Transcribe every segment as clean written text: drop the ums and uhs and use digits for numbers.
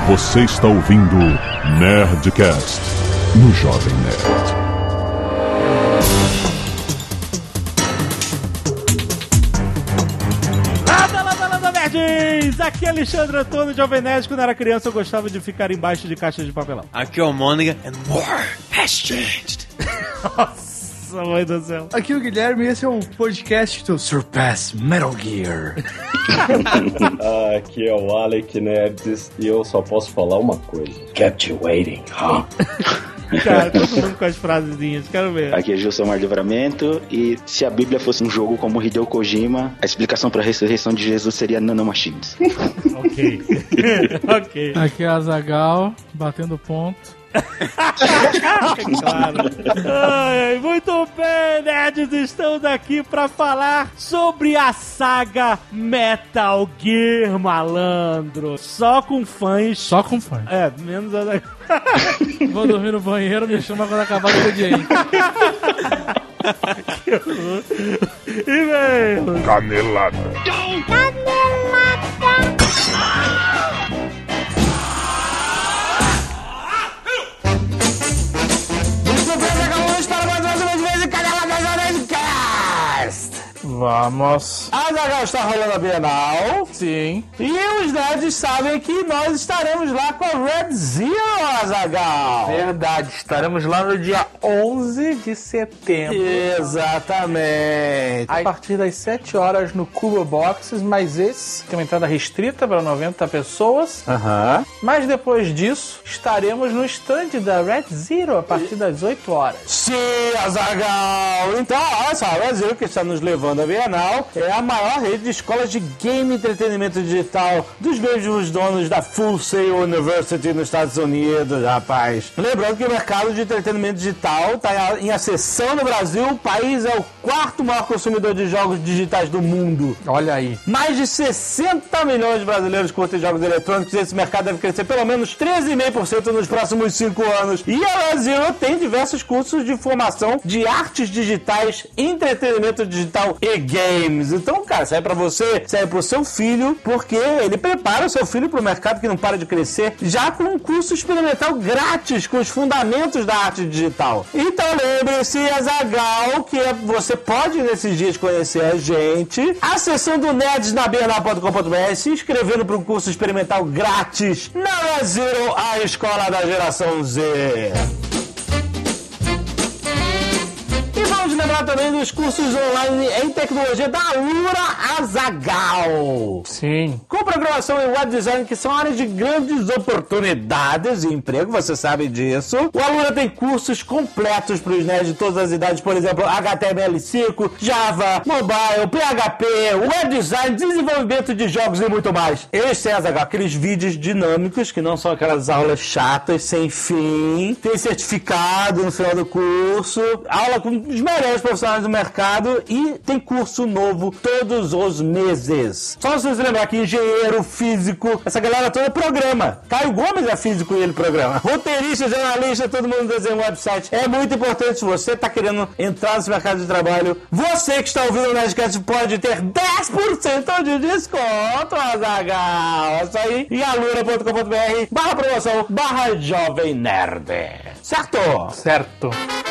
Você está ouvindo Nerdcast no Jovem Nerd. Landa, nerds! Aqui é Alexandre Antônio, Jovem Nerd. Quando era criança, eu gostava de ficar embaixo de caixas de papelão. Aqui é o Mônica. And more has changed. Nossa, mãe do céu. Aqui é o Guilherme e esse é um podcast do Surpass Metal Gear. Aqui é o Alec Nerds e eu só posso falar uma coisa. Kept you waiting, huh? Cara, todo mundo com as frasezinhas, quero ver. Aqui é Gilson Mar Livramento e se a Bíblia fosse um jogo como Hideo Kojima, a explicação para a ressurreição de Jesus seria nanomachines. Ok. Ok. Aqui é Azaghal, batendo ponto. Claro. Ai, muito bem, nerds, estamos aqui pra falar sobre a saga Metal Gear, malandro. Só com fãs. Só com fãs. É, menos a... Vou dormir no banheiro, me chama quando acabar o expediente. Que horror. E vem... Canelada. Vamos. Azaghal está rolando a Bienal. Sim. E os nerds sabem que nós estaremos lá com a Red Zero, Azaghal. Verdade, estaremos lá no dia 11 de setembro. Exatamente. A partir das 7 horas no Cuba Boxes, mas esse tem uma entrada restrita para 90 pessoas. Aham. Mas depois disso, estaremos no stand da Red Zero a partir das 8 horas. Sim, Azaghal. Então, olha só, a Red Zero que está nos levando a Bienal é a maior rede de escolas de game e entretenimento digital dos mesmos donos da Full Sail University nos Estados Unidos, rapaz. Lembrando que o mercado de entretenimento digital está em ascensão no Brasil. O país é o quarto maior consumidor de jogos digitais do mundo. Olha aí. Mais de 60 milhões de brasileiros curtem jogos eletrônicos e esse mercado deve crescer pelo menos 13,5% nos próximos 5 anos. E a Red Zero tem diversos cursos de formação de artes digitais, entretenimento digital e games. Então, cara, serve pra você, serve pro seu filho, porque ele prepara o seu filho pro mercado que não para de crescer, já com um curso experimental grátis com os fundamentos da arte digital. Então, lembre-se, Azaghal, que você pode nesses dias conhecer a gente acessando nerdsnabienal.com.br, se inscrevendo para um curso experimental grátis na Red Zero, a escola da geração Z. Vamos lembrar também dos cursos online em tecnologia da Alura, Azaghal. Sim. Com programação e web design, que são áreas de grandes oportunidades de emprego, você sabe disso. O Alura tem cursos completos para os nerds de todas as idades, por exemplo, HTML5, Java, Mobile, PHP, web design, desenvolvimento de jogos e muito mais. Eles têm, Azaghal, aqueles vídeos dinâmicos, que não são aquelas aulas chatas, sem fim. Tem certificado no final do curso, aula com os melhores profissionais do mercado e tem curso novo todos os meses. Só se você lembrar que engenheiro, físico, essa galera toda programa. Caio Gomes é físico e ele programa. Roteirista, jornalista, todo mundo desenha um website. É muito importante se você está querendo entrar nesse mercado de trabalho. Você que está ouvindo o Nerdcast pode ter 10% de desconto, Azaghal. É isso aí. E alura.com.br/promoção/Jovem Nerd. Certo? Certo.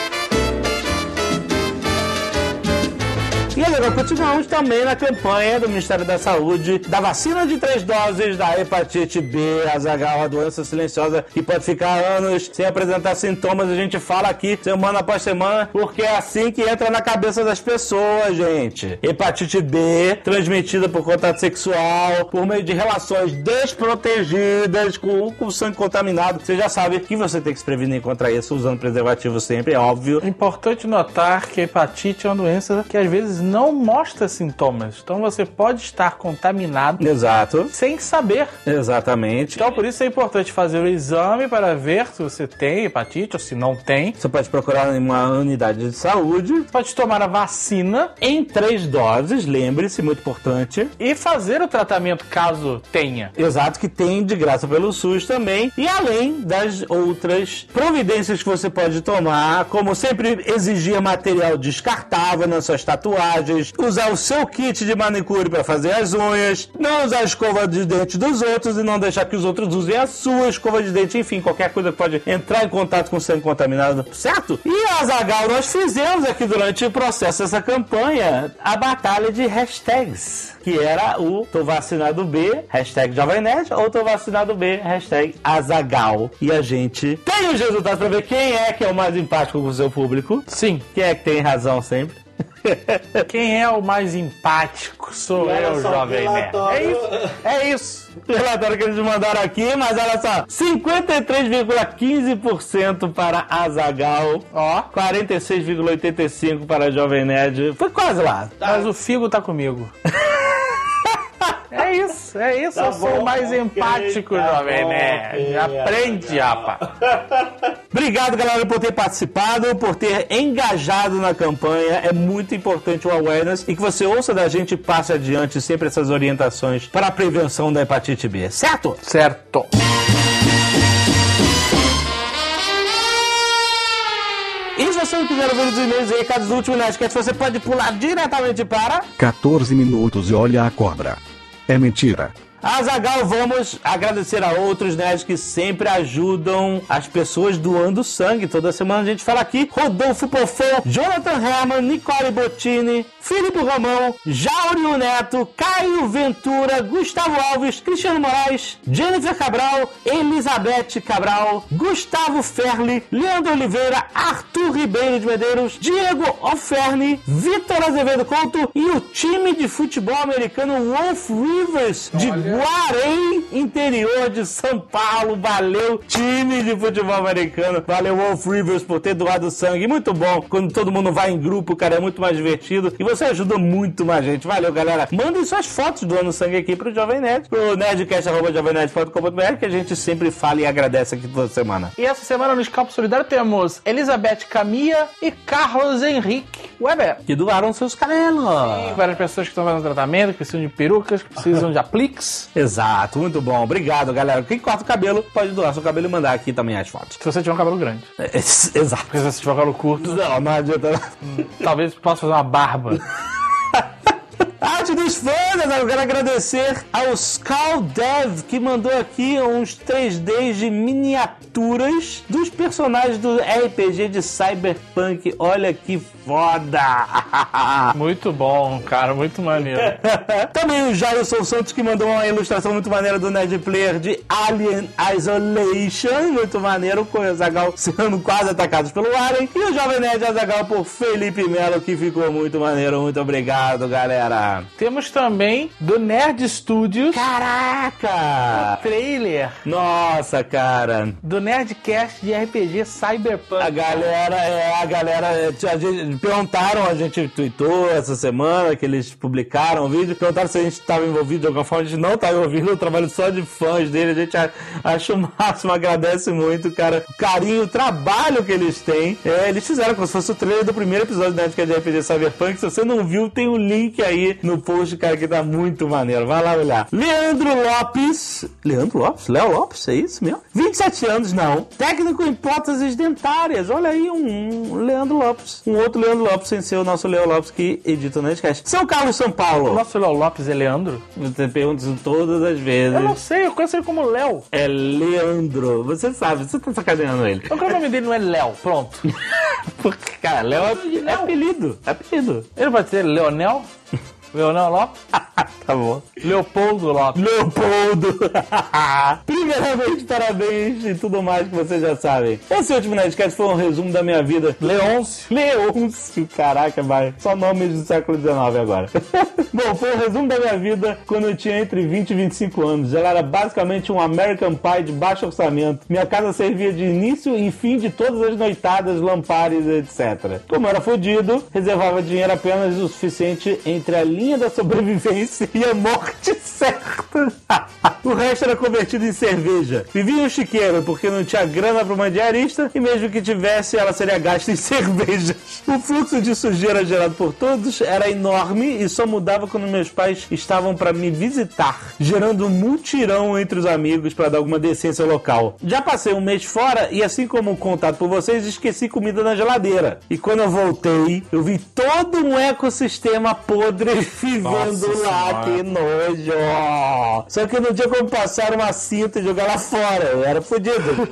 E agora continuamos também na campanha do Ministério da Saúde da vacina de 3 doses da hepatite B, Azaghal, a doença silenciosa que pode ficar anos sem apresentar sintomas. A gente fala aqui semana após semana porque é assim que entra na cabeça das pessoas, gente. Hepatite B, transmitida por contato sexual, por meio de relações desprotegidas, com sangue contaminado. Você já sabe que você tem que se prevenir contra isso usando preservativo sempre, é óbvio. É importante notar que a hepatite é uma doença que às vezes não mostra sintomas. Então você pode estar contaminado. Exato. Sem saber. Exatamente. Então por isso é importante fazer o exame para ver se você tem hepatite ou se não tem. Você pode procurar em uma unidade de saúde. Pode tomar a vacina em 3 doses, lembre-se, muito importante. E fazer o tratamento caso tenha. Exato, que tem de graça pelo SUS também. E além das outras providências que você pode tomar, como sempre exigir material descartável nas suas tatuagens, massagens, usar o seu kit de manicure para fazer as unhas, não usar a escova de dente dos outros e não deixar que os outros usem a sua escova de dente, enfim, qualquer coisa que pode entrar em contato com sangue contaminado, certo? E Azaghal, nós fizemos aqui durante o processo dessa campanha a batalha de hashtags, que era o tô vacinado B, hashtag Jovem Nerd, ou tô vacinado B, hashtag Azaghal. E a gente tem os resultados pra ver quem é que é o mais empático com o seu público. Sim. Quem é que tem razão sempre. Quem é o mais empático? Sou eu, Jovem Nerd. É isso. O relatório que eles mandaram aqui, mas olha só, 53,15% para Azaghal, Ó. 46,85% para Jovem Nerd. Foi quase lá. Mas o Figo tá comigo. É isso. Tá Eu sou o mais empático, Jovem Nerd. Aprende, rapaz. Obrigado, galera, por ter participado, por ter engajado na campanha. É muito importante o awareness e que você ouça da gente e passe adiante sempre essas orientações para a prevenção da hepatite B, certo? Certo. E se você não quiser ouvir os e-mails e recados do último Nerdcast, você pode pular diretamente para 14 minutos e olha a cobra. É mentira. Azaghal, vamos agradecer a outros nerds que sempre ajudam as pessoas doando sangue. Toda semana a gente fala aqui. Rodolfo Pofão, Jonathan Herman, Nicole Bottini, Filipe Romão, Jaurio Neto, Caio Ventura, Gustavo Alves, Cristiano Moraes, Jennifer Cabral, Elizabeth Cabral, Gustavo Ferli, Leandro Oliveira, Arthur Ribeiro de Medeiros, Diego Offerni, Vitor Azevedo Couto e o time de futebol americano Wolf Rivers de Guarém, interior de São Paulo. Valeu, time de futebol americano. Valeu, Wolf Rivers, por ter doado sangue. Muito bom quando todo mundo vai em grupo, cara, é muito mais divertido. E você ajuda muito mais gente. Valeu, galera. Mandem suas fotos doando sangue aqui pro Jovem Nerd, pro nerdcast@jovemnerd.com.br, que a gente sempre fala e agradece aqui toda semana. E essa semana no Escalpo Solidário temos Elizabeth Camilla e Carlos Henrique Weber. Que doaram seus cabelos. Tem várias pessoas que estão fazendo tratamento, que precisam de perucas, que precisam de apliques. Exato, muito bom. Obrigado, galera. Quem corta o cabelo pode doar seu cabelo e mandar aqui também as fotos. Se você tiver um cabelo grande. Exato. Porque se você tiver um cabelo curto, Não adianta. talvez possa fazer uma barba. Arte dos fãs, eu quero agradecer ao Scaldev, que mandou aqui uns 3Ds de miniaturas dos personagens do RPG de Cyberpunk. Olha que foda! Muito bom, cara, muito maneiro. Também o Jailson Santos, que mandou uma ilustração muito maneira do Nerd Player de Alien Isolation, muito maneiro, com o Azaghal sendo quase atacados pelo Alien, e o Jovem Nerd Azaghal por Felipe Melo, que ficou muito maneiro. Muito obrigado, galera. Temos também do Nerd Studios Caraca! o trailer Nossa, cara. do Nerdcast de RPG Cyberpunk. A galera, perguntaram, a gente tweetou essa semana que eles publicaram o vídeo, perguntaram se a gente estava envolvido de alguma forma. A gente não estava envolvido, é um trabalho só de fãs dele, a gente acha o máximo, agradece muito, cara, o carinho, o trabalho que eles têm. Eles fizeram como se fosse o trailer do primeiro episódio do Nerdcast de RPG Cyberpunk. Se você não viu, tem o link aí no post, cara, que tá muito maneiro. Vai lá olhar. Leandro Lopes, Léo Lopes, é isso mesmo? 27 anos, não. Técnico em próteses dentárias. Olha aí, um Leandro Lopes. Um outro Leandro Lopes, sem ser o nosso Léo Lopes que edita o Nerdcast. São Carlos, São Paulo. O nosso Léo Lopes é Leandro? Você pergunta isso todas as vezes. Eu não sei, eu conheço ele como Léo. É Leandro. Você sabe, você tá sacaneando ele. Então, qual é o nome dele? Não é Léo, pronto. Porque, cara, Léo é apelido. É apelido. Ele pode ser Leonel? Leonel Lopes? Tá bom. Leopoldo Lopes. Leopoldo! Primeiramente, parabéns e tudo mais que vocês já sabem. Esse último Nerdcast foi um resumo da minha vida. Leôncio, caraca, vai. Só nomes do século XIX agora. Bom, foi um resumo da minha vida quando eu tinha entre 20 e 25 anos. Ela era basicamente um American Pie de baixo orçamento. Minha casa servia de início e fim de todas as noitadas, lampares, etc. Como era fodido, reservava dinheiro apenas o suficiente entre a linha da sobrevivência e a morte certa. O resto era convertido em cerveja. Vivia um chiqueiro, porque não tinha grana para uma diarista, e mesmo que tivesse, ela seria gasta em cervejas. O fluxo de sujeira gerado por todos era enorme e só mudava quando meus pais estavam para me visitar, gerando um mutirão entre os amigos para dar alguma decência local. Já passei um mês fora e, assim como contato por vocês, esqueci comida na geladeira. E quando eu voltei, eu vi todo um ecossistema podre vivendo lá. Que nojo! Só que não tinha como passar uma cinta e jogar lá fora. Eu era fodido.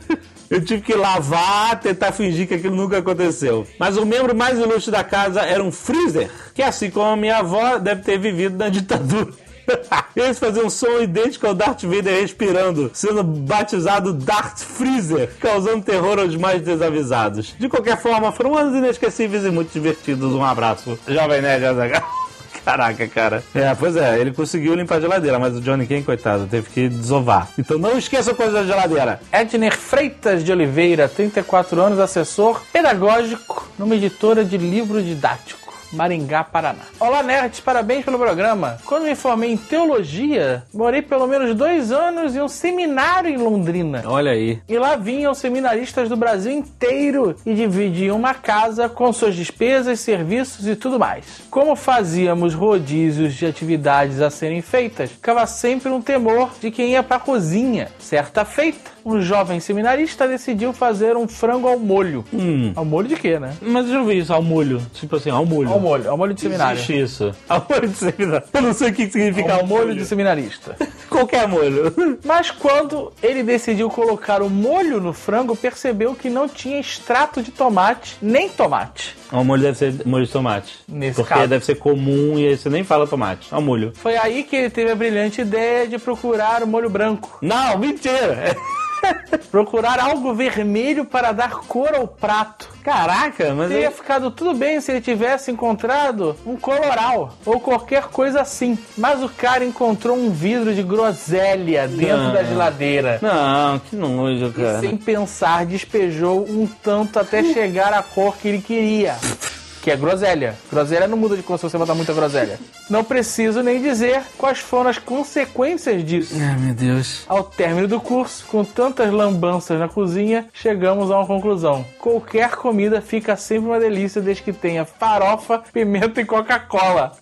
Eu tive que lavar, tentar fingir que aquilo nunca aconteceu. Mas o membro mais ilustre da casa era um freezer, que assim como a minha avó, deve ter vivido na ditadura. Eles faziam um som idêntico ao Darth Vader respirando, sendo batizado Darth Freezer, causando terror aos mais desavisados. De qualquer forma, foram anos inesquecíveis e muito divertidos. Um abraço. Jovem Nerd Azaghal. Caraca, cara. Pois é, ele conseguiu limpar a geladeira, mas o Johnny Ken, coitado, teve que desovar. Então não esqueça coisa da geladeira. Edner Freitas de Oliveira, 34 anos, assessor pedagógico numa editora de livro didático. Maringá, Paraná. Olá, nerds, parabéns pelo programa. Quando me formei em teologia, morei pelo menos 2 anos em um seminário em Londrina. Olha aí. E lá vinham seminaristas do Brasil inteiro e dividiam uma casa com suas despesas, serviços e tudo mais. Como fazíamos rodízios de atividades a serem feitas, ficava sempre um temor de quem ia pra cozinha. Certa feita, um jovem seminarista decidiu fazer um frango ao molho. Ao molho de quê, né? Mas eu já ouvi isso, ao molho. Tipo assim, ao molho. Ao molho de seminário. Existe isso. Ao molho de seminário. Eu não sei o que significa ao molho de seminarista. Qualquer molho. Mas quando ele decidiu colocar o molho no frango, percebeu que não tinha extrato de tomate, nem tomate. O molho deve ser molho de tomate. Nesse porque caso. deve ser comum e aí você nem fala tomate. Ao molho. Foi aí que ele teve a brilhante ideia de procurar o molho branco. Não, mentira! Procurar algo vermelho para dar cor ao prato. Caraca, mas... Teria ficado tudo bem se ele tivesse encontrado um coloral ou qualquer coisa assim. Mas o cara encontrou um vidro de groselha dentro da geladeira. Não, que nojo, cara. E sem pensar, despejou um tanto até chegar à cor que ele queria. Que é groselha. Groselha não muda de cor se você botar muita groselha. Não preciso nem dizer quais foram as consequências disso. Ai, meu Deus. Ao término do curso, com tantas lambanças na cozinha, chegamos a uma conclusão. Qualquer comida fica sempre uma delícia desde que tenha farofa, pimenta e Coca-Cola.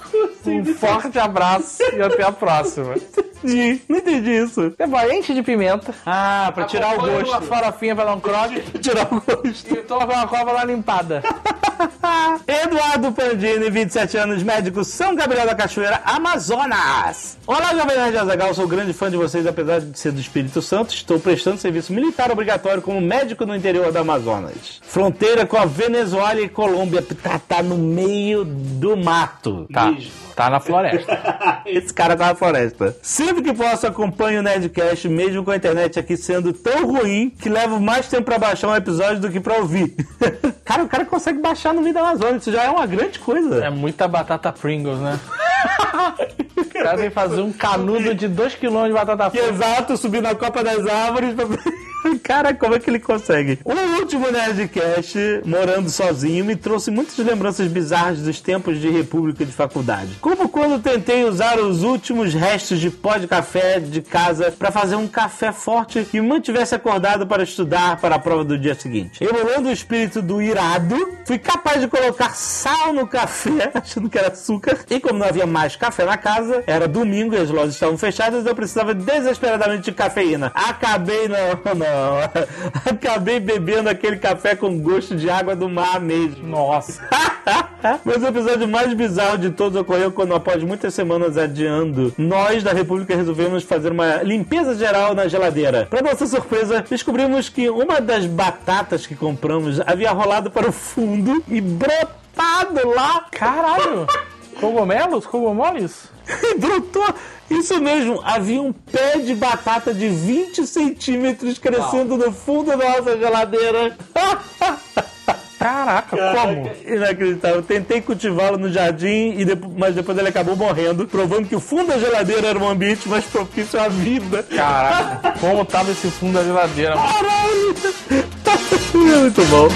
Um forte abraço e até a próxima. Não entendi isso. É bom, enche de pimenta. Ah, pra tirar o gosto. Uma farofinha pra dar um croque. Tirar o gosto. E toma uma Coca-Cola lá limpada. Eduardo Pandini, 27 anos, médico, São Gabriel da Cachoeira, Amazonas. Olá, Jovem Nerd Azaghal, sou grande fã de vocês, apesar de ser do Espírito Santo, estou prestando serviço militar obrigatório como médico no interior do Amazonas. Fronteira com a Venezuela e Colômbia, tá no meio do mato. Tá na floresta. Esse cara tá na floresta. Sempre que posso, acompanho o Nerdcast, mesmo com a internet aqui sendo tão ruim que levo mais tempo pra baixar um episódio do que pra ouvir. Cara, o cara consegue baixar no meio da Amazônia, isso já é uma grande coisa. É muita batata Pringles, né? O cara tem que fazer um canudo de 2 kg de batata Pringles. Exato, subir na copa das árvores pra... Cara, como é que ele consegue? O último Nerdcast, morando sozinho, me trouxe muitas lembranças bizarras dos tempos de república de faculdade. Como quando tentei usar os últimos restos de pó de café de casa para fazer um café forte que me mantivesse acordado para estudar para a prova do dia seguinte. Emulando o espírito do irado, fui capaz de colocar sal no café, achando que era açúcar, e como não havia mais café na casa, era domingo e as lojas estavam fechadas, eu precisava desesperadamente de cafeína. Acabei bebendo aquele café com gosto de água do mar mesmo. Nossa. Mas o episódio mais bizarro de todos ocorreu quando, após muitas semanas adiando, nós da República resolvemos fazer uma limpeza geral na geladeira. Para nossa surpresa, descobrimos que uma das batatas que compramos havia rolado para o fundo e brotado lá. Caralho. Cogumelos? Cogumoles? Brotou. Isso mesmo, havia um pé de batata de 20 centímetros crescendo no fundo da nossa geladeira. Caraca, como? Inacreditável. Tentei cultivá-lo no jardim, mas depois ele acabou morrendo, provando que o fundo da geladeira era um ambiente mais propício à vida. Caraca, como tava esse fundo da geladeira? Caralho! Muito bom.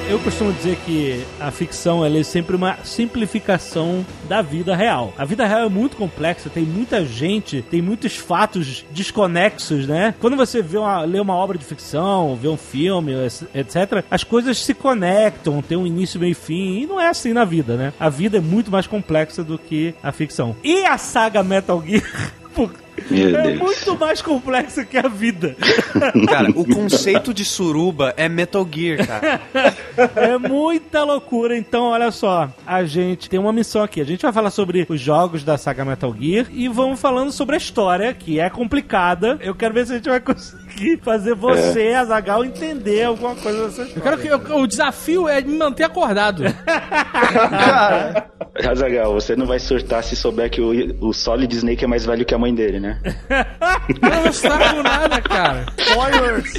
Eu costumo dizer que a ficção ela é sempre uma simplificação da vida real. A vida real é muito complexa, tem muita gente, tem muitos fatos desconexos, né? Quando você lê uma obra de ficção, vê um filme, etc., as coisas se conectam, tem um início, meio e fim, e não é assim na vida, né? A vida é muito mais complexa do que a ficção. E a saga Metal Gear... muito mais complexo que a vida. Cara, o conceito de suruba é Metal Gear, cara. É muita loucura. Então, olha só, a gente tem uma missão aqui. A gente vai falar sobre os jogos da saga Metal Gear e vamos falando sobre a história, que é complicada. Eu quero ver se a gente vai conseguir fazer você, Azaghal, entender alguma coisa dessa história. Eu quero que o desafio é me manter acordado. Azaghal, você não vai surtar se souber que o Solid Snake é mais velho que a mãe dele, né? Não está com nada, cara. Spoilers.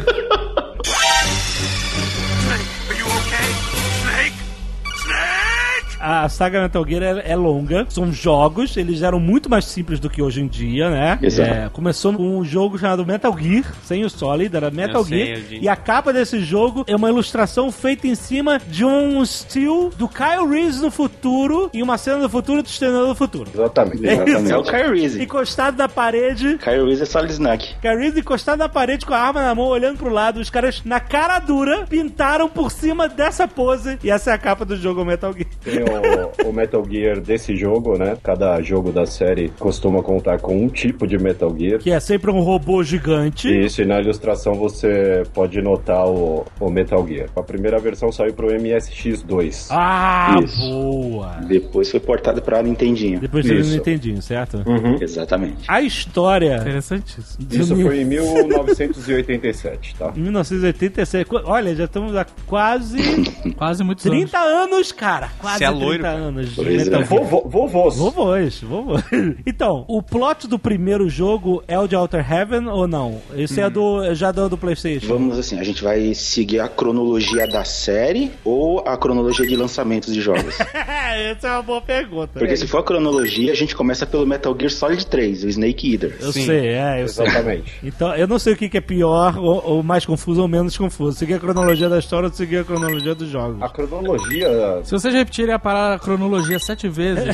A saga Metal Gear é longa, são jogos, eles eram muito mais simples do que hoje em dia, né? Exato. Começou com um jogo chamado Metal Gear, sem o Solid, era Metal Gear, e a capa desse jogo é uma ilustração feita em cima de um still do Kyle Reese no futuro, e uma cena do futuro do Exterminador do Futuro. Exatamente. É o Kyle Reese. Encostado na parede. Kyle Reese é Solid Snake. Kyle Reese encostado na parede com a arma na mão, olhando pro lado, os caras na cara dura pintaram por cima dessa pose, e essa é a capa do jogo Metal Gear. Tem o Metal Gear desse jogo, né? Cada jogo da série costuma contar com um tipo de Metal Gear. Que é sempre um robô gigante. Isso, e na ilustração você pode notar o Metal Gear. A primeira versão saiu pro MSX2. Ah, Isso. boa! Depois foi portado pra Nintendinho. Depois teve o Isso. Nintendinho, certo? Exatamente. A história... Interessantíssimo. Isso foi em 1987, tá? Em 1987. Olha, já estamos há quase Quase muitos 30 anos, cara. Quase Você é 30 loiro, cara. anos. de Pois Metal é. Gear. Vovôs. Vovôs. Então, o plot do primeiro jogo é o de Outer Heaven ou não? Esse é já do PlayStation. Vamos assim, a gente vai seguir a cronologia da série ou a cronologia de lançamentos de jogos? Essa é uma boa pergunta. Porque se for a cronologia, a gente começa pelo Metal Gear Solid 3, o Snake Eater. Eu sei. Exatamente. Então, eu não sei o que é pior, ou mais confuso ou menos confuso. Seguir a cronologia da história ou seguir a cronologia dos jogos. A cronologia... Se vocês repetirem a cronologia 7 vezes,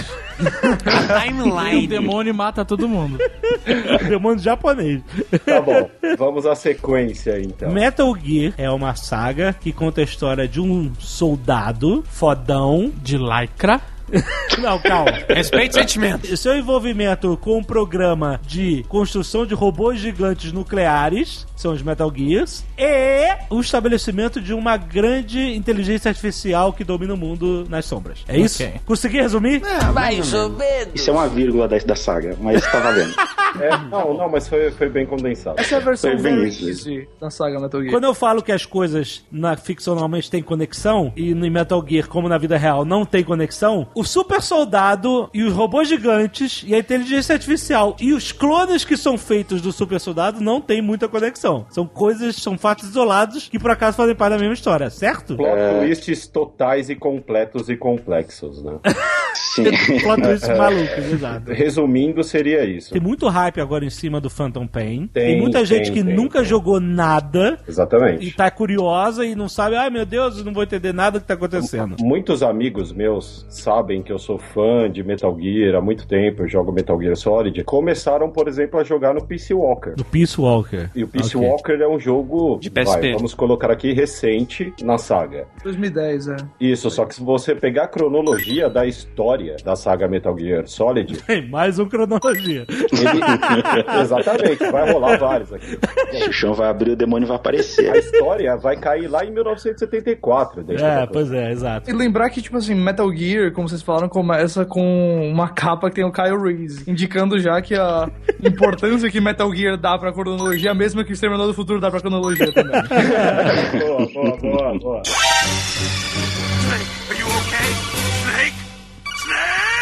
o demônio mata todo mundo. Demônio japonês. Tá bom, vamos à sequência então. Metal Gear é uma saga que conta a história de um soldado fodão. De lycra. Não, calma. Respeite sentimento. Seu envolvimento com um programa de construção de robôs gigantes nucleares, são os Metal Gears, e o estabelecimento de uma grande inteligência artificial que domina o mundo nas sombras. É isso? Consegui resumir? Isso é uma vírgula da saga, mas tá valendo. Não, mas foi bem condensado. Essa é a versão Foi bem very isso. easy da saga Metal Gear. Quando eu falo que as coisas ficcionalmente têm conexão, e no Metal Gear, como na vida real, não tem conexão, o super soldado e os robôs gigantes e a inteligência artificial e os clones que são feitos do super soldado não tem muita conexão. São fatos isolados que por acaso fazem parte da mesma história, certo? Plot twists totais e completos e complexos, né? Sim. Plot twists malucos, exato. Resumindo, seria isso. Tem muito hype agora em cima do Phantom Pain. Tem muita gente que nunca jogou nada Exatamente. e tá curiosa e não sabe, ai meu Deus, eu não vou entender nada do que tá acontecendo. Muitos amigos meus sabem que eu sou fã de Metal Gear há muito tempo, eu jogo Metal Gear Solid. Começaram, por exemplo, a jogar no Peace Walker. Do Peace Walker. E o Peace Walker é um jogo, de PSP. vamos colocar aqui, recente na saga. 2010, é. Isso, só que se você pegar a cronologia da história da saga Metal Gear Solid... Tem mais uma cronologia. Exatamente, vai rolar vários aqui. O chão vai abrir, o demônio vai aparecer. A história vai cair lá em 1974. Pois é, exato. E lembrar que, tipo assim, Metal Gear, como vocês falaram, começa com uma capa que tem o Kyle Reese, indicando já que a importância que Metal Gear dá pra cronologia é a mesma que o Exterminador do Futuro dá pra cronologia também. Boa.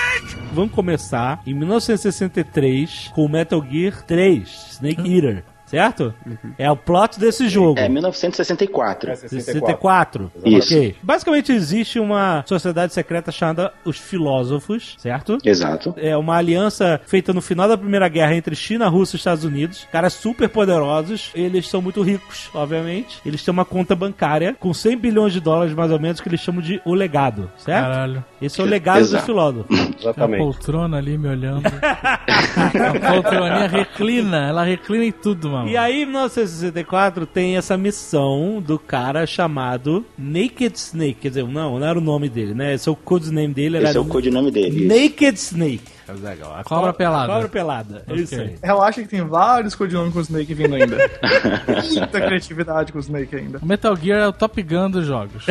Vamos começar em 1963 com o Metal Gear 3, Snake Eater. certo? É o plot desse jogo. É 1964. É 64. Isso. Ok. Basicamente existe uma sociedade secreta chamada os Filósofos, certo? Exato. É uma aliança feita no final da Primeira Guerra entre China, Rússia e Estados Unidos. Caras super poderosos. Eles são muito ricos, obviamente. Eles têm uma conta bancária com 100 bilhões de dólares, mais ou menos, que eles chamam de o legado, certo? Caralho. Esse é o legado dos Exato. filósofos. Tem a Exatamente. poltrona ali me olhando. A poltroninha reclina. Ela reclina em tudo, mano. E aí, em 1964, tem essa missão do cara chamado Naked Snake. Quer dizer, não era o nome dele, né? Esse é o codename dele. Esse é o codinome dele. Naked Snake. A Cobra pelada. Cobra pelada. É isso aí. Relaxa que tem vários codinomes com o Snake vindo ainda. Muita criatividade com o Snake ainda. O Metal Gear é o Top Gun dos jogos.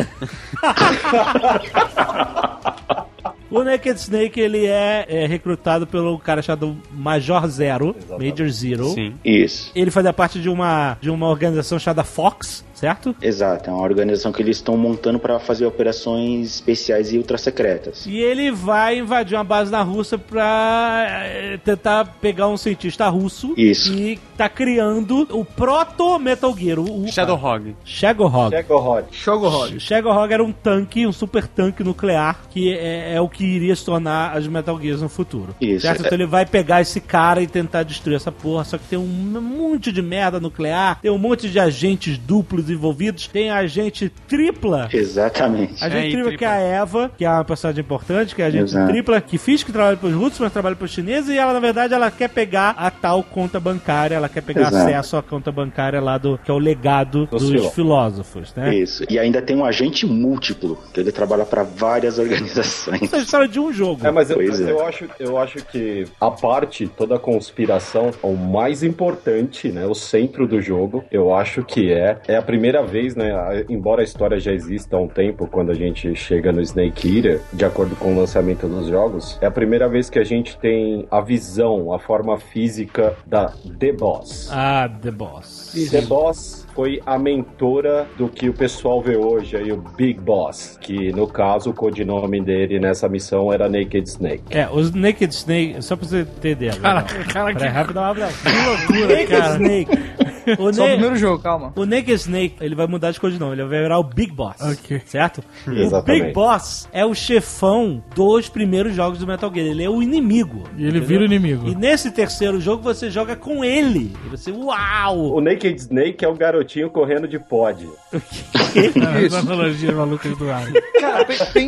O Naked Snake, ele é recrutado pelo cara chamado Major Zero. Major Zero. Sim. Isso. Ele fazia parte de uma organização chamada Fox, certo? Exato. É uma organização que eles estão montando para fazer operações especiais e ultra secretas. E ele vai invadir uma base na Rússia pra tentar pegar um cientista russo. Isso. E tá criando o proto-Metal Gear. O Shadowhog. Shadowhog. Shogorod. O Shadowhog era um tanque, um super tanque nuclear, que é o que iria se tornar as Metal Gears no futuro. Isso. Certo? Então ele vai pegar esse cara e tentar destruir essa porra, só que tem um monte de merda nuclear, tem um monte de agentes duplos envolvidos, tem a agente tripla. Exatamente. A agente tripla que é a Eva, que é uma personagem importante, que é a agente Exato. tripla, que finge que trabalha pros russos, mas trabalha pros chineses, e ela, na verdade, ela quer pegar a tal conta bancária, ela quer pegar Exato. acesso à conta bancária lá que é o legado dos filósofos, né? Isso. E ainda tem um agente múltiplo, que ele trabalha para várias organizações. Essa é a história de um jogo. Mas Pois é. eu acho que a parte, toda a conspiração, o mais importante, né, o centro do jogo, eu acho que é a primeira vez, né, embora a história já exista há um tempo, quando a gente chega no Snake Eater, de acordo com o lançamento dos jogos, é a primeira vez que a gente tem a visão, a forma física da The Boss. Ah, The Boss. The Boss foi a mentora do que o pessoal vê hoje aí, o Big Boss, que no caso o codinome dele nessa missão era Naked Snake. Os Naked Snake, só pra você entender agora. Cara, Peraí, rápido, que loucura, Naked cara. Snake. Só o primeiro jogo, calma. O Naked Snake, ele vai mudar de codinome, ele vai virar o Big Boss. Ok. Certo? O Exatamente. Big Boss é o chefão dos primeiros jogos do Metal Gear. Ele é o inimigo. E ele entendeu? vira o inimigo. E nesse terceiro jogo você joga com ele. E você, uau! O Naked Snake é o garotinho correndo de pod. As analogias malucas do ar. Cara,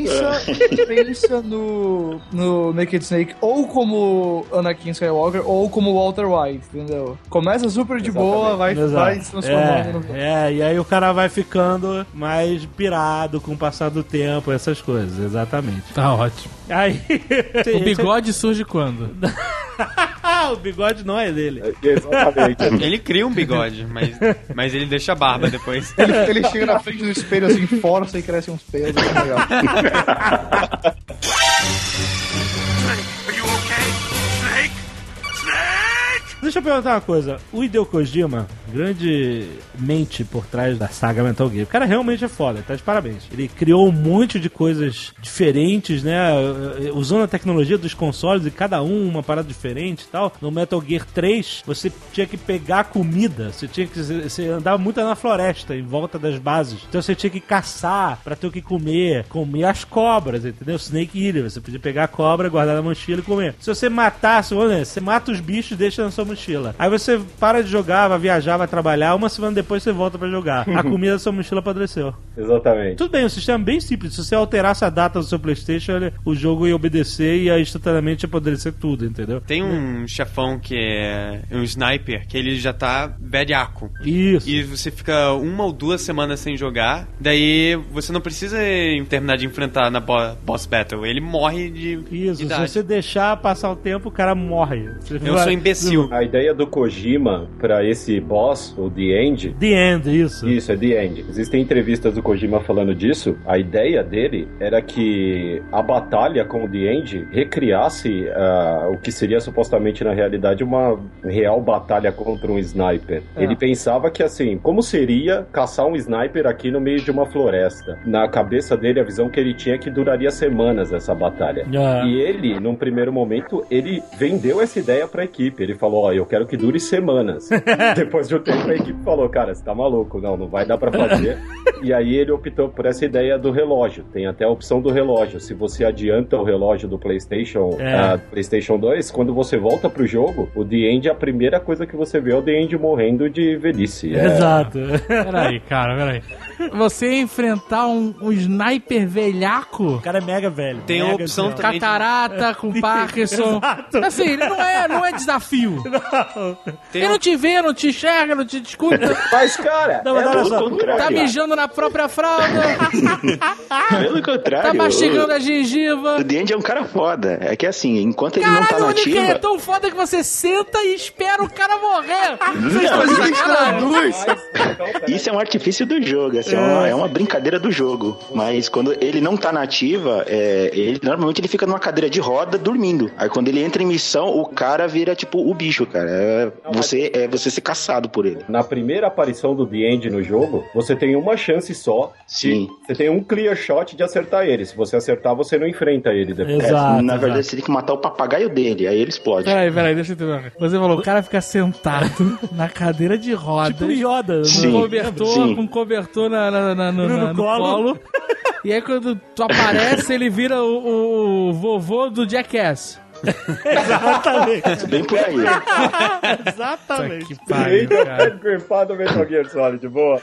pensa no Naked Snake ou como Anakin Skywalker ou como Walter White, entendeu? Começa super de boa, vai se transformando no... E aí o cara vai ficando mais pirado com o passar do tempo, essas coisas, exatamente. Tá ótimo. Aí... O bigode surge quando? O bigode não é dele. Exatamente. Ele cria um bigode, mas ele deixa a barba depois. Ele chega na frente do espelho assim, força e cresce uns pelos. É legal. Deixa eu perguntar uma coisa. O Hideo Kojima, grande mente por trás da saga Metal Gear, o cara realmente é foda, tá de parabéns. Ele criou um monte de coisas diferentes, né? Usando a tecnologia dos consoles e cada uma parada diferente e tal. No Metal Gear 3, você tinha que pegar comida, você andava muito na floresta, em volta das bases. Então você tinha que caçar pra ter o que comer as cobras, entendeu? Snake Eater, você podia pegar a cobra, guardar na mochila e comer. Se você matasse, você mata os bichos e deixa na sua mochila. Aí você para de jogar, vai viajar, vai trabalhar, uma semana depois você volta pra jogar. A comida da sua mochila apodreceu. Exatamente. Tudo bem, o sistema é bem simples. Se você alterasse a data do seu PlayStation, o jogo ia obedecer e ia instantaneamente apodrecer tudo, entendeu? Tem um chefão que é um sniper, que ele já tá velhaco. Isso. E você fica 1 ou 2 semanas sem jogar, daí você não precisa terminar de enfrentar na boss battle. Ele morre de idade. Se você deixar passar o tempo, o cara morre. Eu sou imbecil. A ideia do Kojima pra esse boss, o The End... The End, isso. Isso, é The End. Existem entrevistas do Kojima falando disso. A ideia dele era que a batalha com o The End recriasse o que seria supostamente, na realidade, uma real batalha contra um sniper. Ele pensava que, assim, como seria caçar um sniper aqui no meio de uma floresta? Na cabeça dele, a visão que ele tinha é que duraria semanas essa batalha. E ele, num primeiro momento, ele vendeu essa ideia pra equipe. Ele falou, eu quero que dure semanas. Depois de um tempo a equipe falou, cara, você tá maluco, não vai dar pra fazer. E aí ele optou por essa ideia do relógio. Tem até a opção do relógio. Se você adianta o relógio do PlayStation 2, quando você volta pro jogo, o The End, a primeira coisa que você vê é o The End morrendo de velhice. Exato. Peraí, cara. Você enfrentar um sniper velhaco... O cara é mega velho. Tem a opção também. Catarata, com Parkinson. Exato. Assim, ele não é desafio. Não. Ele não te vê, não te enxerga, não te escuta. Mas, cara, Tá mijando na própria fralda. Pelo contrário. Tá mastigando a gengiva. O The End é um cara foda. É que assim, enquanto ele não tá na ativa... Ele é tão foda que você senta e espera o cara morrer. Isso é um artifício do jogo. Assim, é uma brincadeira do jogo. Mas quando ele não tá na ativa, normalmente ele fica numa cadeira de roda dormindo. Aí quando ele entra em missão, o cara vira tipo o bicho, cara. Você ser caçado por ele. Na primeira aparição do The End no jogo, você tem uma chance só. Sim. Você tem um clear shot de acertar ele. Se você acertar, você não enfrenta ele depois. Exato, na verdade, você tem que matar o papagaio dele. Aí ele explode. Peraí, deixa eu entender. Você falou, o cara fica sentado na cadeira de roda. Tipo Yoda. Com um cobertor no colo. E aí quando tu aparece, ele vira o vovô do Jackass. Exatamente. Bem por aí. Exatamente. Que pariu, cara. Grandpa do Metal Gear Solid, boa.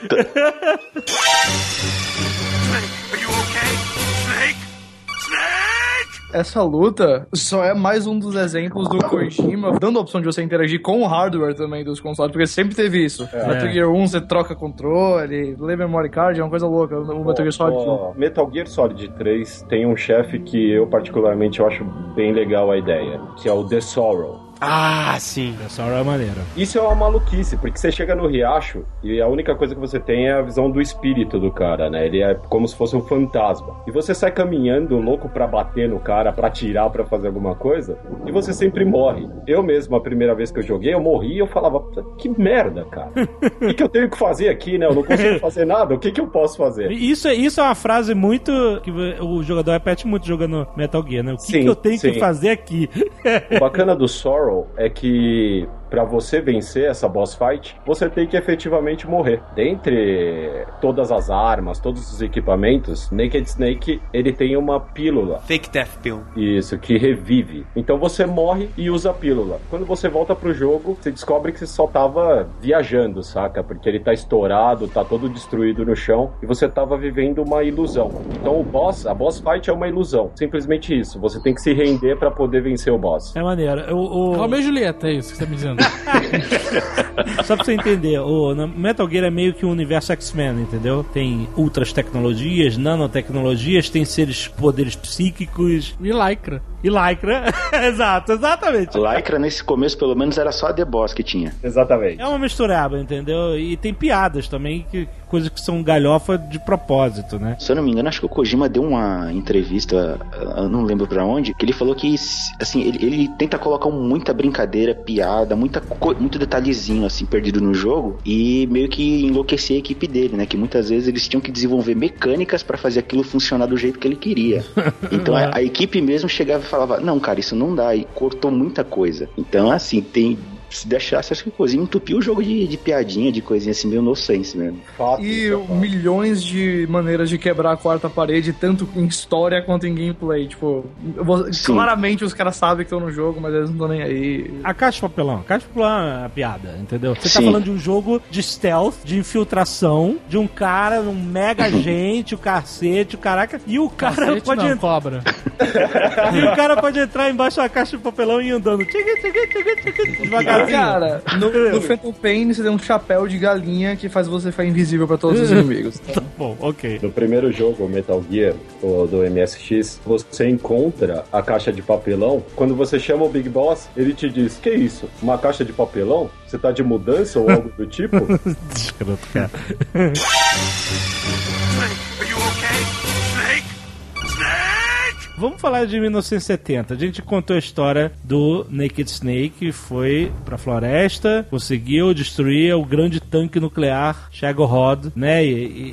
Essa luta só é mais um dos exemplos do Kojima dando a opção de você interagir com o hardware também dos consoles, porque sempre teve isso. Metal Gear 1 você troca controle, lê memory card, é uma coisa louca. O Metal Gear Solid 1. Metal Gear Solid 3 tem um chefe que eu particularmente eu acho bem legal a ideia, que é o The Sorrow. Ah, sim. Essa hora é maneira. Isso é uma maluquice, porque você chega no riacho e a única coisa que você tem é a visão do espírito do cara, né? Ele é como se fosse um fantasma. E você sai caminhando louco pra bater no cara, pra atirar, pra fazer alguma coisa, e você sempre morre. Eu mesmo, a primeira vez que eu joguei, eu morri e eu falava, que merda, cara. O que eu tenho que fazer aqui, né? Eu não consigo fazer nada, o que eu posso fazer? Isso é uma frase muito... que o jogador repete muito jogando Metal Gear, né? O que eu tenho que fazer aqui? O bacana do Sorrow é que pra você vencer essa boss fight, você tem que efetivamente morrer. Dentre todas as armas, todos os equipamentos, Naked Snake, ele tem uma pílula. Fake Death Pill. Isso, que revive. Então você morre e usa a pílula. Quando você volta pro jogo, você descobre que você só tava viajando, saca? Porque ele tá estourado, tá todo destruído no chão, e você tava vivendo uma ilusão. Então a boss fight é uma ilusão. Simplesmente isso. Você tem que se render pra poder vencer o boss. É maneiro. Romeu e Julieta, é isso que você tá me dizendo. Só pra você entender, o Metal Gear é meio que um universo X-Men, entendeu? Tem ultras tecnologias, nanotecnologias, tem poderes psíquicos. E Lycra. Exatamente. Lycra, nesse começo, pelo menos, era só a The Boss que tinha. Exatamente. É uma mistureba, entendeu? E tem piadas também, coisas que são galhofa de propósito, né? Se eu não me engano, acho que o Kojima deu uma entrevista, eu não lembro pra onde, que ele falou que, assim, ele tenta colocar muita brincadeira, piada, muito detalhezinho, assim, perdido no jogo, e meio que enlouquecer a equipe dele, né? Que muitas vezes eles tinham que desenvolver mecânicas pra fazer aquilo funcionar do jeito que ele queria. Então a equipe mesmo chegava e falava, não, cara, isso não dá, e cortou muita coisa. Então, assim, se deixasse, acho que coisinha entupiu o jogo de piadinha, de coisinha assim, meio nonsense mesmo. Milhões de maneiras de quebrar a quarta parede, tanto em história quanto em gameplay. Tipo, claramente os caras sabem que estão no jogo, mas eles não estão nem aí. A caixa de papelão é a piada, entendeu? Você tá falando de um jogo de stealth, de infiltração, de um cara, um mega agente, o cacete, o caraca, e o cara cacete pode não, cobra. E o cara pode entrar embaixo da caixa de papelão e ir andando devagar. Cara, no Phantom Pain você tem um chapéu de galinha que faz você ficar invisível pra todos os inimigos. Tá bom, ok. No primeiro jogo, Metal Gear, do MSX, você encontra a caixa de papelão. Quando você chama o Big Boss, ele te diz, que isso? Uma caixa de papelão? Você tá de mudança ou algo do tipo? Escroto, cara. Vamos falar de 1970. A gente contou a história do Naked Snake, que foi pra floresta, conseguiu destruir o grande tanque nuclear Shagohod, né?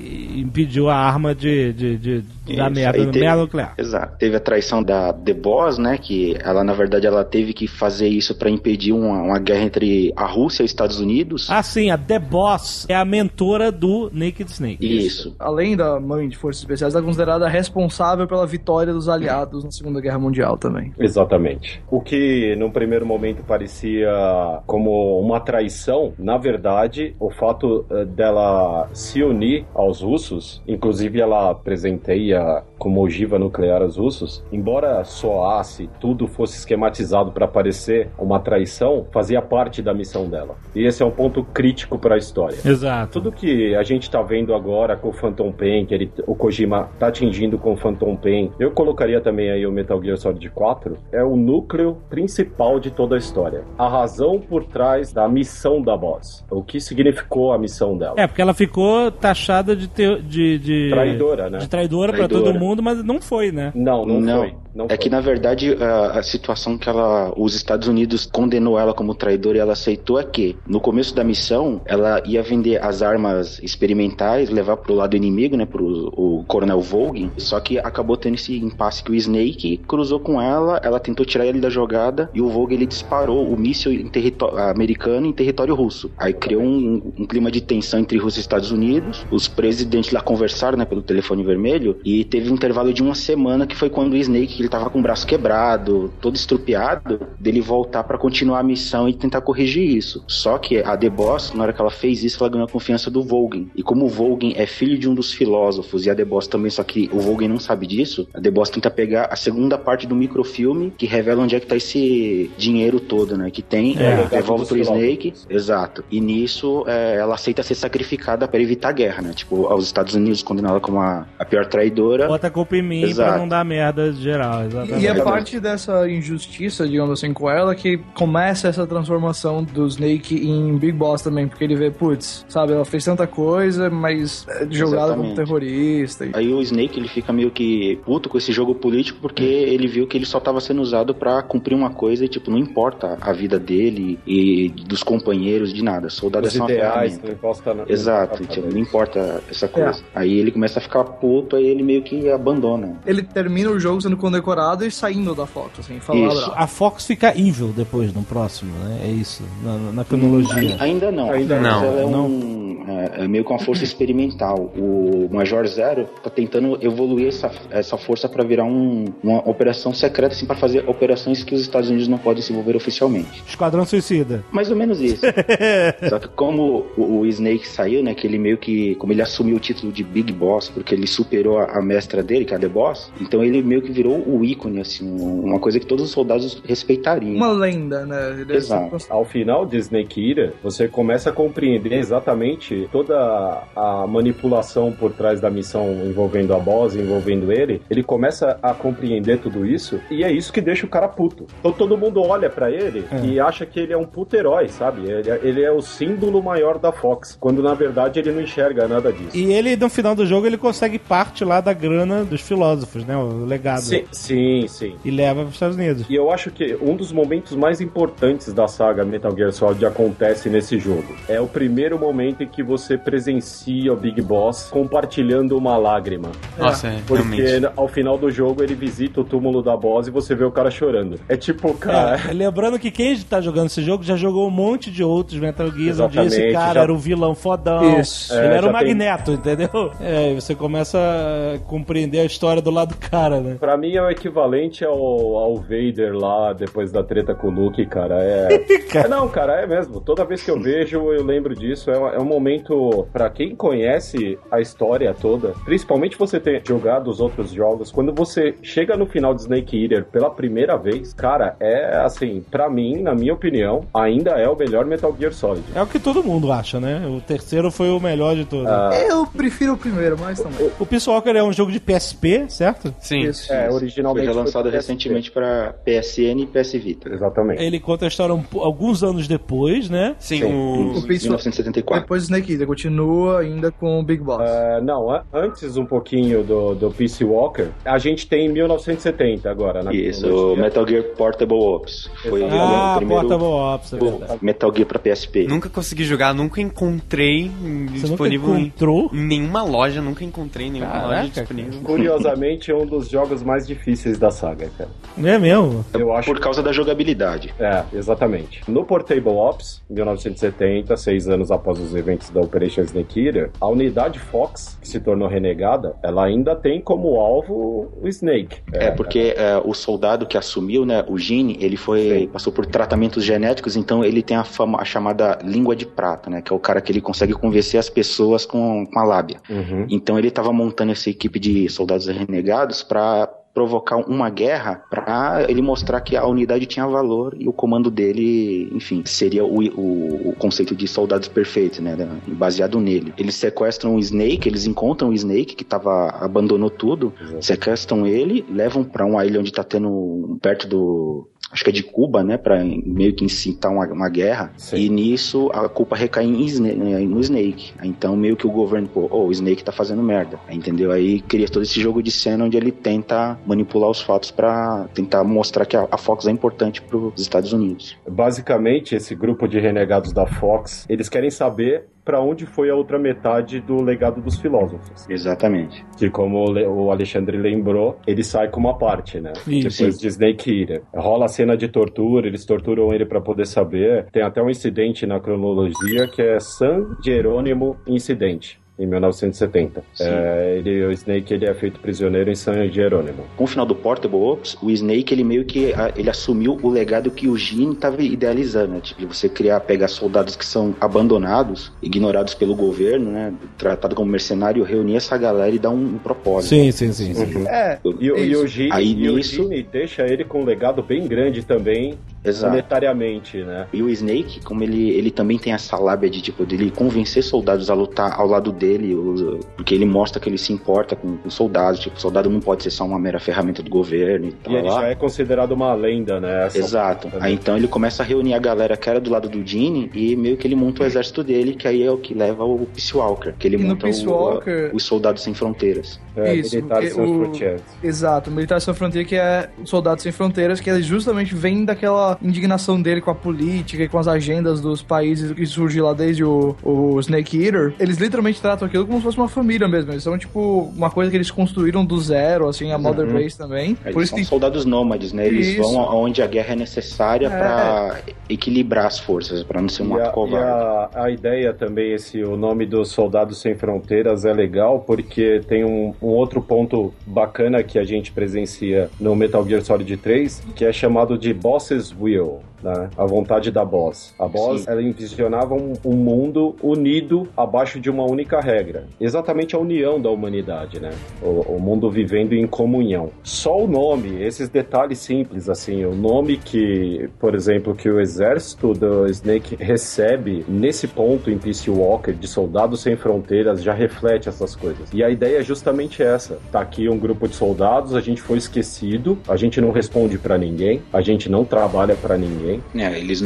E impediu a arma de dar merda nuclear. Exato. Teve a traição da The Boss, né? Que ela, na verdade, ela teve que fazer isso pra impedir uma guerra entre a Rússia e os Estados Unidos. Ah, sim, a The Boss é a mentora do Naked Snake. Isso. Além da mãe de forças especiais, ela é considerada responsável pela vitória dos aliados na Segunda Guerra Mundial também. Exatamente. O que, num primeiro momento, parecia como uma traição, na verdade, o fato dela se unir aos russos, inclusive ela presenteia como ogiva nuclear aos russos, embora soasse, tudo fosse esquematizado para parecer uma traição, fazia parte da missão dela. E esse é um ponto crítico para a história. Exato. Tudo que a gente tá vendo agora com o Phantom Pain, que o Kojima tá atingindo com o Phantom Pain, eu colocaria também aí o Metal Gear Solid 4, é o núcleo principal de toda a história. A razão por trás da missão da Boss. O que significou a missão dela. É, porque ela ficou taxada de traidora, né? De traidora pra todo mundo, mas não foi, né? Não foi. Não é que, na verdade, a situação que os Estados Unidos condenou ela como traidora e ela aceitou é que, no começo da missão, ela ia vender as armas experimentais, levar pro lado inimigo, né, o Coronel Vogel, só que acabou tendo esse impasse que o Snake cruzou com ela tentou tirar ele da jogada e o Vogel, ele disparou o míssil americano em território russo. Aí criou um clima de tensão entre Rússia e Estados Unidos, os presidentes lá conversaram, né, pelo telefone vermelho, e teve um intervalo de uma semana que foi quando o Snake, ele tava com o braço quebrado, todo estrupiado, dele voltar pra continuar a missão e tentar corrigir isso. Só que a The Boss, na hora que ela fez isso, ela ganhou a confiança do Vogel. E como o Vogel é filho de um dos filósofos e a The Boss também, só que o Vogel não sabe disso, a The Boss tenta pegar a segunda parte do microfilme que revela onde é que tá esse dinheiro todo, né? Que tem, devolve pro Snake. Exato. E nisso, ela aceita ser sacrificada pra evitar a guerra, né? Tipo, aos Estados Unidos condenam ela como a pior traidora. Bota a culpa em mim pra não dar merda geral. Exatamente. E é parte dessa injustiça, digamos assim, com ela que começa essa transformação do Snake em Big Boss também, porque ele vê, putz, sabe, ela fez tanta coisa, mas é jogada como terrorista. Aí o Snake, ele fica meio que puto com esse jogo político, porque ele viu que ele só tava sendo usado pra cumprir uma coisa e, tipo, não importa a vida dele e dos companheiros, de nada. Soldado é só uma ferramenta. Exato, tipo, não importa essa coisa. Aí ele começa a ficar puto, aí ele meio que abandona. Ele termina o jogo sendo condecorado e saindo da Fox, assim, isso. A Fox fica evil depois, no próximo, né? É isso, na cronologia. Ainda não. Ela é meio com uma força experimental. O Major Zero tá tentando evoluir essa força pra virar uma operação secreta, assim, pra fazer operações que os Estados Unidos não podem se envolver oficialmente. Esquadrão Suicida. Mais ou menos isso. Só que como o Snake saiu, né, que ele meio que, como ele assumiu o título de Big Boss, porque ele superou a mestra dele, que é a The Boss, então ele meio que virou o ícone, assim, uma coisa que todos os soldados respeitariam. Uma lenda, né? Exato. Ao final de Snake Eater, você começa a compreender exatamente toda a manipulação por trás da missão envolvendo a Boss, envolvendo ele. Ele começa a compreender tudo isso e é isso que deixa o cara puto. Então todo mundo olha pra ele e acha que ele é um puto herói, sabe? Ele é o símbolo maior da Fox, quando na verdade ele não enxerga nada disso. E ele, no final do jogo, ele consegue parte lá da grana dos filósofos, né? O legado. Sim. E leva para os Estados Unidos. E eu acho que um dos momentos mais importantes da saga Metal Gear Solid acontece nesse jogo. É o primeiro momento em que você presencia o Big Boss compartilhando uma lágrima. Nossa, porque realmente. Ao final do jogo ele visita o túmulo da Boss e você vê o cara chorando. É tipo, cara... Lembrando que quem tá jogando esse jogo já jogou um monte de outros Metal Gear, onde esse cara era o vilão fodão. Isso. Ele era o Magneto, entendeu? E você começa a compreender a história do lado do cara, né? Pra mim é o equivalente ao Vader lá, depois da treta com o Luke, cara. Não, cara, é mesmo. Toda vez que eu vejo, eu lembro disso. É um momento, pra quem conhece a história toda, principalmente você ter jogado os outros jogos, quando você chega no final de Snake Eater pela primeira vez, cara, é assim, pra mim, na minha opinião, ainda é o melhor Metal Gear Solid. É o que todo mundo acha, né? O terceiro foi o melhor de todos. Eu prefiro o primeiro, mas também. O Peace Walker é um jogo de PSP, certo? Sim. Isso. Originalmente foi lançado recentemente pra PSN e PS Vita. Exatamente. Ele conta a história alguns anos depois, né? Sim, Em 1974. Depois do Snake Eater, continua ainda com o Big Boss. Não, antes um pouquinho do Peace Walker, a gente tem 1970 agora, né? Isso, o Metal Gear Portable Ops. Foi o primeiro Portable Ops, é verdade. Metal Gear pra PSP. Nunca consegui jogar, nunca encontrei disponível em nenhuma loja, nunca encontrei em nenhuma loja disponível. Curiosamente, é um dos jogos mais difíceis da saga, cara. É mesmo? Eu acho. Por causa da jogabilidade. Exatamente. No Portable Ops, 1970, 6 anos após os eventos da Operation Snake Eater, a unidade Fox, que se tornou renegada, ela ainda tem como alvo o Snake. Porque o soldado que assumiu, né, o Gene, ele passou por tratamentos genéticos, então ele tem a chamada língua de prata, né, que é o cara que ele consegue convencer as pessoas com a lábia. Uhum. Então ele estava montando essa equipe de soldados renegados para provocar uma guerra, para ele mostrar que a unidade tinha valor e o comando dele, enfim, seria o conceito de soldados perfeitos, né, baseado nele. Eles sequestram o Snake, eles encontram o Snake, que abandonou tudo, sequestram ele, levam para uma ilha onde tá tendo, perto do... acho que é de Cuba, né, pra meio que incitar uma guerra. Sim. E nisso a culpa recai no Snake. Então meio que o governo, o Snake tá fazendo merda, entendeu? Aí cria todo esse jogo de cena onde ele tenta manipular os fatos pra tentar mostrar que a Fox é importante pros Estados Unidos. Basicamente, esse grupo de renegados da Fox, eles querem saber para onde foi a outra metade do legado dos filósofos. Exatamente. Que, como o Alexandre lembrou, ele sai com uma parte, né? Isso. Depois de Snake Eater. Rola a cena de tortura, eles torturam ele para poder saber. Tem até um incidente na cronologia que é San Jerônimo Incidente. Em 1970. O Snake ele é feito prisioneiro em San Jerônimo. Com o final do Portable Ops, o Snake ele meio que ele assumiu o legado que o Gene estava idealizando, né? Tipo, você pegar soldados que são abandonados, ignorados pelo governo, né? Tratado como mercenário, reunir essa galera e dar um propósito. Sim. Uhum. E o Gene deixa ele com um legado bem grande também, monetariamente, né? E o Snake, como ele também tem essa lábia de tipo dele convencer soldados a lutar ao lado dele, porque ele mostra que ele se importa com soldados, tipo, o soldado não pode ser só uma mera ferramenta do governo e tal. E ele já é considerado uma lenda, né? Exato. Aí então ele começa a reunir a galera que era do lado do Gene e meio que ele monta o exército dele, que aí é o que leva o Peace Walker, que ele monta os Soldados Sem Fronteiras. Militares Sem Fronteiras. Exato, Militares Sem Fronteiras, que é Soldados Sem Fronteiras, que justamente vem daquela indignação dele com a política e com as agendas dos países que surgiu lá desde o Snake Eater. Eles literalmente tratam aquilo como se fosse uma família mesmo. Eles são, tipo, uma coisa que eles construíram do zero, assim, a Mother Base também. Eles são soldados nômades, né? Eles vão onde a guerra é necessária pra equilibrar as forças, pra não ser um ato covarde. A ideia também, o nome dos Soldados Sem Fronteiras é legal, porque tem um outro ponto bacana que a gente presencia no Metal Gear Solid 3, que é chamado de Boss's Will, né? A vontade da Boss. A Boss, ela envisionava um mundo unido abaixo de uma única regra. Exatamente a união da humanidade, né? O mundo vivendo em comunhão. Só o nome, esses detalhes simples, assim, o nome que, por exemplo, que o exército do Snake recebe nesse ponto em Peace Walker, de Soldados Sem Fronteiras, já reflete essas coisas. E a ideia é justamente essa. Tá aqui um grupo de soldados, a gente foi esquecido, a gente não responde pra ninguém, a gente não trabalha pra ninguém. Eles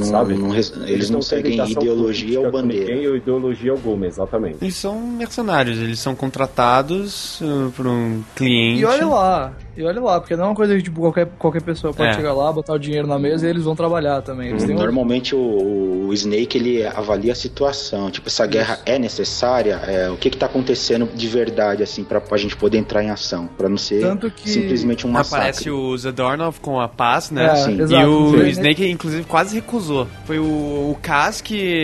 não seguem ideologia ou bandeira. Ninguém ou ideologia alguma, exatamente. Eles são mercenários, eles são contratados por um cliente. E olha lá, porque não é uma coisa que tipo, qualquer pessoa pode chegar lá, botar o dinheiro na mesa e eles vão trabalhar também. Eles Normalmente o Snake ele avalia a situação, tipo, essa guerra é necessária, o que tá acontecendo de verdade, assim, pra gente poder entrar em ação, pra não ser simplesmente um massacre. Aparece o Zadornov com a paz, né? Exato, e o Snake, inclusive, quase recusou. Foi o Kaz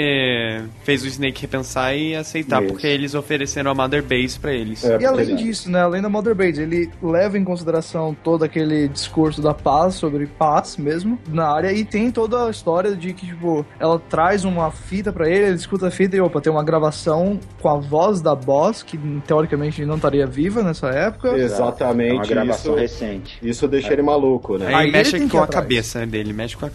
que fez o Snake repensar e aceitar, porque eles ofereceram a Mother Base pra eles. E além disso, né, além da Mother Base, ele leva em consideração todo aquele discurso da paz, sobre paz mesmo, na área, e tem toda a história de que, tipo, ela traz uma fita pra ele escuta a fita e, tem uma gravação com a voz da Boss, que teoricamente não estaria viva nessa época. Exatamente. É uma gravação recente. Isso deixa ele maluco, né? Aí mexe com a cabeça dele, mexe com a cabeça.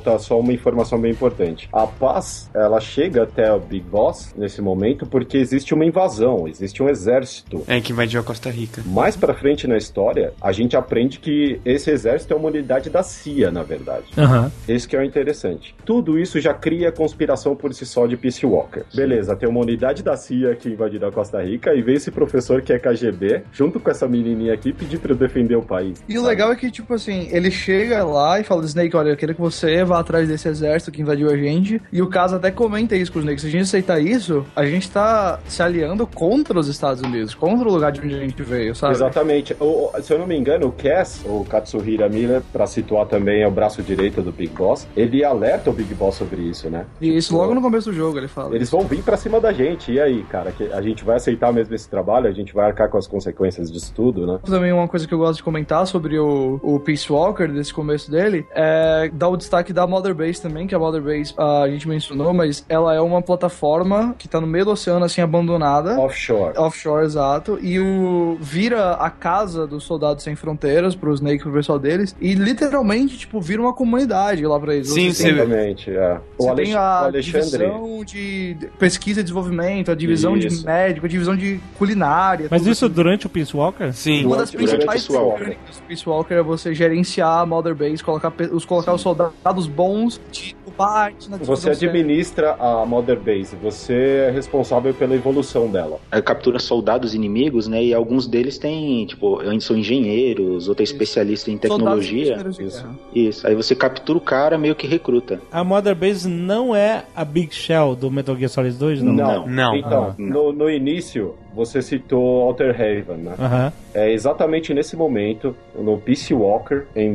falta só uma informação bem importante. A Paz, ela chega até o Big Boss nesse momento porque existe uma invasão, existe um exército. Que invadiu a Costa Rica. Mais pra frente na história, a gente aprende que esse exército é uma unidade da CIA, na verdade. Esse que é o interessante. Tudo isso já cria conspiração por si só de Peace Walker. Beleza, tem uma unidade da CIA que invadiu a Costa Rica e veio esse professor que é KGB, junto com essa menininha aqui, pedir pra eu defender o país. E o legal é que, tipo assim, ele chega lá e fala, Snake, olha, eu quero que você vá atrás desse exército que invadiu a gente. E o caso até comenta isso com o Snake. Se a gente aceitar isso, a gente tá se aliando contra os Estados Unidos, contra o lugar de onde a gente veio, sabe? Exatamente. Se eu não me engano, o Cass, o Katsuhira Miller, pra situar também, é o braço direito do Big Boss. Ele alerta o Big Boss sobre isso, né? Isso, logo no começo do jogo ele fala. Eles vão vir pra cima da gente. E aí, cara? Que a gente vai aceitar mesmo esse trabalho? A gente vai arcar com as consequências disso tudo, né? Também uma coisa que eu gosto de comentar sobre o Peace Walker, desse começo dele, é dar o destaque da Mother Base também, que a Mother Base a gente mencionou, mas ela é uma plataforma que tá no meio do oceano, assim, abandonada. Offshore, exato. E vira a casa dos Soldados Sem Fronteiras pro Snake, pro pessoal deles, e literalmente, tipo, vira uma comunidade lá pra eles. Sim, exatamente. Você tem a divisão de pesquisa e desenvolvimento, a divisão de médico, a divisão de culinária. Mas isso durante o Peace Walker? Sim. Uma das principais mecânicas do Peace Walker é você gerenciar a Mother Base, colocar os soldados bons de parte na Você administra a Mother Base, você é responsável pela evolução dela. Aí captura soldados inimigos, né? E alguns deles têm, tipo, são engenheiros, outro é especialista em tecnologia. Isso. Aí você captura o cara, meio que recruta. A Mother Base não é a Big Shell do Metal Gear Solid 2, não? Não. Então, no início, você citou Alter Haven, né? É exatamente nesse momento, no Peace Walker, em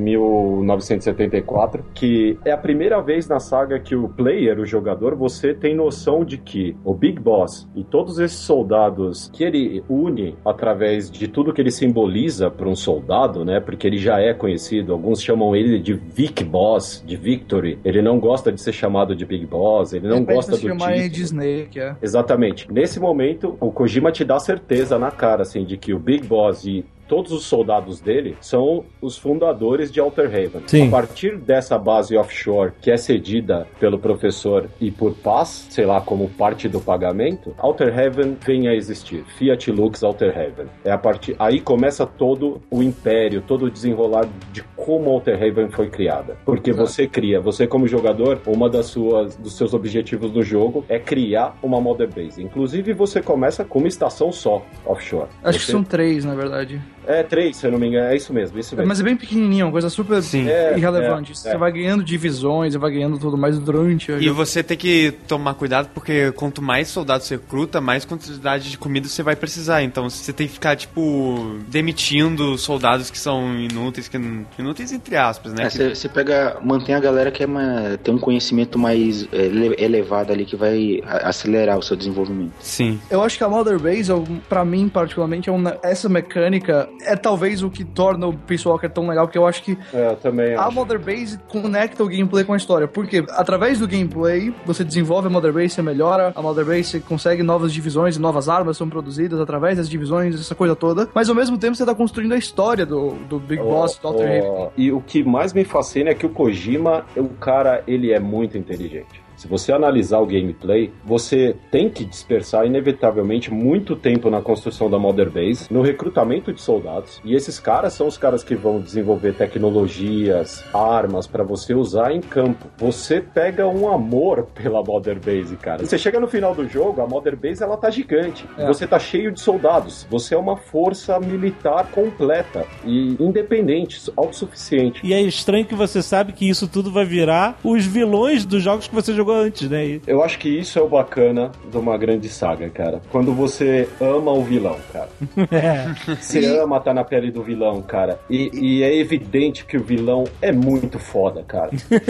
1974, que é a primeira vez na saga que o player, o jogador, você tem noção de que o Big Boss e todos esses soldados que ele une através de tudo que ele simboliza para um soldado, né? Porque ele já é conhecido, alguns chamam ele de Vic Boss, de Victory. Ele não gosta de ser chamado de Big Boss, ele não gosta do título. De Snake, Exatamente. Nesse momento, o Kojima te dá certeza na cara, assim, de que o Big Boss e todos os soldados dele são os fundadores de Alter Haven. Sim. A partir dessa base offshore, que é cedida pelo professor e por Paz, sei lá, como parte do pagamento, Alter Haven vem a existir. Fiat Lux Alter Haven. Aí começa todo o império, todo o desenrolar de como Alter Haven foi criada. Porque você como jogador, dos seus objetivos do jogo é criar uma Mother Base. Inclusive, você começa com uma estação só, offshore. Acho que são 3, na verdade. 3, se eu não me engano, é isso mesmo. Mas é bem pequenininho, uma coisa super irrelevante. Você vai ganhando divisões, você vai ganhando tudo mais durante... E você tem que tomar cuidado, porque quanto mais soldados você recruta, mais quantidade de comida você vai precisar. Então você tem que ficar, tipo, demitindo soldados que são inúteis entre aspas, né? Você mantém a galera que tem um conhecimento mais elevado ali, que vai acelerar o seu desenvolvimento. Sim. Eu acho que a Mother Base, pra mim particularmente, essa mecânica é talvez o que torna o Peace Walker tão legal, porque eu acho que a Mother Base conecta o gameplay com a história. Porque através do gameplay, você desenvolve a Mother Base, você melhora a Mother Base, você consegue novas divisões e novas armas são produzidas através das divisões, essa coisa toda. Mas ao mesmo tempo você tá construindo a história do Big Boss, do Alter Haven. E o que mais me fascina é que o Kojima, ele é muito inteligente. Se você analisar o gameplay, você tem que dispersar inevitavelmente muito tempo na construção da Mother Base, no recrutamento de soldados, e esses caras são os caras que vão desenvolver tecnologias, armas para você usar em campo. Você pega um amor pela Mother Base, cara. Você chega no final do jogo, a Mother Base ela tá gigante, você tá cheio de soldados, você é uma força militar completa e independente, autossuficiente. E é estranho que você sabe que isso tudo vai virar os vilões dos jogos que você jogou antes, né? Eu acho que isso é o bacana de uma grande saga, cara. Quando você ama o vilão, cara. Você ama estar na pele do vilão, cara. E é evidente que o vilão é muito foda, cara.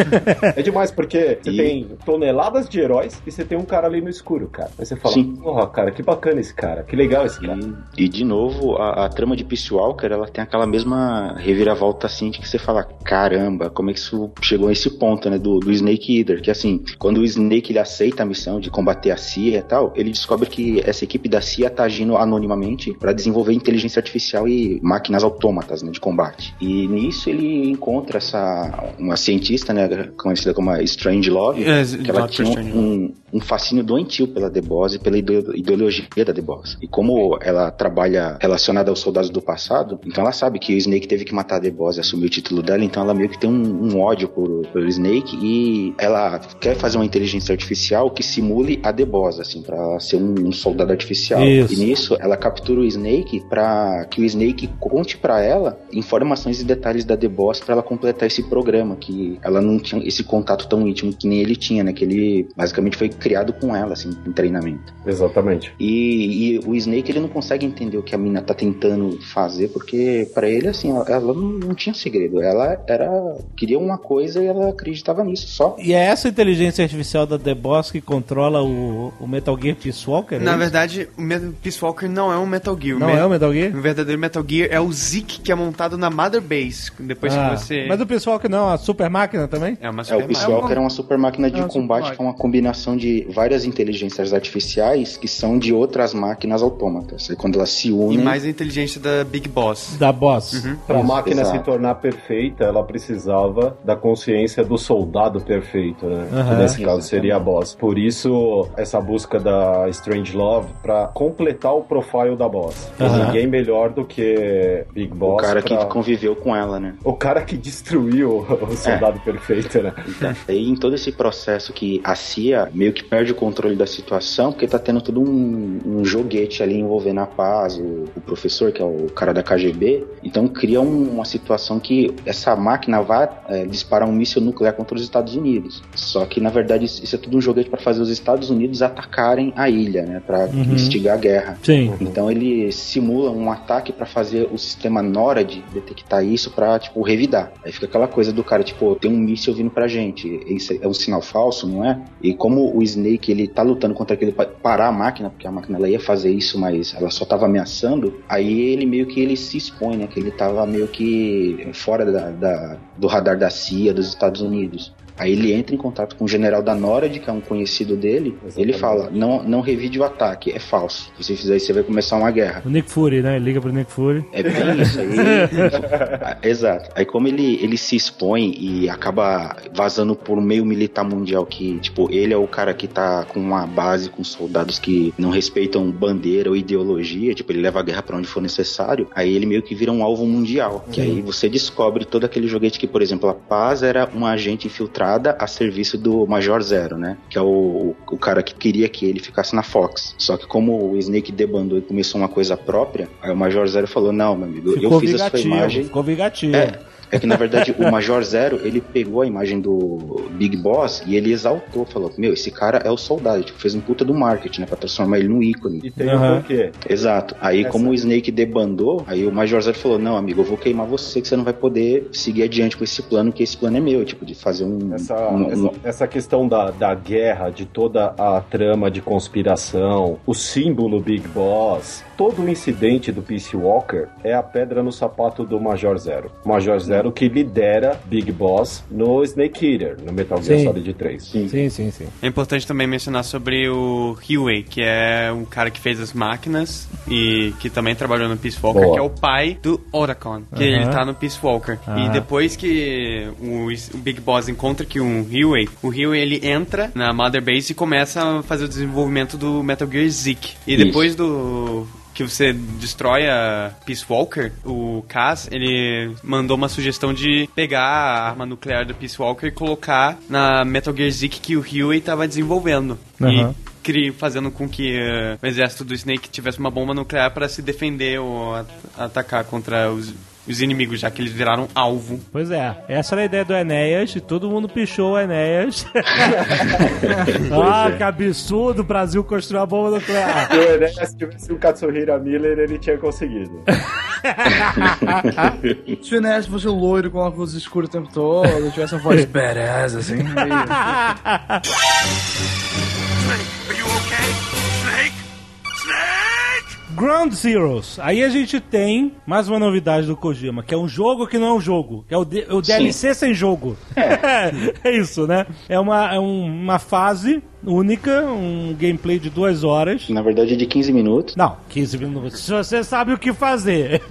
É demais, porque você tem toneladas de heróis e você tem um cara ali no escuro, cara. Aí você fala, porra, cara, que bacana esse cara, que legal esse cara. E de novo, a trama de Peace Walker, ela tem aquela mesma reviravolta, assim, de que você fala, caramba, como é que isso chegou a esse ponto, né, do Snake Eater, que assim, Quando o Snake ele aceita a missão de combater a CIA e tal, ele descobre que essa equipe da CIA tá agindo anonimamente para desenvolver inteligência artificial e máquinas autômatas, né, de combate. E nisso ele encontra uma cientista, né, conhecida como a Strangelove, que ela tinha um fascínio doentio pela The Boss e pela ideologia da The Boss. E como ela trabalha relacionada aos soldados do passado, então ela sabe que o Snake teve que matar a The Boss e assumir o título dela, então ela meio que tem um ódio pelo Snake e ela quer fazer uma inteligência artificial que simule a The Boss, assim, pra ser um soldado artificial. Isso. E nisso ela captura o Snake pra que o Snake conte pra ela informações e detalhes da The Boss pra ela completar esse programa, que ela não tinha esse contato tão íntimo que nem ele tinha, né, que ele basicamente foi criado com ela, assim, em treinamento. Exatamente. E o Snake, ele não consegue entender o que a mina tá tentando fazer, porque pra ele, assim, ela não tinha segredo. Ela queria uma coisa e ela acreditava nisso, só. E é essa inteligência artificial da The Boss que controla o Metal Gear Peace Walker? Na verdade, o Peace Walker não é um Metal Gear. Não é um Metal Gear? O verdadeiro Metal Gear é o Zeke, que é montado na Mother Base. Depois que você... Mas o Peace Walker não é uma super máquina também? É uma super máquina. O Peace Walker é uma super máquina de combate, que é uma combinação de várias inteligências artificiais que são de outras máquinas autômatas. E quando elas se unem... E mais a inteligência da Big Boss. Da Boss. Uhum. Para a máquina se tornar perfeita, ela precisava da consciência do soldado perfeito, né? Uhum. Nesse caso seria a Boss. Por isso, essa busca da Strangelove para completar o profile da Boss. Uhum. Ninguém melhor do que Big Boss. O cara que conviveu com ela, né? O cara que destruiu o soldado perfeito, né? E em todo esse processo que a CIA meio que perde o controle da situação, porque tá tendo todo um joguete ali envolvendo a Paz, o professor, que é o cara da KGB. Então cria uma situação que essa máquina vai disparar um míssil nuclear contra os Estados Unidos. Só que, na verdade, isso é tudo um joguete para fazer os Estados Unidos atacarem a ilha, né? Pra instigar a guerra. Sim. Então ele simula um ataque para fazer o sistema NORAD detectar isso pra, tipo, revidar. Aí fica aquela coisa do cara, tipo, tem um míssil vindo pra gente. Isso é um sinal falso, não é? E como o Snake, ele tá lutando contra aquele pra parar a máquina, porque a máquina ela ia fazer isso, mas ela só tava ameaçando, aí ele meio que ele se expõe, né? Que ele tava meio que fora do radar da CIA dos Estados Unidos. Aí ele entra em contato com o general da NORAD, que é um conhecido dele. Exatamente. Ele fala, não revide o ataque, é falso. Se você fizer isso, você vai começar uma guerra. O Nick Fury, né? Ele liga pro Nick Fury. É bem isso aí. Exato. Aí como ele se expõe e acaba vazando por um meio militar mundial que, tipo, ele é o cara que tá com uma base com soldados que não respeitam bandeira ou ideologia, tipo, ele leva a guerra pra onde for necessário, aí ele meio que vira um alvo mundial. Que aí você descobre todo aquele joguete que, por exemplo, a Paz era uma agente infiltrada a serviço do Major Zero, né? Que é o cara que queria que ele ficasse na Fox. Só que como o Snake debandou e começou uma coisa própria, aí o Major Zero falou, não, meu amigo, eu fiz a sua imagem. Ficou vingativo. É que, na verdade, o Major Zero, ele pegou a imagem do Big Boss e ele exaltou, falou, meu, esse cara é o soldado, tipo, fez um puta do marketing, né, pra transformar ele num ícone. E tem um porquê. Exato. Aí, como o Snake debandou, aí o Major Zero falou, não, amigo, eu vou queimar você, que você não vai poder seguir adiante com esse plano, que esse plano é meu, tipo, de fazer essa questão da guerra, de toda a trama de conspiração, o símbolo Big Boss, todo o incidente do Peace Walker é a pedra no sapato do Major Zero. O Major Zero que lidera Big Boss no Snake Eater, no Metal Gear Solid 3. Sim. É importante também mencionar sobre o Huey, que é um cara que fez as máquinas e que também trabalhou no Peace Walker, que é o pai do Otacon, que ele tá no Peace Walker. E depois que o Big Boss encontra que o Huey ele entra na Mother Base e começa a fazer o desenvolvimento do Metal Gear Zeke. E depois que você destrói a Peace Walker, o Kaz, ele mandou uma sugestão de pegar a arma nuclear da Peace Walker e colocar na Metal Gear Zeke que o Huey estava desenvolvendo. E fazendo com que o exército do Snake tivesse uma bomba nuclear para se defender ou atacar contra os inimigos, já que eles viraram alvo. Pois é, essa era a ideia do Enéas e todo mundo pichou o Enéas. Que absurdo, o Brasil construiu a bomba nuclear. Se o Enéas tivesse um Katsuhira Miller, ele tinha conseguido. Se o Enéas fosse loiro com óculos escuros o tempo todo, tivesse uma voz badass, assim. Snake, are you okay? Snake? Ground Zeroes. Aí a gente tem mais uma novidade do Kojima, que é um jogo que não é um jogo, que é o DLC sem jogo. É isso, né? É uma fase única, um gameplay de 2 horas. Na verdade, de 15 minutos. Não, 15 minutos. Se você sabe o que fazer.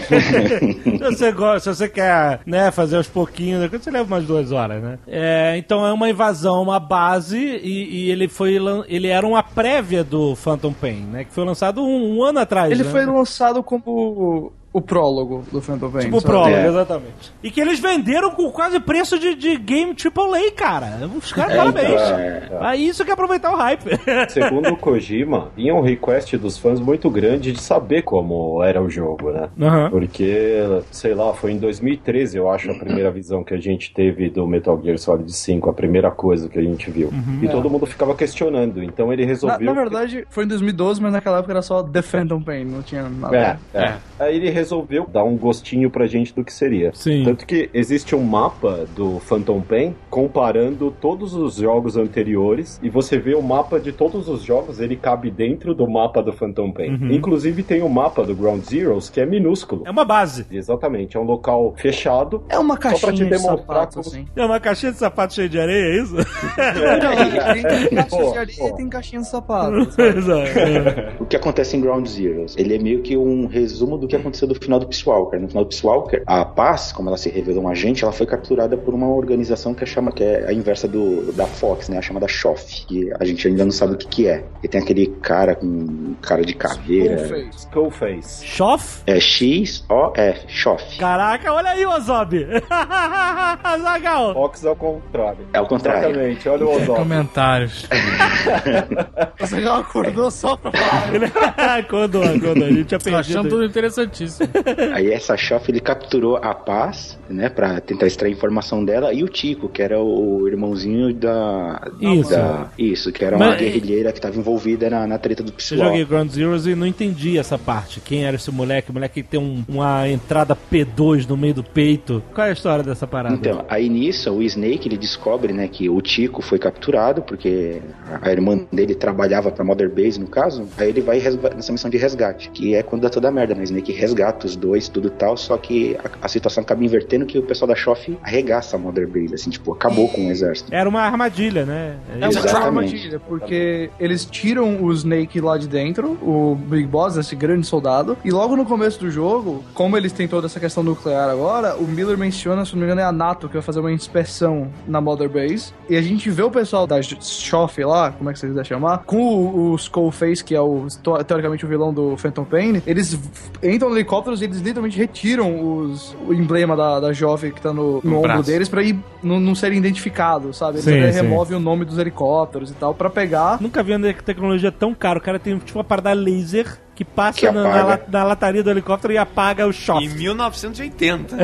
Se você quer, né, fazer aos pouquinhos, você leva umas 2 horas, né? Então é uma invasão, uma base, e ele era uma prévia do Phantom Pain, né? Que foi lançado um ano atrás. Ele né? foi lançado como o prólogo do Phantom Pain. Tipo o prólogo, exatamente. E que eles venderam com quase preço de game AAA, cara. Os caras, parabéns. Aí isso que é aproveitar o hype. Segundo o Kojima, tinha um request dos fãs muito grande de saber como era o jogo, né? Uhum. Porque, sei lá, foi em 2013, eu acho, a primeira visão que a gente teve do Metal Gear Solid 5, a primeira coisa que a gente viu. E todo mundo ficava questionando, então ele resolveu... Na verdade, foi em 2012, mas naquela época era só The Phantom Pain, não tinha nada. Aí ele resolveu dar um gostinho pra gente do que seria. Sim. Tanto que existe um mapa do Phantom Pain comparando todos os jogos anteriores, e você vê o mapa de todos os jogos, ele cabe dentro do mapa do Phantom Pain. Inclusive tem o mapa do Ground Zeroes, que é minúsculo. É uma base. Exatamente, é um local fechado. É uma caixinha só pra te demonstrar de sapato, como... assim. É uma caixinha de sapato cheia de areia, é isso? Tem caixinha de areia e tem caixinha de sapato. O que acontece em Ground Zeroes? Ele é meio que um resumo do que aconteceu no final do Peace Walker. No final do Peace Walker, a Paz, como ela se revelou um agente, ela foi capturada por uma organização que é a inversa da Fox, né? A chamada SHOF, que a gente ainda não sabe o que é. E tem aquele cara com cara de caveira. Skullface. SHOF? É X-O-F, SHOF. Caraca, olha aí o Ozob. Zagal. Fox ao contrário. É o contrário. Exatamente, olha o Ozob. Comentários. O Zagal acordou só pra falar. Acordou. A gente tinha Tô perdido. achando tudo interessantíssimo. Aí essa SHOF, ele capturou a Paz, né, pra tentar extrair informação dela, e o Tico, que era o irmãozinho Isso, que era uma guerrilheira que estava envolvida na treta do Peace Eu Walker. joguei Ground Zeroes e não entendi essa parte. Quem era esse moleque? O moleque que tem uma entrada P2 no meio do peito. Qual é a história dessa parada? Então, aí nisso, o Snake, ele descobre, né, que o Tico foi capturado, porque a irmã dele trabalhava pra Mother Base, no caso. Aí ele vai nessa missão de resgate, que é quando dá toda a merda, né? O Snake resgata os dois, tudo tal, só que a situação acaba invertendo, que o pessoal da SHOF arregaça a Mother Base, assim, tipo, acabou com o exército. Era uma armadilha, né? É uma armadilha, porque eles tiram o Snake lá de dentro, o Big Boss, esse grande soldado, e logo no começo do jogo, como eles têm toda essa questão nuclear agora, o Miller menciona, se não me engano, é a NATO, que vai fazer uma inspeção na Mother Base, e a gente vê o pessoal da SHOF lá, como é que vocês quiserem chamar, com o Skullface, que é teoricamente o vilão do Phantom Pain, eles entram no helicóptero e eles literalmente retiram o emblema da jovem que tá no ombro deles pra ir não serem identificados, sabe? Eles removem o nome dos helicópteros e tal pra pegar. Nunca vi uma tecnologia tão cara. O cara tem tipo uma parada laser que passa na lataria do helicóptero e apaga o choque. Em 1980.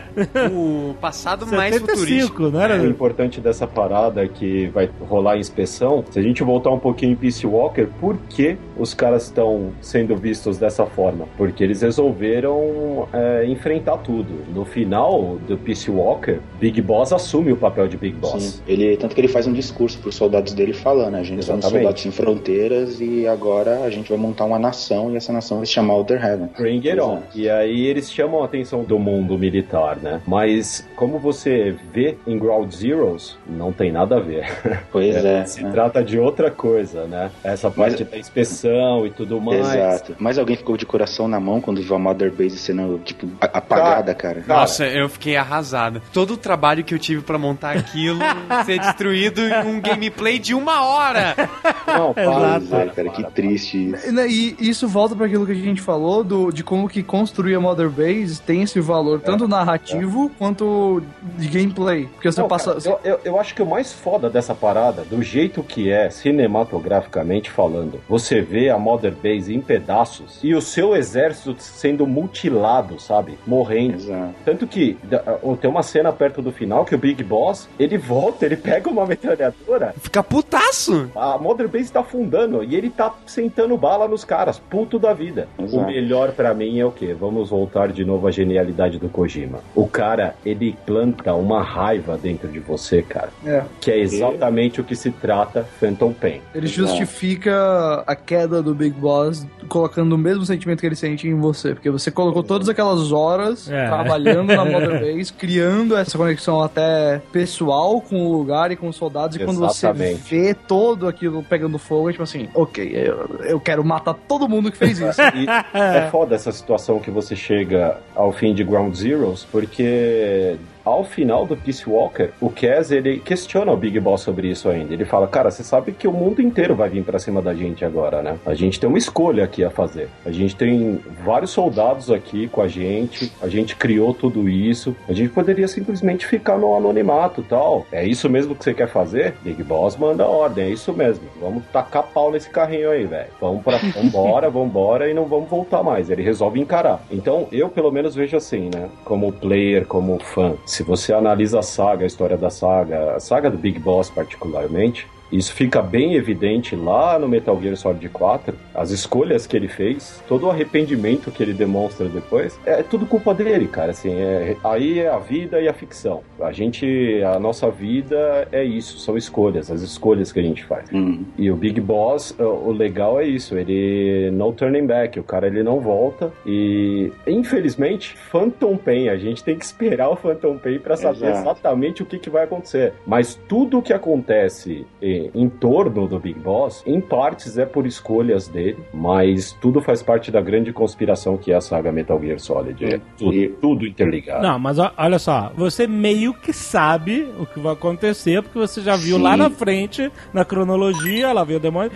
O passado 75, mais futurístico. Não era? O importante dessa parada é que vai rolar a inspeção. Se a gente voltar um pouquinho em Peace Walker, por que os caras estão sendo vistos dessa forma? Porque eles resolveram enfrentar tudo. No final do Peace Walker, Big Boss assume o papel de Big Boss. Sim. Tanto que ele faz um discurso pros soldados dele falando: a gente somos soldados sem fronteiras e agora a gente vai montar uma nação, e essa nação vai se chamar Outer Heaven. Bring it on. E aí eles chamam a atenção do mundo militar, né? Mas como você vê em Ground Zeroes, não tem nada a ver. Pois Se trata de outra coisa, né? Essa parte da inspeção e tudo mais. Exato. Mas alguém ficou de coração na mão quando viu a Mother Base sendo, tipo, apagada, cara? Nossa, eu fiquei arrasado. Todo o trabalho que eu tive pra montar aquilo ser destruído em um gameplay de 1 hora. Não, cara, que triste isso. E isso volta para aquilo que a gente falou de como que construir a Mother Base tem esse valor tanto narrativo quanto de gameplay. Porque você passa... Cara, eu acho que o mais foda dessa parada, do jeito que é, cinematograficamente falando, você vê a Mother Base em pedaços e o seu exército sendo mutilado, sabe? Morrendo. Exato. Tanto que tem uma cena perto do final que o Big Boss, ele volta, ele pega uma metralhadora, Fica putaço. a Mother Base tá afundando e ele tá sentando bala nos caras, puto fruto da vida. Exato. O melhor pra mim é o quê? Vamos voltar de novo à genialidade do Kojima. O cara, ele planta uma raiva dentro de você, cara. Que é exatamente o que se trata Phantom Pain. Ele justifica a queda do Big Boss colocando o mesmo sentimento que ele sente em você, porque você colocou todas aquelas horas trabalhando na Mother Base, criando essa conexão até pessoal com o lugar e com os soldados, e quando você vê todo aquilo pegando fogo, é tipo assim, ok, eu quero matar todo mundo que fez isso. E é foda essa situação que você chega ao fim de Ground Zeroes, porque ao final do Peace Walker, o Kaz, ele questiona o Big Boss sobre isso ainda. Ele fala, cara, você sabe que o mundo inteiro vai vir pra cima da gente agora, né? A gente tem uma escolha aqui a fazer. A gente tem vários soldados aqui com a gente criou tudo isso, a gente poderia simplesmente ficar no anonimato e tal. É isso mesmo que você quer fazer? Big Boss manda a ordem, é isso mesmo. Vamos tacar pau nesse carrinho aí, velho. Vambora e não vamos voltar mais. Ele resolve encarar. Então, eu pelo menos vejo assim, né? Como player, como fã. Se você analisa a saga, a história da saga, a saga do Big Boss particularmente, isso fica bem evidente lá no Metal Gear Solid 4, as escolhas que ele fez, todo o arrependimento que ele demonstra depois, é tudo culpa dele, cara, assim, aí é a vida e a ficção. A nossa vida é isso, são escolhas, as escolhas que a gente faz. E o Big Boss, o legal é isso, ele no turning back, o cara ele não volta, e infelizmente, Phantom Pain, a gente tem que esperar o Phantom Pain pra saber exatamente o que vai acontecer, mas tudo o que acontece em torno do Big Boss, em partes é por escolhas dele, mas tudo faz parte da grande conspiração que é a saga Metal Gear Solid. Tudo interligado. Não, mas olha só, você meio que sabe o que vai acontecer, porque você já viu lá na frente, na cronologia, lá veio o demônio.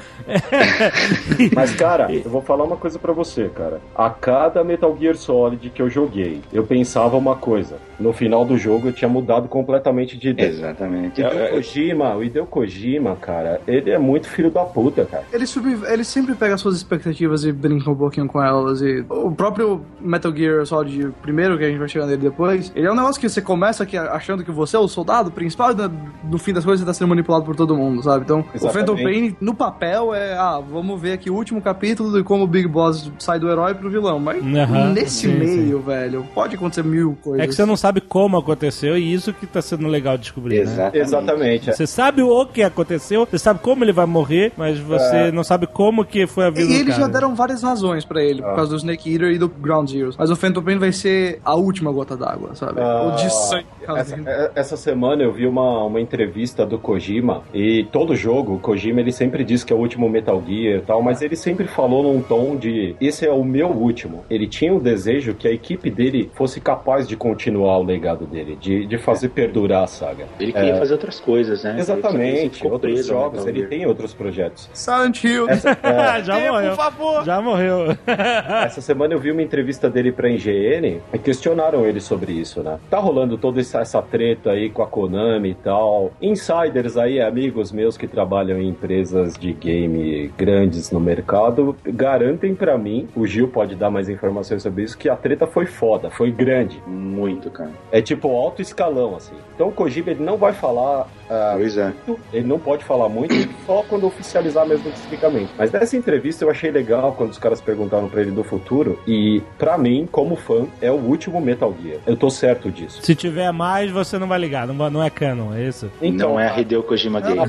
Mas, cara, eu vou falar uma coisa pra você, cara. A cada Metal Gear Solid que eu joguei, eu pensava uma coisa. No final do jogo, eu tinha mudado completamente de ideia. Exatamente. O Hideo Kojima, cara, ele é muito filho da puta, cara. Ele sempre pega as suas expectativas e brinca um pouquinho com elas. E o próprio Metal Gear Solid primeiro, que a gente vai chegar nele depois, ele é um negócio que você começa aqui achando que você é o soldado principal, e no fim das coisas você tá sendo manipulado por todo mundo, sabe? Então, exatamente. O Phantom Pain, no papel, vamos ver aqui o último capítulo de como o Big Boss sai do herói pro vilão. Mas nesse meio, velho, pode acontecer mil coisas. É que você não sabe como aconteceu, e isso que tá sendo legal de descobrir, né? Exatamente. Você sabe o que aconteceu, você sabe como ele vai morrer, mas você não sabe como que foi a vida do cara. E eles já deram várias razões pra ele, por causa do Snake Eater e do Ground Zeroes. Mas o Phantom Pain vai ser a última gota d'água, sabe? O de sangue. Essa semana eu vi uma entrevista do Kojima, e todo jogo, o Kojima, ele sempre diz que é o último Metal Gear e tal, mas ele sempre falou num tom de, esse é o meu último. Ele tinha o desejo que a equipe dele fosse capaz de continuar o legado dele, de fazer perdurar a saga. Ele queria fazer outras coisas, né? Exatamente, outros jogos, ele tem outros projetos. Silent Hill. Já morreu. Por favor. Já morreu. Essa semana eu vi uma entrevista dele pra IGN e questionaram ele sobre isso, né? Tá rolando toda essa treta aí com a Konami e tal. Insiders aí, amigos meus que trabalham em empresas de game grandes no mercado, garantem pra mim, o Gil pode dar mais informações sobre isso, que a treta foi foda, foi grande. Muito, cara. É tipo alto escalão, assim. Então o Kojima, ele não vai falar muito, ele não pode falar muito, só quando oficializar mesmo especificamente. Mas nessa entrevista eu achei legal quando os caras perguntaram pra ele do futuro, e pra mim, como fã, é o último Metal Gear. Eu tô certo disso. Se tiver mais, você não vai ligar, não é canon, é isso? Então, não é a Hideo Kojima Game.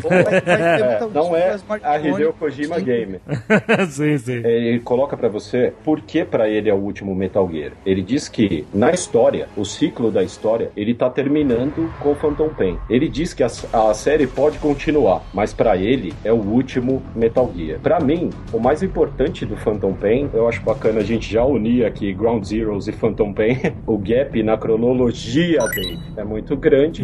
Não é a Hideo Kojima Game. Sim. Ele coloca pra você por que pra ele é o último Metal Gear. Ele diz que, na história, o ciclo da história, ele tá terminando com o Phantom Pain. Ele diz que a série pode continuar, mas pra ele é o último Metal Gear. Pra mim, o mais importante do Phantom Pain, eu acho bacana a gente já unir aqui Ground Zeroes e Phantom Pain, o gap na cronologia dele é muito grande,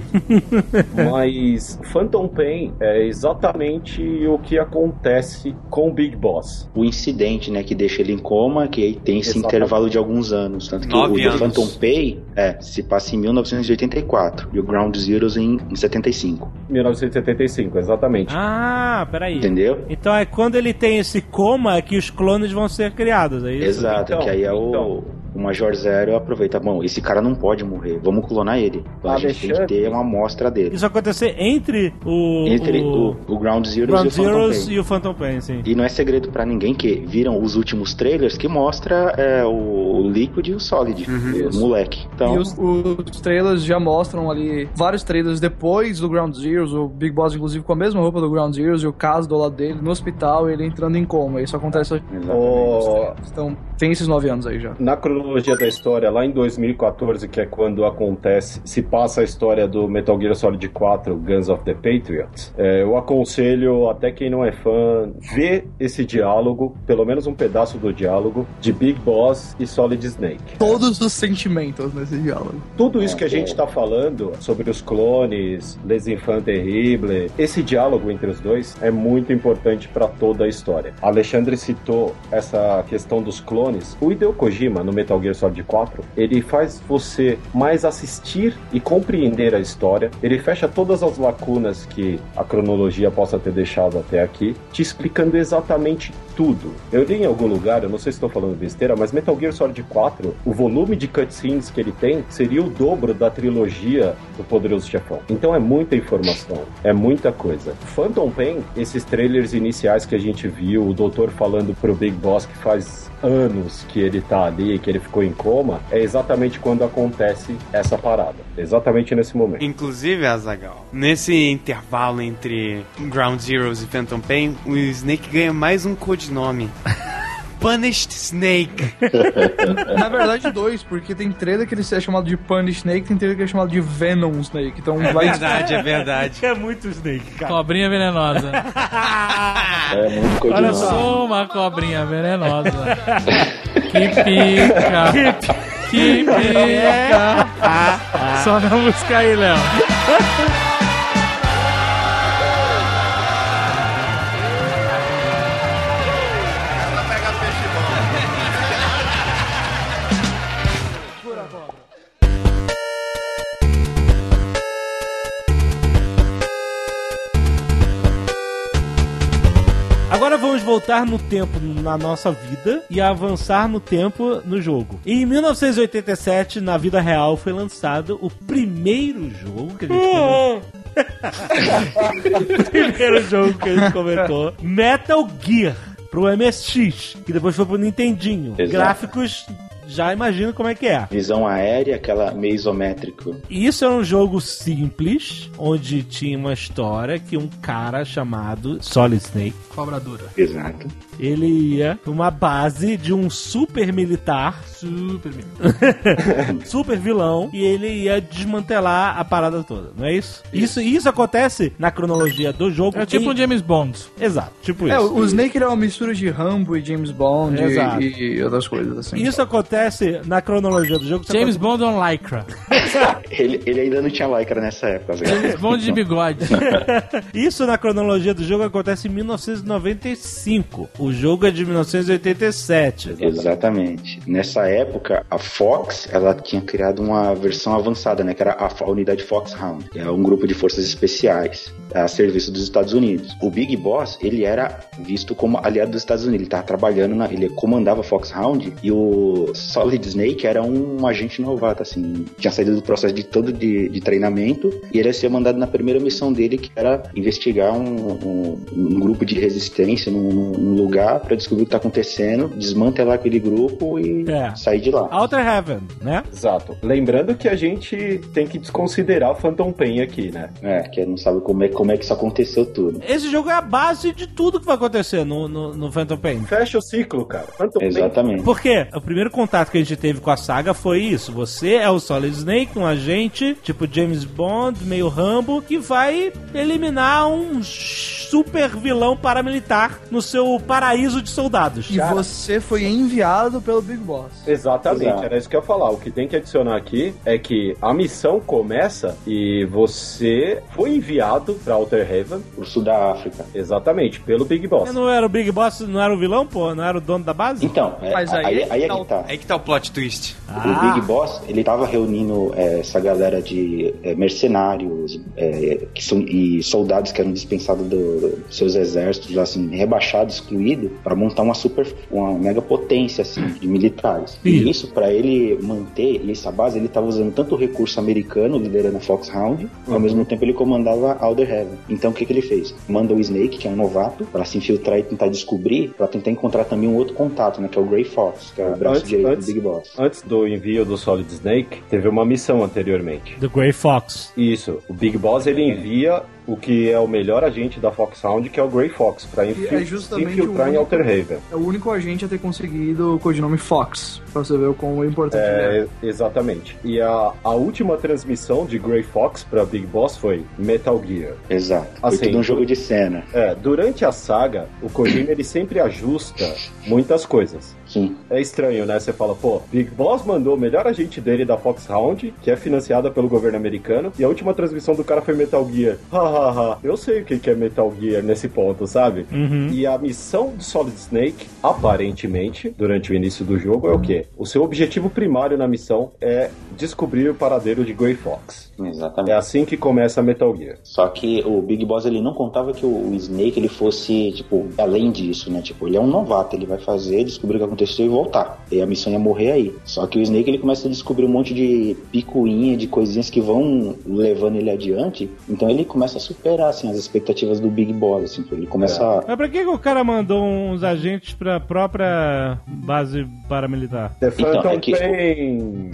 mas Phantom Pain é exatamente o que acontece com o Big Boss. O incidente, né, que deixa ele em coma, que aí tem esse intervalo de alguns anos, tanto que o Phantom Pain se passa em 1984 e o Ground Zeroes em 75. 1975, exatamente. Ah, peraí. Entendeu? Então é quando ele tem esse coma que os clones vão ser criados, é isso? Exato, que aí é o Major Zero aproveita, bom, esse cara não pode morrer, vamos clonar ele. Então a gente tem que ter uma amostra dele. Isso acontecer entre o Ground Zeroes e o Phantom Pain, sim. E não é segredo pra ninguém que viram os últimos trailers que mostra o Liquid e o Solid, o moleque. Então, e os trailers já mostram ali vários trailers depois do Ground Zeroes, o Big Boss inclusive com a mesma roupa do Ground Zeroes e o caso do lado dele no hospital, ele entrando em coma. Isso acontece. Então tem esses 9 anos aí já. Na cronologia da história, lá em 2014, que é quando se passa a história do Metal Gear Solid 4, Guns of the Patriots, eu aconselho até quem não é fã, ver esse diálogo, pelo menos um pedaço do diálogo, de Big Boss e Solid Snake. Todos os sentimentos nesse diálogo. Tudo isso que a gente tá falando sobre os clones, Les Enfants Terribles, esse diálogo entre os dois é muito importante para toda a história. Alexandre citou essa questão dos clones. O Hideo Kojima, no Metal Gear Solid 4, ele faz você mais assistir e compreender a história. Ele fecha todas as lacunas que a cronologia possa ter deixado até aqui, te explicando exatamente tudo. Eu li em algum lugar, eu não sei se estou falando besteira, mas Metal Gear Solid 4, o volume de cutscenes que ele tem seria o dobro da trilogia do Poderoso Chefão. Então é muita informação, é muita coisa. Phantom Pain, esses trailers iniciais que a gente viu, o doutor falando pro Big Boss que faz anos que ele tá ali, que ele ficou em coma, é exatamente quando acontece essa parada. Exatamente nesse momento. Inclusive, Azaghal, nesse intervalo entre Ground Zeroes e Phantom Pain, o Snake ganha mais um codinome. Punished Snake. Na verdade, 2, porque tem trailer que ele é chamado de Punished Snake, tem trailer que ele é chamado de Venom Snake. Então é verdade. É muito Snake, cara. Cobrinha venenosa. É muito codinome. Olha só, uma cobrinha venenosa. Que pica. Que pica. Só na música aí, Léo. Agora vamos voltar no tempo na nossa vida e avançar no tempo no jogo. Em 1987, na vida real, foi lançado o primeiro jogo que a gente comentou. O primeiro jogo que a gente comentou, Metal Gear, pro MSX, que depois foi pro Nintendinho. Exato. Gráficos... Já imagino como é que é. Visão aérea, aquela meio isométrico. Isso é um jogo simples, onde tinha uma história que um cara chamado Solid Snake, Cobra dura. Exato. ele ia pra uma base de um super militar, super vilão, e ele ia desmantelar a parada toda, não é isso? Isso acontece na cronologia do jogo. É tipo um James Bond. Exato, tipo isso. O Snake é uma mistura de Rambo e James Bond e outras coisas assim. Isso acontece na cronologia do jogo. James Bond on Lycra. ele ainda não tinha Lycra nessa época. James Bond de bigode. Isso na cronologia do jogo acontece em 1995. O jogo é de 1987. Exatamente. Nessa época, a Fox, ela tinha criado uma versão avançada, né? Que era a unidade Foxhound. Que é um grupo de forças especiais a serviço dos Estados Unidos. O Big Boss, ele era visto como aliado dos Estados Unidos. Ele estava trabalhando, ele comandava a Foxhound, e o Solid Snake era um agente novato, assim. Tinha saído do processo de treinamento, e ele ia ser mandado na primeira missão dele, que era investigar um grupo de resistência num lugar para descobrir o que tá acontecendo, desmantelar aquele grupo e sair de lá. Outer Heaven, né? Exato. Lembrando que a gente tem que desconsiderar Phantom Pain aqui, né? Que não sabe como é que isso aconteceu tudo. Esse jogo é a base de tudo que vai acontecer no Phantom Pain. Fecha o ciclo, cara. Phantom Exatamente. Pain. Por quê? O primeiro contato que a gente teve com a saga foi isso. Você é o Solid Snake, um agente tipo James Bond, meio Rambo, que vai eliminar um super vilão paramilitar no seu paraíso de soldados. E você foi enviado pelo Big Boss. Exatamente, era isso que eu ia falar. O que tem que adicionar aqui é que a missão começa e você foi enviado pra Outer Heaven, pro sul da África. Exatamente, pelo Big Boss. Não era o Big Boss, não era o vilão, pô? Não era o dono da base? Então, aí é que tá. Aí que tá o plot twist. O Big Boss, ele tava reunindo essa galera de mercenários e soldados que eram dispensados dos seus exércitos, assim, rebaixado, excluído, para montar uma mega potência, assim, de militares. E isso, para ele manter essa base, ele estava usando tanto o recurso americano, liderando a Foxhound, ao mesmo tempo ele comandava Alder Heaven. Então o que ele fez? Manda o Snake, que é um novato, para se infiltrar e tentar descobrir, para tentar encontrar também um outro contato, né, que é o Grey Fox, que é o braço direito do Big Boss. Antes do envio do Solid Snake, teve uma missão anteriormente. Do Grey Fox. Isso. O Big Boss, ele envia o que é o melhor agente da Foxhound, que é o Grey Fox, pra infiltrar em Alder Haven. É o único agente a ter conseguido o codinome Fox, pra você ver o quão importante é. Exatamente. E a última transmissão de Grey Fox pra Big Boss foi Metal Gear. Exato. Assim, foi tudo um jogo de cena. Durante a saga, o Kojima, ele sempre ajusta muitas coisas. Sim. É estranho, né? Você fala, pô, Big Boss mandou o melhor agente dele da Foxhound, que é financiada pelo governo americano, e a última transmissão do cara foi Metal Gear. Eu sei o que é Metal Gear nesse ponto, sabe? Uhum. E a missão do Solid Snake, aparentemente, durante o início do jogo, é o quê? O seu objetivo primário na missão é descobrir o paradeiro de Grey Fox. Exatamente. É assim que começa a Metal Gear. Só que o Big Boss, ele não contava que o Snake, ele fosse, tipo, além disso, né? Tipo, ele é um novato, ele vai fazer, descobrir o que aconteceu e voltar. E a missão ia morrer aí. Só que o Snake, ele começa a descobrir um monte de picuinha, de coisinhas que vão levando ele adiante. Então ele começa a superar, assim, as expectativas do Big Boss, assim. Ele começa a... Mas pra que o cara mandou uns agentes pra própria base paramilitar? The Phantom Pain!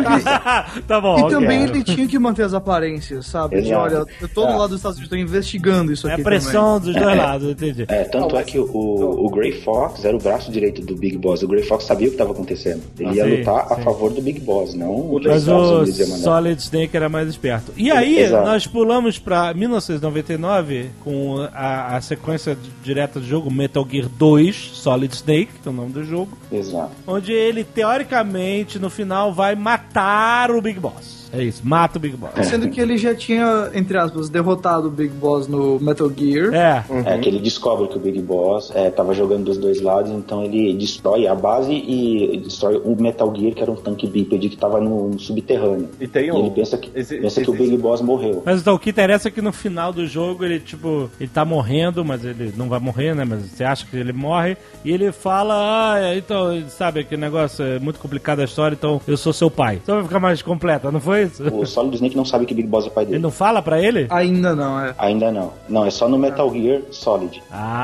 Tá bom. E também ele tinha que manter as aparências, sabe? De, olha, eu tô do lado dos Estados Unidos, tô investigando isso aqui. É a pressão dos dois lados, entendi. Tanto é que o Grey Fox era o braço direito do Big Boss. O Grey Fox sabia o que estava acontecendo. Ele ia lutar a favor do Big Boss, não o Mas o Solid Snake era mais esperto. E aí, nós pulamos pra 1999 com a sequência direta do jogo Metal Gear 2, Solid Snake, que é o nome do jogo. Exato. Onde ele, teoricamente, no final, vai matar o Big Boss. É isso, mata o Big Boss. Sendo que ele já tinha, entre aspas, derrotado o Big Boss no Metal Gear. Que ele descobre que o Big Boss tava jogando dos dois lados, então ele destrói a base e destrói o Metal Gear, que era um tanque bípede que tava no subterrâneo. E ele pensa que o Big Boss morreu. Mas então, o que interessa é que no final do jogo ele, tipo, ele tá morrendo, mas ele não vai morrer, né? Mas você acha que ele morre. E ele fala, então, sabe, aquele negócio é muito complicado a história, então eu sou seu pai. Só vai ficar mais completa, não foi? O Solid Snake não sabe que Big Boss é pai dele. Ele não fala pra ele? Ainda não, Ainda não. Não, é só no Metal Gear Solid.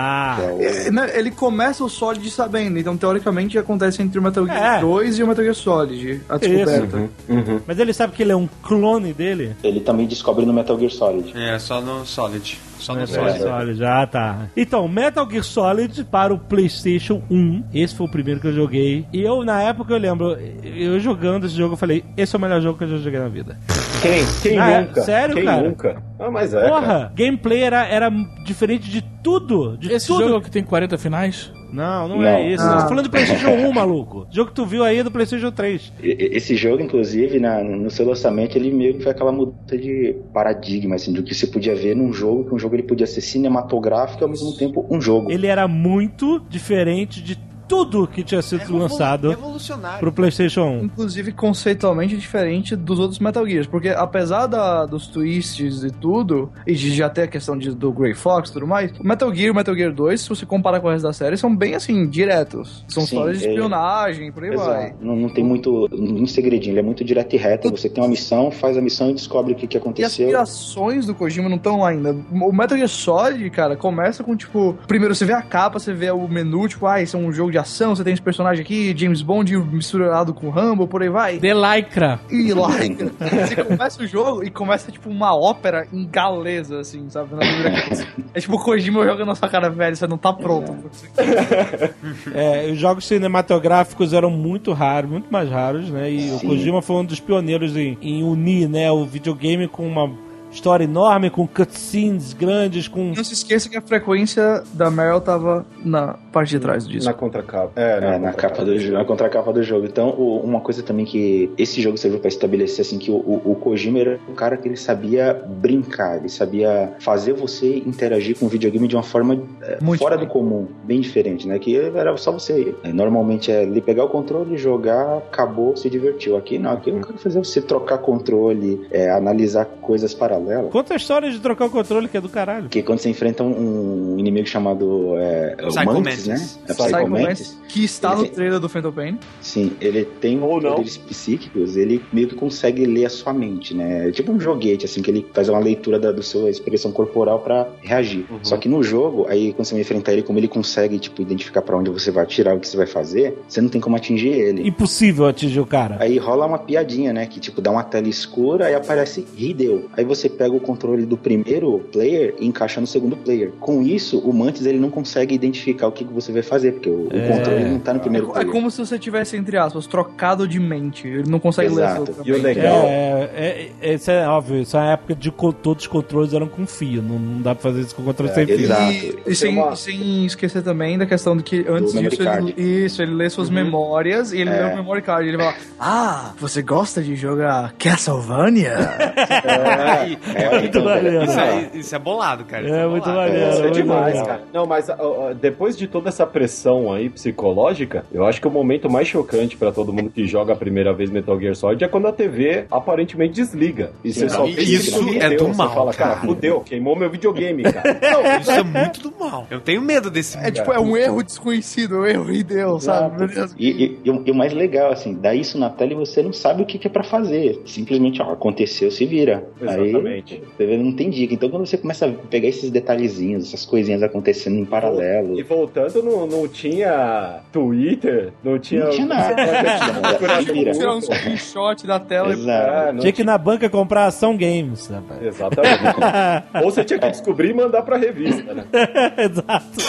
Ele começa o Solid sabendo, então teoricamente acontece entre o Metal Gear 2 e o Metal Gear Solid, a descoberta. Mas ele sabe que ele é um clone dele? Ele também descobre no Metal Gear Solid. Só no Solid. Só no Metal Gear Solid, já tá. Então, Metal Gear Solid para o PlayStation 1. Esse foi o primeiro que eu joguei. E eu, na época, eu lembro, eu jogando esse jogo, eu falei, esse é o melhor jogo que eu já joguei na vida. Quem nunca? Sério, Quem cara? Nunca? Mas Porra, cara. Gameplay era diferente de tudo. Esse jogo que tem 40 finais? Não é isso. Tô falando do PlayStation 1, maluco. O jogo que tu viu aí é do PlayStation 3. Esse jogo, inclusive, no seu lançamento, ele meio que foi aquela mudança de paradigma, assim, do que você podia ver num jogo, que um jogo ele podia ser cinematográfico e ao mesmo tempo um jogo. Ele era muito diferente de tudo que tinha sido lançado pro PlayStation 1. Inclusive, conceitualmente diferente dos outros Metal Gears, porque apesar dos twists e tudo, e de já ter a questão do Grey Fox e tudo mais, o Metal Gear e o Metal Gear 2, se você comparar com o resto da série, são bem, assim, diretos. São histórias de espionagem, por aí vai. Não tem muito segredinho, ele é muito direto e reto. Você tem uma missão, faz a missão e descobre o que aconteceu. E as aspirações do Kojima não estão lá ainda. O Metal Gear Solid, cara, começa com, tipo, primeiro você vê a capa, você vê o menu, tipo, isso é um jogo de ação, você tem esse personagem aqui, James Bond misturado com Rambo, por aí vai. The Lycra. E Lycra. Você começa o jogo e começa, tipo, uma ópera em galesa, assim, sabe? É tipo o Kojima joga na sua cara, velho, você não tá pronto. Os jogos cinematográficos eram muito raros, muito mais raros, né? E o Kojima foi um dos pioneiros em unir, né, o videogame com uma história enorme, com cutscenes grandes, com... Não se esqueça que a frequência da Meryl tava na parte de trás disso. Na contracapa. Na capa do jogo, na contracapa do jogo. Então, uma coisa também que esse jogo serviu pra estabelecer, assim, que o Kojima era um cara que ele sabia brincar, ele sabia fazer você interagir com o videogame de uma forma fora do comum, bem diferente, né? Que era só você, normalmente ele pegar o controle, jogar, acabou, se divertiu. Aqui não, aqui eu quero fazer você trocar controle, analisar coisas paralelas. Conta a história de trocar o controle, que é do caralho. Porque quando você enfrenta um inimigo chamado Psycho Mantis, né? Psycho Mantis, que está no trailer do Phantom Pain. Sim, ele tem poderes psíquicos, ele meio que consegue ler a sua mente, né? É tipo um joguete, assim, que ele faz uma leitura da sua expressão corporal pra reagir. Só que no jogo, aí quando você vai enfrentar ele, como ele consegue, tipo, identificar pra onde você vai atirar, o que você vai fazer, você não tem como atingir ele. Impossível atingir o cara. Aí rola uma piadinha, né? Que, tipo, dá uma tela escura, aí aparece Hideo. Aí você pega o controle do primeiro player e encaixa no segundo player. Com isso, o Mantis, ele não consegue identificar o que você vai fazer, porque o controle não tá no primeiro player. É como se você tivesse, entre aspas, trocado de mente. Ele não consegue ler a sua E o legal... Isso é óbvio. Isso é a época de todos os controles eram com fio. Não dá pra fazer isso com controle sem fio. Exato. E sem esquecer também da questão de que antes disso, ele lê suas memórias e ele lê o memory card. E ele fala, você gosta de jogar Castlevania? Muito maneiro. Isso é bolado, cara. É muito maneiro. Isso é demais, cara. Não, mas depois de toda essa pressão aí psicológica, eu acho que o momento mais chocante pra todo mundo que joga a primeira vez Metal Gear Solid é quando a TV aparentemente desliga. E você só vê isso é do mal. Você fala, cara, fudeu, queimou meu videogame, cara. Não, isso é muito do mal. Eu tenho medo desse... É um erro desconhecido, um erro de Deus, sabe? E o mais legal, assim, dá isso na tela e você não sabe o que é pra fazer. Simplesmente, aconteceu, se vira. Exatamente. Aí, você não tem dica. Então, quando você começa a pegar esses detalhezinhos, essas coisinhas acontecendo em paralelo... E voltando, não tinha Twitter, não tinha nada. Tirar um screenshot da tela. Tinha que ir na banca comprar Ação Games, rapaz. Exatamente. Ou você tinha que descobrir e mandar pra revista, né? Exato.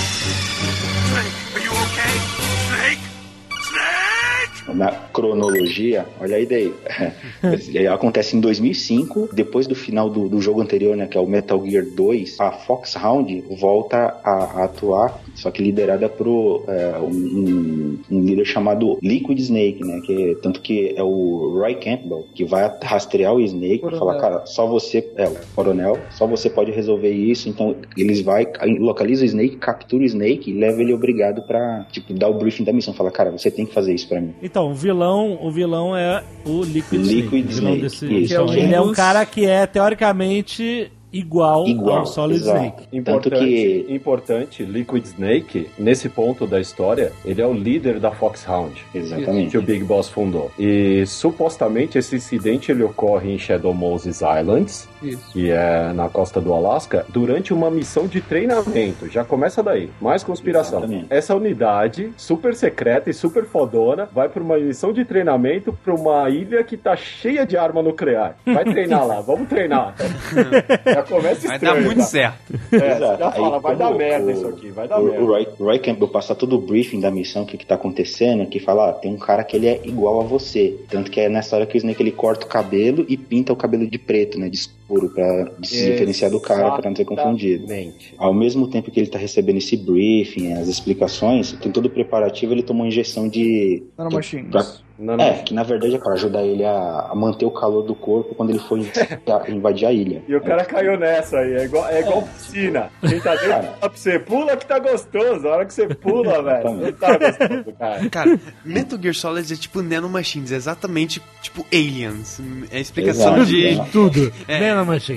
Na cronologia, olha aí daí. Acontece em 2005, depois do final do jogo anterior, né, que é o Metal Gear 2, a Foxhound volta a atuar, só que liderada por um líder chamado Liquid Snake, né, tanto que é o Roy Campbell que vai rastrear o Snake e falar, cara, só você, o coronel, só você pode resolver isso. Então eles localizam o Snake, captura o Snake e leva ele obrigado pra, tipo, dar o briefing da missão, fala, cara, você tem que fazer isso pra mim. Então, o vilão é o Liquid Snake. Isso. Ele é um cara que é, teoricamente, igual ao Solid Snake. Importante, Liquid Snake, nesse ponto da história, ele é o líder da Foxhound. Exatamente. Que o Big Boss fundou. E, supostamente, esse incidente ele ocorre em Shadow Moses Islands, que é na costa do Alasca, durante uma missão de treinamento. Já começa daí. Mais conspiração. Exatamente. Essa unidade, super secreta e super fodona, vai pra uma missão de treinamento pra uma ilha que tá cheia de arma nuclear. Vai treinar lá, vamos treinar. Já começa vai estranho, dar muito certo. Já fala, vai dar merda isso aqui, vai dar merda. O Roy Campbell passa todo o briefing da missão, o que tá acontecendo, que fala, tem um cara que ele é igual a você. Tanto que é nessa hora que o Snake ele corta o cabelo e pinta o cabelo de preto, né, de escuro, pra se diferenciar do cara, pra não ser confundido. Ao mesmo tempo que ele tá recebendo esse briefing, as explicações, tem todo o preparativo, ele tomou uma injeção de... Nanomachines. Que na verdade é pra ajudar ele a manter o calor do corpo quando ele for invadir a ilha. E o cara caiu nessa aí, é igual piscina. Quem tá dentro fala pra você, pula que tá gostoso. A hora que você pula, velho, não tá gostoso, cara. Cara, Metal Gear Solid é tipo Nanomachines, é exatamente tipo Aliens. É a explicação de... Tudo. Nanomachines.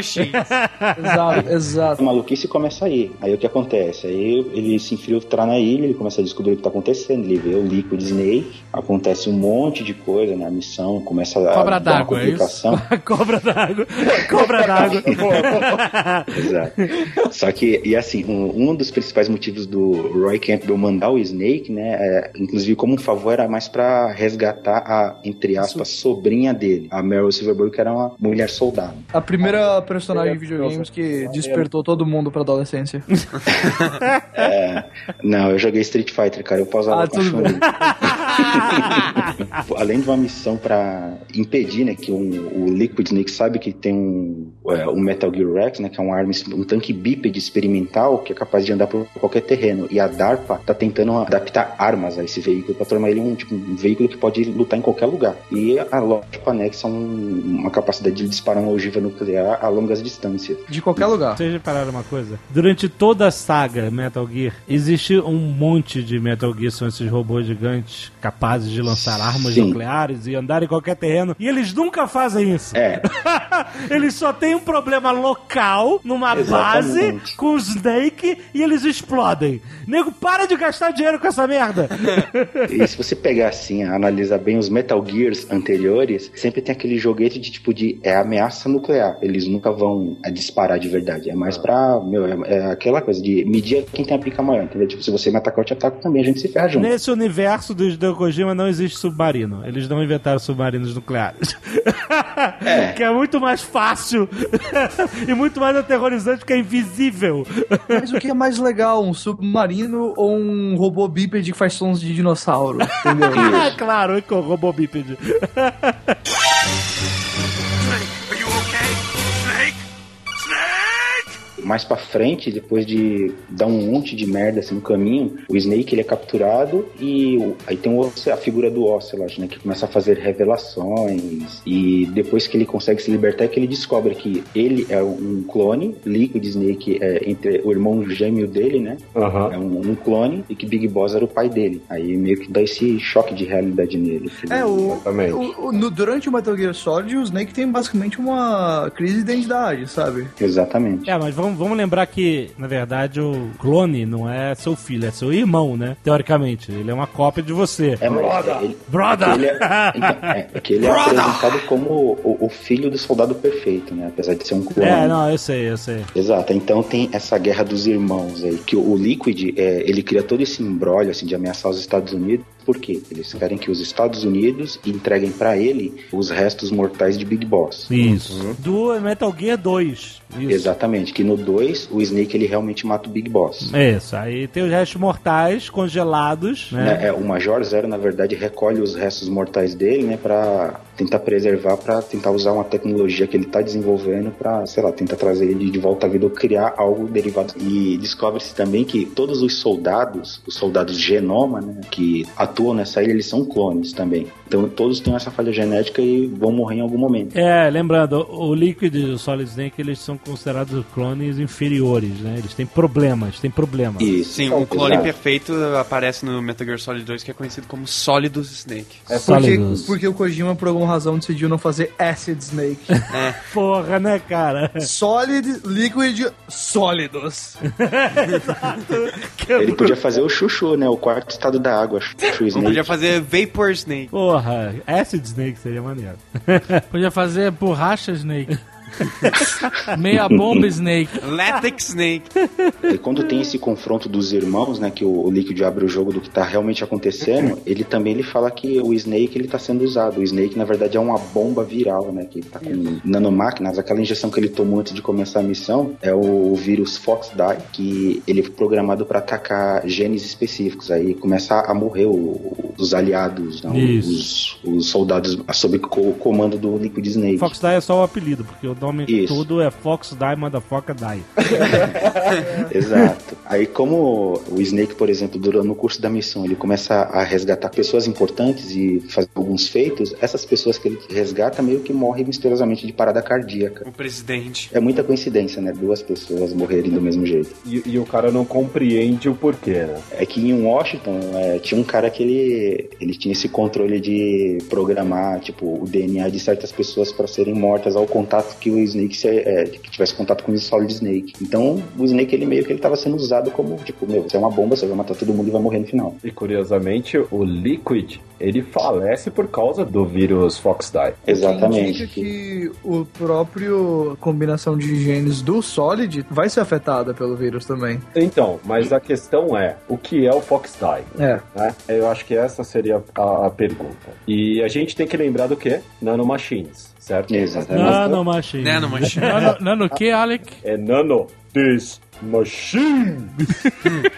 Exato. A maluquice começa aí. Aí o que acontece? Aí ele se infiltra na ilha, ele começa a descobrir o que tá acontecendo, ele vê o Liquid Snake, acontece um monte de coisa na missão, começa a Cobra dar uma d'água, complicação. Cobra d'água. Cobra d'água. Exato. Só que, e assim, um dos principais motivos do Roy Campbell mandar o Snake, né, inclusive como um favor, era mais pra resgatar a, entre aspas, sobrinha dele, a Meryl Silverberg, que era uma mulher soldado. A primeira personagem de videogames que despertou todo mundo pra adolescência. Não, eu joguei Street Fighter, cara, eu pausava com a Chun-Li. Além de uma missão pra impedir, né, que o Liquid Snake sabe que tem um Metal Gear Rex, né, que é um tanque bípede experimental que é capaz de andar por qualquer terreno. E a DARPA tá tentando adaptar armas a esse veículo pra tornar ele um veículo que pode lutar em qualquer lugar. E a lógica anexa uma capacidade de disparar uma ogiva nuclear a longas distâncias. De qualquer lugar. Vocês repararam uma coisa? Durante toda a saga Metal Gear, existe um monte de Metal Gear, são esses robôs gigantes capazes de lançar armas nucleares e andar em qualquer terreno. E eles nunca fazem isso. Eles só têm um problema local, numa base, com o Snake, e eles explodem. Nego, para de gastar dinheiro com essa merda. E se você pegar assim, analisar bem os Metal Gears anteriores, sempre tem aquele joguete de ameaça nuclear. Eles nunca vão disparar de verdade. É mais pra, aquela coisa de medir quem tem a pica maior, entendeu? Tipo, se você me atacar, eu te ataco também, a gente se ferra junto. Nesse universo do Hideo Kojima não existe submarino. Eles não inventaram submarinos nucleares. Que é muito mais fácil e muito mais aterrorizante porque é invisível. Mas o que é mais legal, um submarino ou um robô bípede que faz sons de dinossauro? Entendeu? Claro, com o robô bípede. Mais pra frente, depois de dar um monte de merda assim no caminho, o Snake ele é capturado e aí tem a figura do Ocelot, né, que começa a fazer revelações, e depois que ele consegue se libertar é que ele descobre que ele é um clone, Liquid Snake é entre o irmão gêmeo dele, né, é um clone, e que Big Boss era o pai dele. Aí meio que dá esse choque de realidade nele. Durante o Metal Gear Solid, o Snake tem basicamente uma crise de identidade, sabe? Exatamente. Mas vamos lembrar que, na verdade, o clone não é seu filho, é seu irmão, né? Teoricamente. Ele é uma cópia de você. Brother! Ele é apresentado como o filho do soldado perfeito, né? Apesar de ser um clone. Eu sei. Exato. Então tem essa guerra dos irmãos aí, que o Liquid, ele cria todo esse imbróglio, assim, de ameaçar os Estados Unidos. Por quê? Eles querem que os Estados Unidos entreguem pra ele os restos mortais de Big Boss. Isso. Do Metal Gear 2. Isso. Exatamente, que no 2 o Snake ele realmente mata o Big Boss. Isso, aí tem os restos mortais congelados, né? O Major Zero, na verdade, recolhe os restos mortais dele, né, pra tentar preservar, pra tentar usar uma tecnologia que ele tá desenvolvendo pra, sei lá, tentar trazer ele de volta à vida ou criar algo derivado. E descobre-se também que todos os soldados genoma, né, que atuam nessa ilha, eles são clones também. Então todos têm essa falha genética e vão morrer em algum momento. Lembrando, o Liquid e o Solid Snake, eles são considerados clones inferiores, né? Eles têm problemas. Isso. Sim, um clone perfeito aparece no Metal Gear Solid 2, que é conhecido como Solidus Snake. Porque o Kojima, por alguma razão, decidiu não fazer Acid Snake. Porra, né, cara? Solid, Liquid, Sólidos. Ele podia fazer o Chuchu, né? O quarto estado da água. Chuchu Snake. Podia fazer Vapor Snake. Porra, Acid Snake seria maneiro. Podia fazer borracha Snake. Meia bomba Snake. Latex Snake. E quando tem esse confronto dos irmãos, né, que o Liquid abre o jogo do que tá realmente acontecendo, ele fala que o Snake ele tá sendo usado. O Snake, na verdade, é uma bomba viral, né, que tá com nanomáquinas. Aquela injeção que ele tomou antes de começar a missão é o vírus FoxDie, que ele foi programado para atacar genes específicos. Aí começa a morrer os aliados, né, os soldados sob o comando do Liquid Snake. FoxDie é só o apelido, porque o nome tudo é Fox Die, Motherfucker Die. Exato. Aí como o Snake, por exemplo, durante o curso da missão, ele começa a resgatar pessoas importantes e fazer alguns feitos, essas pessoas que ele resgata meio que morrem misteriosamente de parada cardíaca. O presidente. É muita coincidência, né? 2 pessoas morrerem do mesmo jeito. E o cara não compreende o porquê, né? É que em Washington tinha um cara que ele tinha esse controle de programar, tipo, o DNA de certas pessoas para serem mortas ao contato que o Snake que tivesse contato com o Solid Snake. Então o Snake ele tava sendo usado como tipo, você é uma bomba, você vai matar todo mundo e vai morrer no final. E curiosamente o Liquid ele falece por causa do vírus FoxDie. Exatamente. Indica que o próprio combinação de genes do Solid vai ser afetada pelo vírus também. Então, mas a questão é, o que é o FoxDie? Né? Eu acho que essa seria a pergunta. E a gente tem que lembrar do quê? Nanomachines. Certo? Exatamente. Nanomachine. Nano o que, Alec? É Nano This Machine.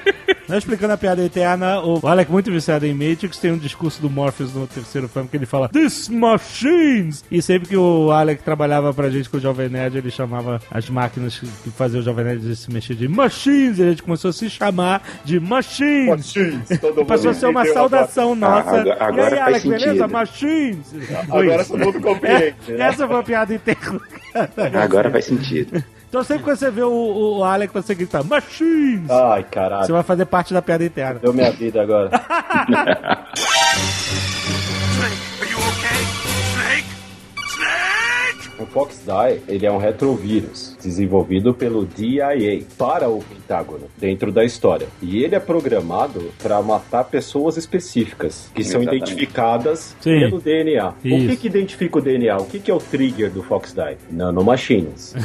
Não explicando a piada eterna, o Alec, muito viciado em Matrix, tem um discurso do Morpheus no terceiro filme que ele fala This machines! E sempre que o Alec trabalhava pra gente com o Jovem Nerd, ele chamava as máquinas que faziam o Jovem Nerd se mexer de machines, e a gente começou a se chamar de machines. Passou a ser uma saudação nossa. Agora e aí, Alec, beleza? Machines! Agora todo mundo compreende. Essa foi a piada interna. Agora faz sentido. Então sempre que você vê o Alec, você grita Machines! Ai, caralho. Você vai fazer parte da piada interna. Deu minha vida agora. O FoxDie, ele é um retrovírus desenvolvido pelo DIA para o Pentágono, dentro da história. E ele é programado para matar pessoas específicas, que são identificadas pelo DNA. Isso. O que identifica o DNA? O que é o trigger do FoxDie? Nanomachines.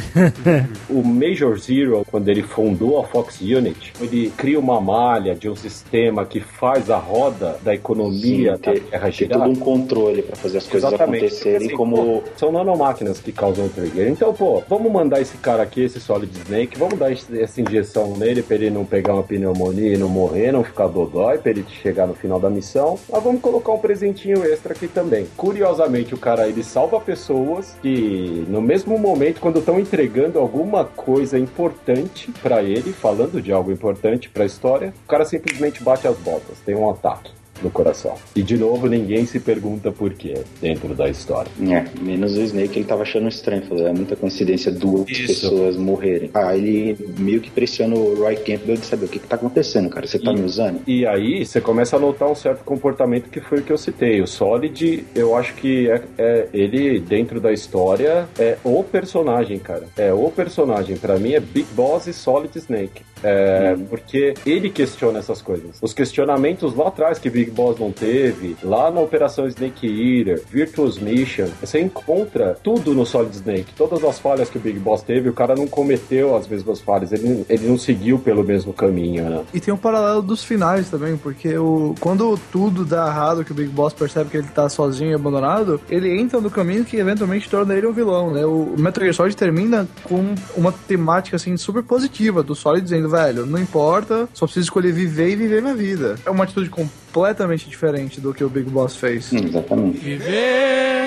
O Major Zero, quando ele fundou a Fox Unit, ele cria uma malha de um sistema que faz a roda da economia da Terra girar. Tem todo um controle para fazer as coisas acontecerem, assim, como... São nanomáquinas que causam o trigger. Então, vamos mandar esse cara aqui, esse Solid Snake, vamos dar essa injeção nele pra ele não pegar uma pneumonia e não morrer, não ficar dodói, pra ele chegar no final da missão. Mas vamos colocar um presentinho extra aqui também. Curiosamente, o cara, ele salva pessoas que, no mesmo momento, quando estão entregando alguma coisa importante pra ele, falando de algo importante pra história, o cara simplesmente bate as botas, tem um ataque no coração. E de novo, ninguém se pergunta por quê dentro da história. Menos o Snake, ele tava achando estranho. Falou, é muita coincidência duas pessoas morrerem. Ele meio que pressiona o Roy Campbell de saber o que tá acontecendo, cara. Você tá me usando? E aí, você começa a notar um certo comportamento que foi o que eu citei. O Solid, eu acho que ele, dentro da história, é o personagem, cara. É o personagem. Pra mim, é Big Boss e Solid Snake. Porque ele questiona essas coisas. Os questionamentos lá atrás que Big Boss não teve, lá na Operação Snake Eater, Virtuous Mission, você encontra tudo no Solid Snake. Todas as falhas que o Big Boss teve, o cara não cometeu as mesmas falhas, ele não seguiu pelo mesmo caminho, né? E tem um paralelo dos finais também, porque quando tudo dá errado, que o Big Boss percebe que ele tá sozinho e abandonado, ele entra no caminho que eventualmente torna ele um vilão, né? O Metal Gear Solid termina com uma temática, assim, super positiva do Solid dizendo, velho, não importa, só preciso escolher viver e viver minha vida. É uma atitude completamente diferente do que o Big Boss fez. Exatamente. Viver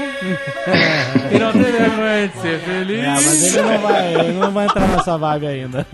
e não ter vergonha de ser feliz. Mas ele não vai entrar nessa vibe ainda.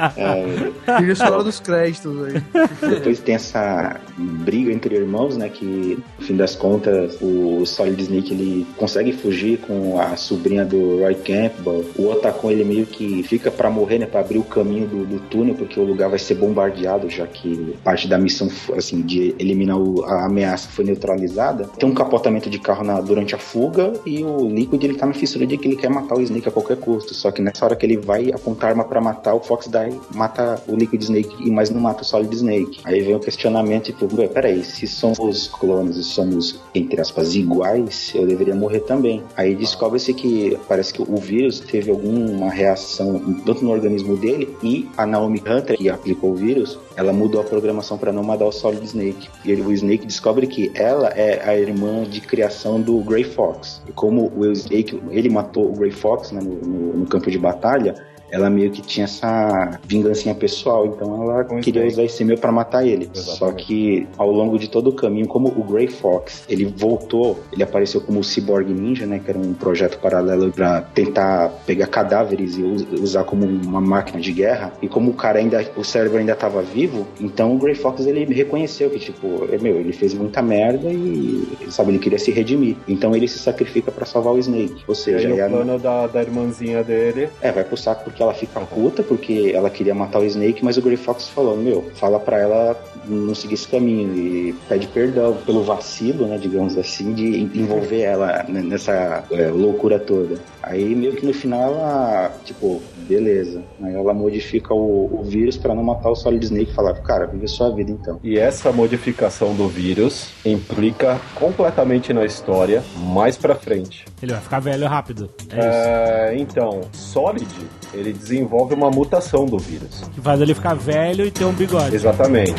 Fica só hora dos créditos aí. Depois tem essa briga entre irmãos, né, que no fim das contas o Solid Snake ele consegue fugir com a sobrinha do Roy Campbell. O Otacon ele meio que fica pra morrer, né, pra abrir o caminho do túnel, porque o lugar vai ser bombardeado, já que parte da missão, assim, de eliminar a ameaça foi neutralizada. Tem um capotamento de carro durante a fuga e o Liquid ele tá na fissura de que ele quer matar o Snake a qualquer custo, só que nessa hora que ele vai apontar a arma pra matar, o FoxDie mata o Liquid Snake, mas não mata o Solid Snake. Aí vem o questionamento, tipo, peraí, se somos clones e somos, entre aspas, iguais, eu deveria morrer também. Aí descobre-se que parece que o vírus teve alguma reação tanto no organismo dele, e a Naomi Hunter, que aplicou o vírus, ela mudou a programação para não matar o Solid Snake. E o Snake descobre que ela é a irmã de criação do Grey Fox. E como o Snake, ele matou o Grey Fox, né, no campo de batalha, ela meio que tinha essa vingancinha pessoal, então ela queria usar esse meio pra matar ele. Exatamente. Só que ao longo de todo o caminho, como o Grey Fox, ele voltou, ele apareceu como o Cyborg Ninja, né, que era um projeto paralelo pra tentar pegar cadáveres e usar como uma máquina de guerra, e como o cérebro ainda tava vivo, então o Grey Fox ele reconheceu que, tipo, ele fez muita merda e, sabe, ele queria se redimir. Então ele se sacrifica pra salvar o Snake. Ou seja, o plano da irmãzinha dele vai pro saco porque ela fica puta, porque ela queria matar o Snake, mas o Grey Fox falou, fala pra ela não seguir esse caminho e pede perdão pelo vacilo, né, digamos assim, de envolver ela nessa loucura toda. Aí meio que no final ela, tipo, beleza. Aí ela modifica o vírus pra não matar o Solid Snake e falar, cara, vive a sua vida então. E essa modificação do vírus implica completamente na história mais pra frente. Ele vai ficar velho rápido. É isso. Então, Solid, ele desenvolve uma mutação do vírus. Que faz ele ficar velho e ter um bigode. Exatamente.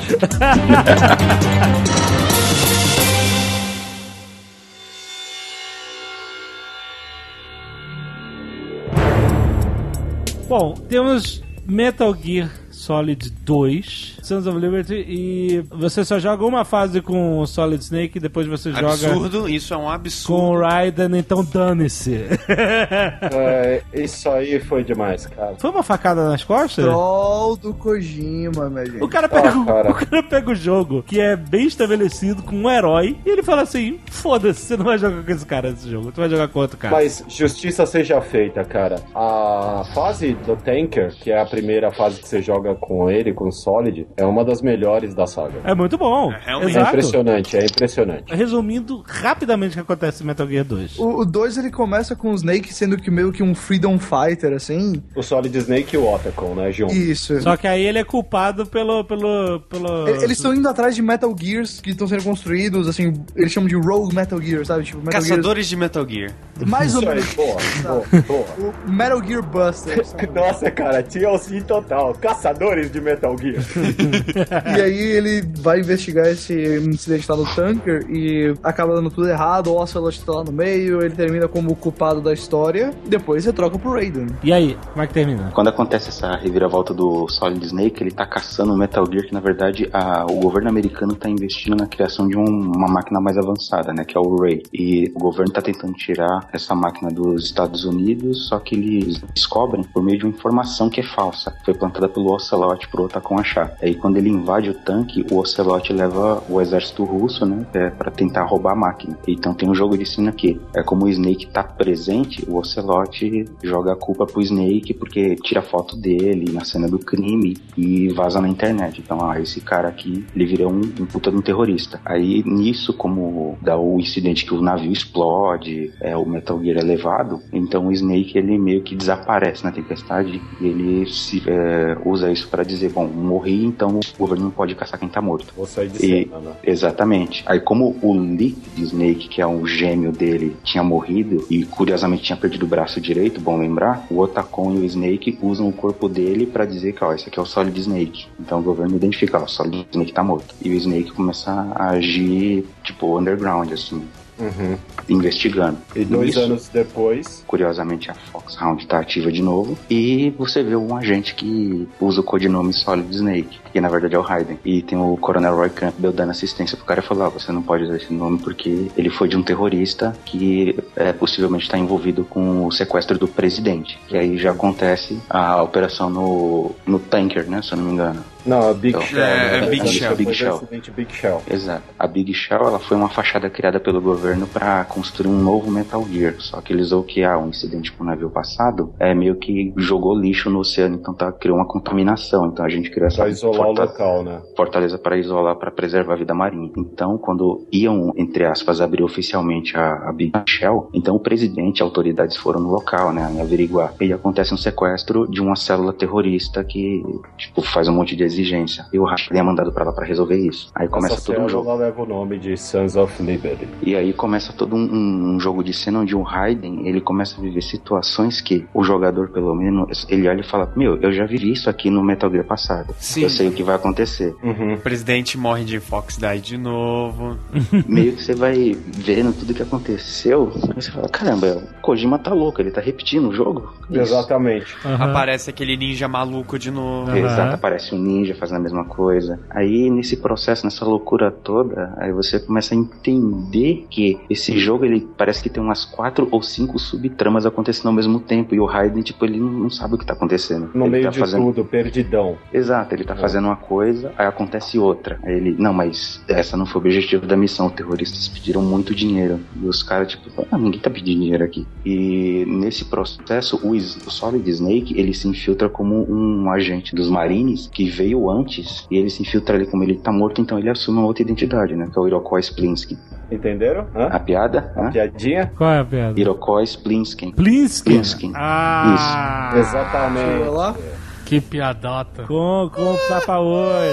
Bom, temos Metal Gear Solid 2, Sons of Liberty, e você só joga uma fase com o Solid Snake e depois você joga... Absurdo, isso é um absurdo. Com o Raiden, então dane-se. Isso aí foi demais, cara. Foi uma facada nas costas? Troll do Kojima, minha gente. O cara pega o jogo, que é bem estabelecido, com um herói, e ele fala assim, foda-se, você não vai jogar com esse cara nesse jogo, tu vai jogar com outro cara. Mas justiça seja feita, cara. A fase do Tanker, que é a primeira fase que você joga com ele, com o Solid, é uma das melhores da saga. É muito bom. Realmente. É impressionante. Resumindo rapidamente o que acontece em Metal Gear 2. O 2 ele começa com o Snake sendo que meio que um freedom fighter, assim. O Solid Snake e o Otacon, né, João? Isso. Só que aí ele é culpado pelo... Eles estão indo atrás de Metal Gears que estão sendo construídos, assim, eles chamam de Rogue Metal Gear, sabe? Tipo, Metal Caçadores de Metal Gear. Mais ou Isso menos. aí, boa. O Metal Gear Buster. Sabe? Nossa, cara, TLC total. Caçadores de Metal Gear. E aí ele vai investigar esse incidente lá no Tanker e acaba dando tudo errado, o Ocelot tá lá no meio, ele termina como o culpado da história, depois você troca pro Raiden. E aí, como é que termina? Quando acontece essa reviravolta do Solid Snake, ele tá caçando o Metal Gear, que na verdade o governo americano tá investindo na criação de uma máquina mais avançada, né, que é o Ray. E o governo tá tentando tirar essa máquina dos Estados Unidos, só que eles descobrem por meio de uma informação que é falsa. Foi plantada pelo Ocelot pro Otacon achar. Aí quando ele invade o tanque, o Ocelot leva o exército russo, né, pra tentar roubar a máquina. Então tem um jogo de cena aqui. É como o Snake tá presente, o Ocelot joga a culpa pro Snake porque tira foto dele na cena do crime e vaza na internet. Então, esse cara aqui, ele vira um puta de um terrorista. Aí nisso, como dá o incidente que o navio explode, o Metal Gear é levado, então o Snake, ele meio que desaparece na tempestade e ele usa isso pra dizer, bom, morri, então o governo não pode caçar quem tá morto. Vou sair de cena, né? Exatamente. Aí como o Lee de Snake, que é um gêmeo dele, tinha morrido e curiosamente tinha perdido o braço direito, bom lembrar, o Otacon e o Snake usam o corpo dele pra dizer que, esse aqui é o Solid Snake. Então o governo identifica, o Solid Snake tá morto. E o Snake começa a agir, tipo, underground, assim. Investigando. E 2 anos depois, curiosamente, a Foxhound tá ativa de novo e você vê um agente que usa o codinome Solid Snake, que na verdade é o Raiden, e tem o Coronel Roy Campbell dando assistência pro cara e falou, você não pode usar esse nome porque ele foi de um terrorista que possivelmente está envolvido com o sequestro do presidente. E aí já acontece a operação no Tanker, né, se eu não me engano. Não, a Big Shell. É Big Shell. Big Shell. Exato. A Big Shell, ela foi uma fachada criada pelo governo para construir um novo Metal Gear. Só que eles viram que um incidente com o navio passado meio que jogou lixo no oceano, então criou uma contaminação. Então a gente criou essa... Pra isolar o local, né? Fortaleza para isolar, para preservar a vida marinha. Então, quando iam, entre aspas, abrir oficialmente a Big Shell, então o presidente e autoridades foram no local, né, averiguar. E acontece um sequestro de uma célula terrorista que, tipo, faz um monte de exigência. E o Raiden é mandado pra lá pra resolver isso. Aí começa todo um jogo. Ela leva o nome de Sons of Liberty. E aí começa todo um jogo de cena onde o Raiden, ele começa a viver situações que o jogador, pelo menos, ele olha e fala, eu já vivi isso aqui no Metal Gear passado. Sim. Eu sei o que vai acontecer. O presidente morre de Fox Die de novo. Meio que você vai vendo tudo que aconteceu, aí você fala, caramba, o Kojima tá louco, ele tá repetindo o jogo? Exatamente. Aparece aquele ninja maluco de novo. Exato, aparece um ninja fazendo a mesma coisa. Aí nesse processo, nessa loucura toda, aí você começa a entender que esse jogo, ele parece que tem umas 4 ou 5 subtramas acontecendo ao mesmo tempo, e o Raiden, tipo, ele não sabe o que tá acontecendo. No ele meio tá de fazendo... tudo, perdidão. Exato, ele tá fazendo uma coisa, aí acontece outra. Aí ele, não, mas essa não foi o objetivo da missão, os terroristas pediram muito dinheiro. E os caras, tipo, ninguém tá pedindo dinheiro aqui. E nesse processo, o Solid Snake, ele se infiltra como um agente dos Marines que veio antes, e ele se infiltra ali, como ele tá morto, então ele assume uma outra identidade, né, que é o Iroquois Splinsky. Entenderam? A piada? A piadinha? Qual é a piada? Iroquois Splinsky. Plinsky? Isso. Exatamente. Que piadota. Com tapa-olho.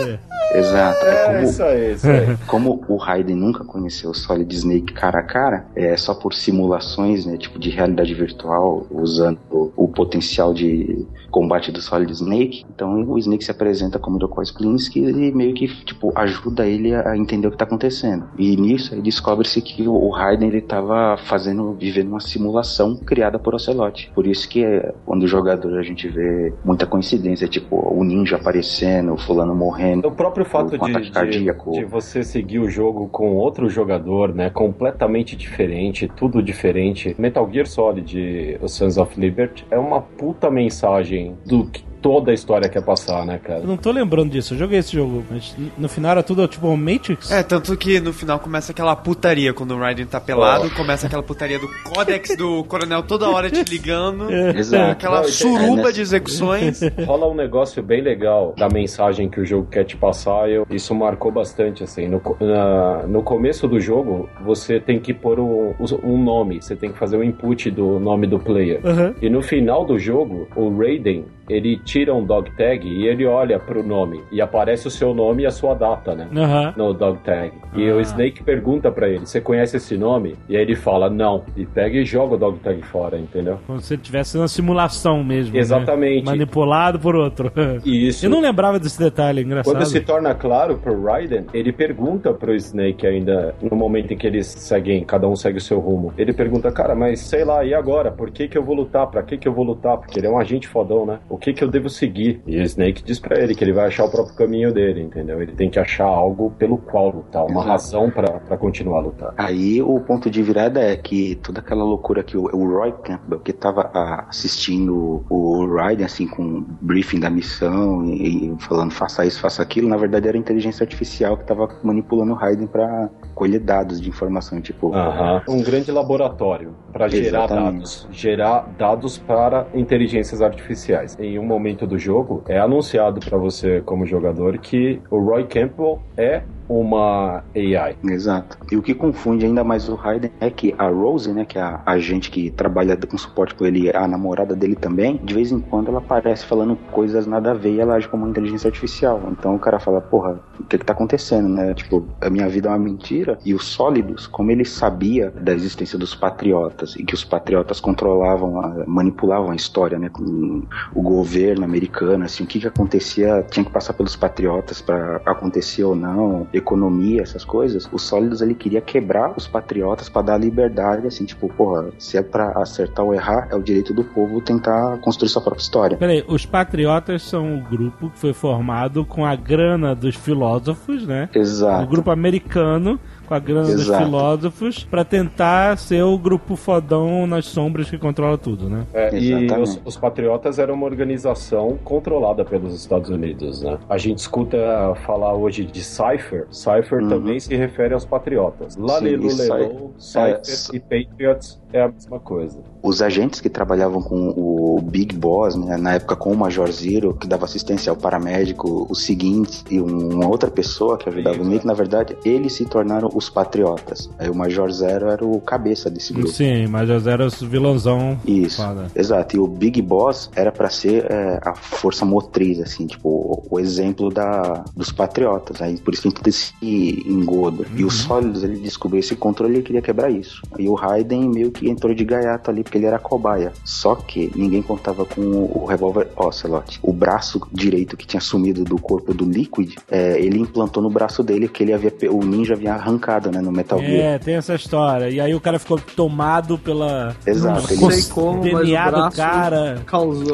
Exato. Isso aí. Como o Raiden nunca conheceu o Solid Snake cara a cara, é só por simulações, né, tipo de realidade virtual, usando o potencial de combate do Solid Snake. Então o Snake se apresenta como Dr. Splinski e meio que tipo ajuda ele a entender o que tá acontecendo. E nisso aí descobre-se que o Raiden ele tava vivendo uma simulação criada por Ocelot. Por isso que quando o jogador a gente vê muita coincidência, tipo o ninja aparecendo, o fulano morrendo. O próprio fato de você seguir o jogo com outro jogador, né, completamente diferente, tudo diferente. Metal Gear Solid, o Sons of Liberty, é uma puta mensagem do que toda a história quer passar, né, cara? Eu não tô lembrando disso, eu joguei esse jogo, mas no final era tudo tipo Matrix. Tanto que no final começa aquela putaria, quando o Raiden tá pelado, começa aquela putaria do códex do coronel toda hora te ligando, Exato. Aquela suruba de execuções. Rola um negócio bem legal da mensagem que o jogo quer te passar, isso marcou bastante, assim. No começo do jogo, você tem que pôr um nome, você tem que fazer o input do nome do player. E no final do jogo, o Raiden, ele tira um dog tag e ele olha pro nome e aparece o seu nome e a sua data, né? No dog tag. E o Snake pergunta pra ele, você conhece esse nome? E aí ele fala, não. E pega e joga o dog tag fora, entendeu? Como se ele tivesse uma simulação mesmo. Exatamente. Né? Manipulado por outro. Isso. Eu não lembrava desse detalhe, engraçado. Quando se torna claro pro Raiden, ele pergunta pro Snake ainda, no momento em que eles seguem, cada um segue o seu rumo. Ele pergunta, cara, mas sei lá, e agora? Por que eu vou lutar? Pra que eu vou lutar? Porque ele é um agente fodão, né? O que eu devo seguir? E o Snake diz pra ele que ele vai achar o próprio caminho dele, entendeu? Ele tem que achar algo pelo qual lutar, uma razão pra continuar a lutar. Aí o ponto de virada é que toda aquela loucura que o Roy Campbell, que tava assistindo o Raiden, assim, com o briefing da missão e falando faça isso, faça aquilo, na verdade era a inteligência artificial que tava manipulando o Raiden pra colher dados de informação, tipo... Um grande laboratório pra gerar dados para inteligências artificiais. Em um momento do jogo, é anunciado pra você como jogador que o Roy Campbell é uma AI. Exato. E o que confunde ainda mais o Raiden é que a Rose, né, que é a agente que trabalha com suporte com ele, a namorada dele também, de vez em quando ela aparece falando coisas nada a ver e ela age como uma inteligência artificial. Então o cara fala, porra, o que tá acontecendo, né? Tipo, a minha vida é uma mentira. E os Sólidos, como ele sabia da existência dos Patriotas e que os Patriotas manipulavam a história, né, com o governo americano, assim, o que acontecia tinha que passar pelos Patriotas pra acontecer ou não, economia, essas coisas. Os Sólidos, ele queria quebrar os Patriotas pra dar liberdade, assim, tipo, porra, se é pra acertar ou errar, é o direito do povo tentar construir sua própria história. Peraí, os Patriotas são o grupo que foi formado com a grana dos filósofos, né? Exato. O grupo americano com a grana dos filósofos pra tentar ser o grupo fodão nas sombras que controla tudo, né? E os Patriotas eram uma organização controlada pelos Estados Unidos, né? A gente escuta falar hoje de Cypher. Cypher também se refere aos Patriotas. Lalelu, Cypher e Patriots é a mesma coisa. Os agentes que trabalhavam com o Big Boss, né, na época com o Major Zero, que dava assistência ao paramédico, o seguinte, e uma outra pessoa que ajudava o Nick, na verdade, eles se tornaram os Patriotas. Aí o Major Zero era o cabeça desse grupo. Sim, Major Zero é o vilãozão. Isso, exato. E o Big Boss era pra ser a força motriz, assim, tipo, o exemplo dos Patriotas. Aí por isso que a gente tem esse engodo. E os Sólidos, ele descobriu esse controle e ele queria quebrar isso. E o Raiden meio que entrou de gaiato ali, porque ele era cobaia. Só que ninguém contava com o revólver Ocelot. O braço direito que tinha sumido do corpo do Liquid, ele implantou no braço dele, que o ninja havia arrancado, né, no Metal Gear. Tem essa história. E aí o cara ficou tomado pela... Exato. Não sei como, DNA mas o do cara. Causou.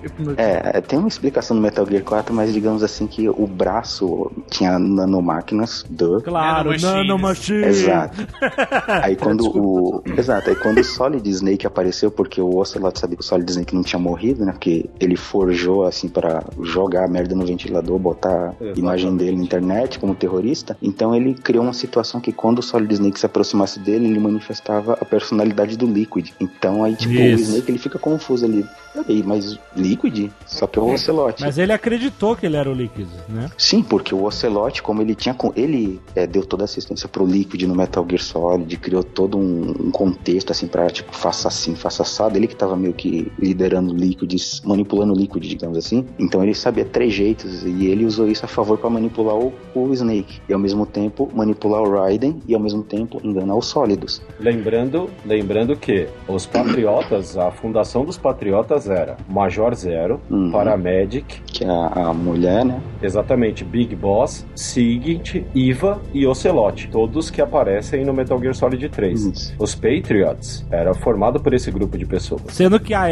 Tem uma explicação no Metal Gear 4, mas digamos assim que o braço tinha nanomáquinas. Claro, nanomachine. Exato. Aí quando Aí quando o Solid Snake apareceu, porque o Ocelot sabia que o Solid Snake não tinha morrido, né? Porque ele forjou, assim, pra jogar a merda no ventilador, botar a imagem dele na internet como terrorista. Então ele criou uma situação situação que quando o Solid Snake se aproximasse dele, ele manifestava a personalidade do Liquid. Então aí, tipo, o Snake ele fica confuso ali. Peraí, mas Liquid? Só que é o Ocelot. Mas ele acreditou que ele era o Liquid, né? Sim, porque o Ocelot, como ele tinha... Ele deu toda a assistência pro Liquid no Metal Gear Solid, criou todo um contexto, assim, pra, tipo, faça assim, faça assado. Ele que tava meio que liderando o Liquid, manipulando o Liquid, digamos assim. Então ele sabia trejeitos e ele usou isso a favor pra manipular o Snake. E ao mesmo tempo manipular o Raiden e ao mesmo tempo enganar os Sólidos. Lembrando que os Patriotas, a fundação dos Patriotas era Major Zero, Paramedic, que é a mulher, né? Exatamente, Big Boss, Sigint, Eva e Ocelot, todos que aparecem no Metal Gear Solid 3. Os Patriots era formado por esse grupo de pessoas. Sendo que a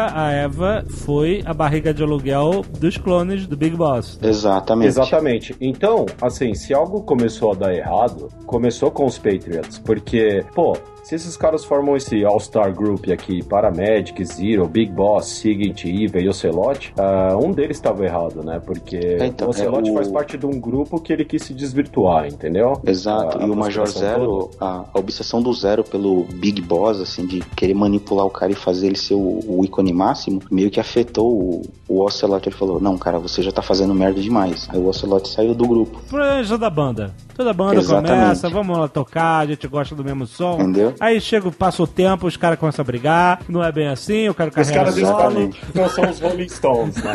Eva foi a barriga de aluguel dos clones do Big Boss. Exatamente. Então, assim, se algo começou a dar errado, começou com os Patriots, porque, se esses caras formam esse All-Star Group aqui, Paramedic, Zero, Big Boss, Sigint, Eva e Ocelot, um deles estava errado, né? Porque o Ocelot faz parte de um grupo que ele quis se desvirtuar, entendeu? Exato, e o Major Zero, a obsessão do Zero pelo Big Boss, assim, de querer manipular o cara e fazer ele ser o ícone máximo, meio que afetou o Ocelot. Ele falou, não, cara, você já tá fazendo merda demais. Aí o Ocelot saiu do grupo. Projeto da banda. Toda banda começa, vamos lá tocar, a gente gosta do mesmo som. Entendeu? Aí passa o tempo, os caras começam a brigar, não é bem assim, o cara carrega solo. Não são os Rolling Stones, né?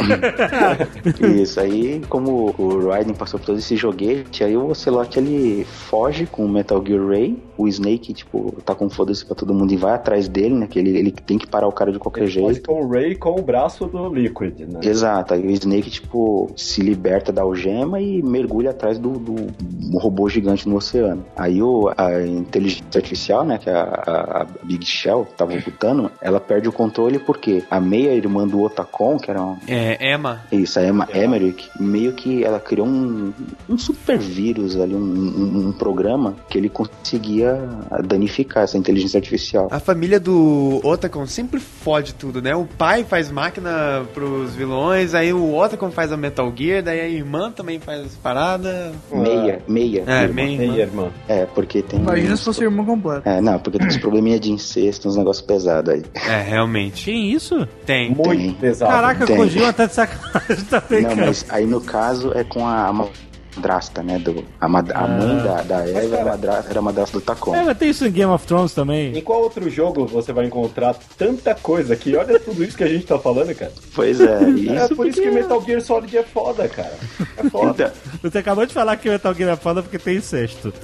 Isso, aí como o Raiden passou por todo esse joguete, aí o Ocelot ele foge com o Metal Gear Ray, o Snake, tipo, tá com foda-se pra todo mundo e vai atrás dele, né? Que ele tem que parar o cara de qualquer jeito. Foge com o Ray com o braço do Liquid, né? Exato, aí o Snake, tipo, se liberta da algema e mergulha atrás do robô gigante no oceano. Aí a inteligência artificial, né? Que é a Big Shell que tava lutando, ela perde o controle porque a meia-irmã do Otacon, que era Emma. Isso, a Emma Emmerich, meio que ela criou um super vírus ali, um programa que ele conseguia danificar essa inteligência artificial. A família do Otacon sempre fode tudo, né? O pai faz máquina pros vilões, aí o Otacon faz a Metal Gear, daí a irmã também faz as paradas. Meia irmã. Porque tem... Imagina se fosse irmã completa. Não, porque tem uns probleminha de incesto, uns negócios pesados aí. Realmente. Tem isso? Tem. Muito pesado. Caraca, o Kojima tá de sacanagem também, Não, cara. Mas aí no caso é com a madrasta, né? A mãe da Eva era a madrasta do Tacon. Mas tem isso em Game of Thrones também. Em qual outro jogo você vai encontrar tanta coisa que olha tudo isso que a gente tá falando, cara? Pois é. Isso por isso que Metal Gear Solid é foda, cara. É foda. Você acabou de falar que Metal Gear é foda porque tem incesto.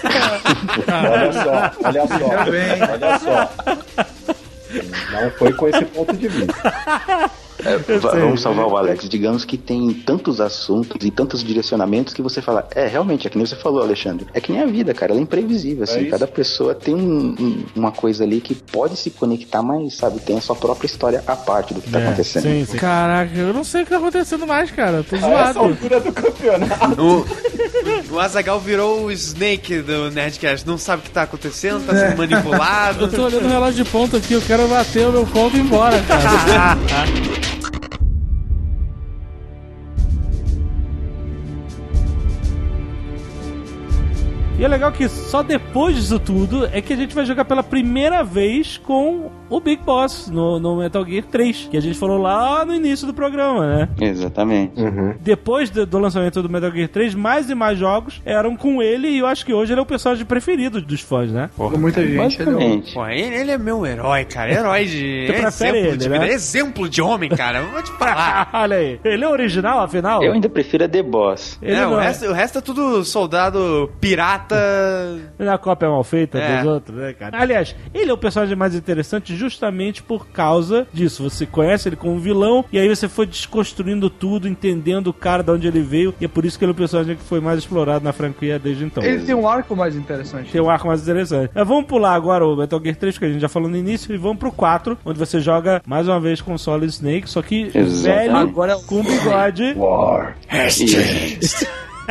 Olha só. Não foi com esse ponto de vista. Vamos salvar o Alex. Digamos que tem tantos assuntos e tantos direcionamentos que você fala, realmente, é que nem você falou, Alexandre. É que nem a vida, cara, ela é imprevisível, assim. Cada pessoa tem uma coisa ali que pode se conectar, mas, sabe, tem a sua própria história à parte do que tá acontecendo. Sim. Caraca, eu não sei o que tá acontecendo mais, cara. Eu tô zoado. Essa altura do campeonato. O Azaghal virou o Snake do Nerdcast. Não sabe o que tá acontecendo, tá sendo manipulado. Eu tô olhando o relógio de ponto aqui, eu quero bater o meu ponto e ir embora, cara. E é legal que só depois disso tudo é que a gente vai jogar pela primeira vez com o Big Boss no Metal Gear 3, que a gente falou lá no início do programa, né? Exatamente. Depois do lançamento do Metal Gear 3, mais e mais jogos eram com ele, e eu acho que hoje ele é o personagem preferido dos fãs, né? Porra, muita gente. Ele é meu herói, cara. Herói de... Você prefere ele, de né? vida. Exemplo de homem, cara. Eu vou te falar. Olha aí. Ele é original, afinal? Eu ainda prefiro a The Boss. O resto é tudo soldado pirata. A cópia mal feita dos outros, né, cara? Aliás, ele é o personagem mais interessante justamente por causa disso. Você conhece ele como vilão e aí você foi desconstruindo tudo, entendendo o cara de onde ele veio, e é por isso que ele é o personagem que foi mais explorado na franquia desde então. Ele tem um arco mais interessante. Tem um arco mais interessante. Vamos pular agora o Metal Gear 3, que a gente já falou no início, e vamos pro 4, onde você joga mais uma vez com o Solid Snake, só que velho, agora com bigode. War has changed.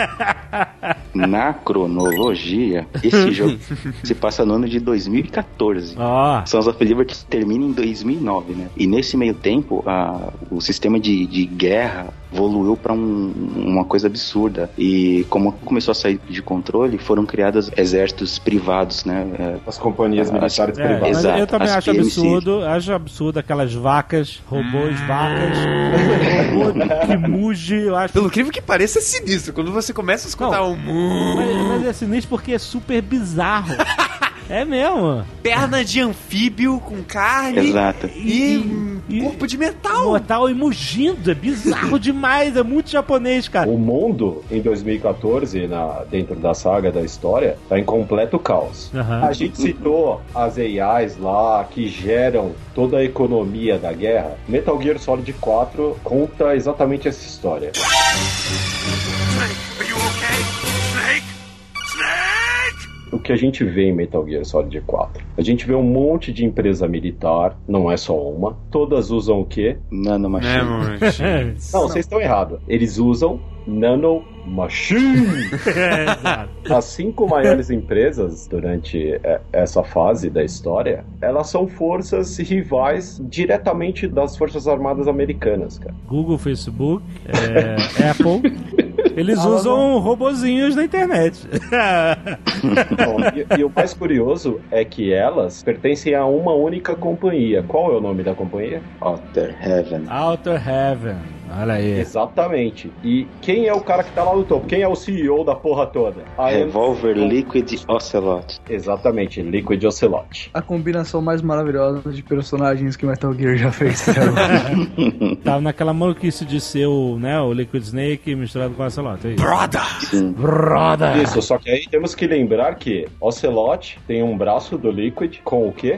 Na cronologia, esse jogo se passa no ano de 2014. Sons of Liberty termina em 2009, né? E nesse meio tempo, o sistema de guerra evoluiu pra uma coisa absurda. E como começou a sair de controle, foram criados exércitos privados, né? As companhias militares privadas. Exato, eu também acho absurdo aquelas vacas, robôs, vacas, robô que muge, eu acho. Pelo incrível que pareça, é sinistro. Quando você começa a escutar Mas é sinistro porque é super bizarro. É mesmo. Perna de anfíbio com carne. Exato. E corpo de metal. Metal e mugindo. É bizarro demais. É muito japonês, cara. O mundo, em 2014, dentro da saga da história, tá em completo caos. A gente citou as AIs lá, que geram toda a economia da guerra. Metal Gear Solid 4 conta exatamente essa história. Snake, are you okay? Snake? O que a gente vê em Metal Gear Solid 4? A gente vê um monte de empresa militar, não é só uma. Todas usam o quê? Nanomachine. Não, vocês estão errados. Eles usam Nanomachine. As 5 maiores empresas durante essa fase da história, elas são forças rivais diretamente das Forças Armadas Americanas, cara. Google, Facebook, Apple. Eles usam robozinhos na internet. Bom, e o mais curioso é que elas pertencem a uma única companhia. Qual é o nome da companhia? Outer Heaven. Outer Heaven. Olha aí. Exatamente. E quem é o cara que tá lá no topo? Quem é o CEO da porra toda? Revolver Liquid Ocelot. Exatamente, Liquid Ocelot. A combinação mais maravilhosa de personagens que Metal Gear já fez. Tava naquela maluquice de ser o Liquid Snake misturado com o Ocelot. É Brother! Isso, só que aí temos que lembrar que Ocelot tem um braço do Liquid com o quê?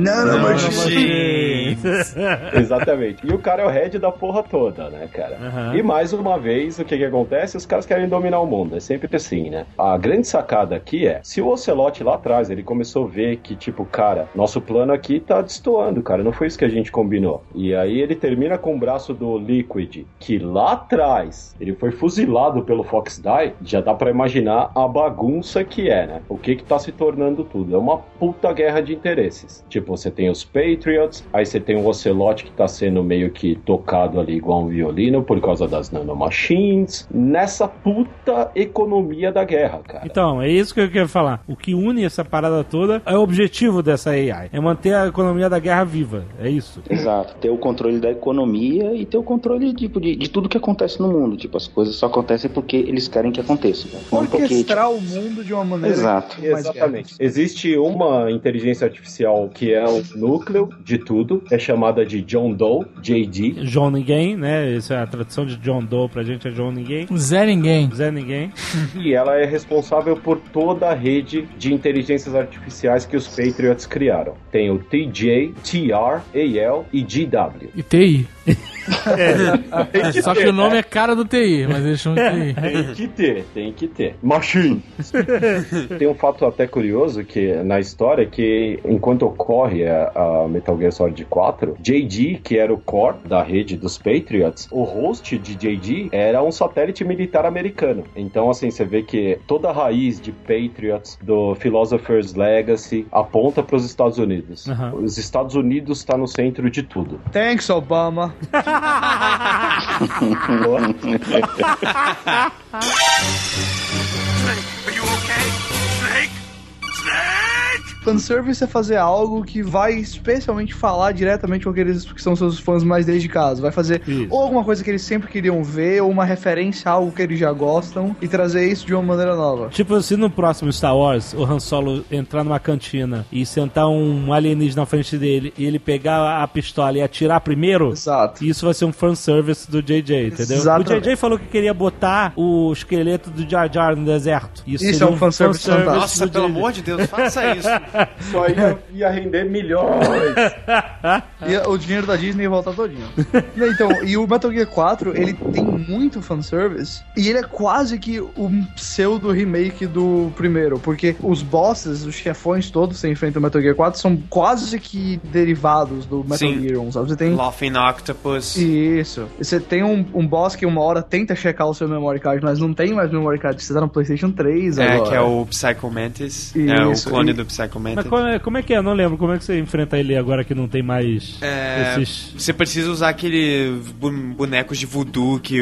Nanomachine. Exatamente. E o cara é o head da porra toda, né, cara? E mais uma vez, o que acontece? Os caras querem dominar o mundo. É sempre assim, né? A grande sacada aqui é, se o Ocelot lá atrás, ele começou a ver que, tipo, cara, nosso plano aqui tá destoando, cara. Não foi isso que a gente combinou. E aí ele termina com o braço do Liquid, que lá atrás, ele foi fuzilado pelo Fox Die. Já dá pra imaginar a bagunça que é, né? O que tá se tornando tudo. É uma puta guerra de interesses. Tipo, você tem os Patriots, aí você tem o Ocelot que tá sendo meio que tocado ali igual um violino por causa das nanomachines, nessa puta economia da guerra, cara. Então, é isso que eu quero falar. O que une essa parada toda é o objetivo dessa AI. É manter a economia da guerra viva. É isso. Exato. Ter o controle da economia e ter o controle tipo, de tudo que acontece no mundo. Tipo, as coisas só acontecem porque eles querem que aconteça. Orquestrar o mundo de uma maneira... Exato. Exatamente. Existe uma inteligência artificial que é o núcleo de tudo. É chamada de John Doe, JD. John Ninguém, né? Essa é a tradução de John Doe pra gente, é John Ninguém. Zé Ninguém. Zé Ninguém. E ela é responsável por toda a rede de inteligências artificiais que os Patriots criaram. Tem o TJ, TR, AL e GW. E TI. Só que o nome é cara do TI, mas eles chamam de TI. Tem que ter. Machine! Tem um fato até curioso que na história que enquanto ocorre a Metal Gear Solid 4, JD, que era o core da rede dos Patriots, o host de JD era um satélite militar americano. Então, assim, você vê que toda a raiz de Patriots do Philosopher's Legacy aponta para os Estados Unidos. Os Estados Unidos está no centro de tudo. Thanks, Obama. Snake, are you okay? Snake? Snake! Fanservice é fazer algo que vai especialmente falar diretamente com aqueles que são seus fãs mais dedicados. Vai fazer ou alguma coisa que eles sempre queriam ver, ou uma referência a algo que eles já gostam, e trazer isso de uma maneira nova. Tipo, se no próximo Star Wars o Han Solo entrar numa cantina e sentar um alienígena na frente dele e ele pegar a pistola e atirar primeiro, exato, isso vai ser um fanservice do JJ, entendeu? Exatamente. O JJ falou que queria botar o esqueleto do Jar Jar no deserto. Isso é um fanservice fantástico. Nossa, pelo amor de Deus, faça isso. Só ia render milhões. E o dinheiro da Disney ia voltar todinho. Então, e o Metal Gear 4, ele tem muito fanservice, e ele é quase que um pseudo remake do primeiro, porque os bosses, os chefões todos que você enfrenta no Metal Gear 4 são quase que derivados do Metal Gear 1, sabe? Você tem... Laughing Octopus. Isso. Você tem um boss que uma hora tenta checar o seu memory card, mas não tem mais memory card, você tá no PlayStation 3 agora. Que é o Psycho Mantis. Isso. É o clone do Psycho Mantis. Method. Mas como é que é? Eu não lembro. Como é que você enfrenta ele agora que não tem mais esses... Você precisa usar aquele bonecos de voodoo que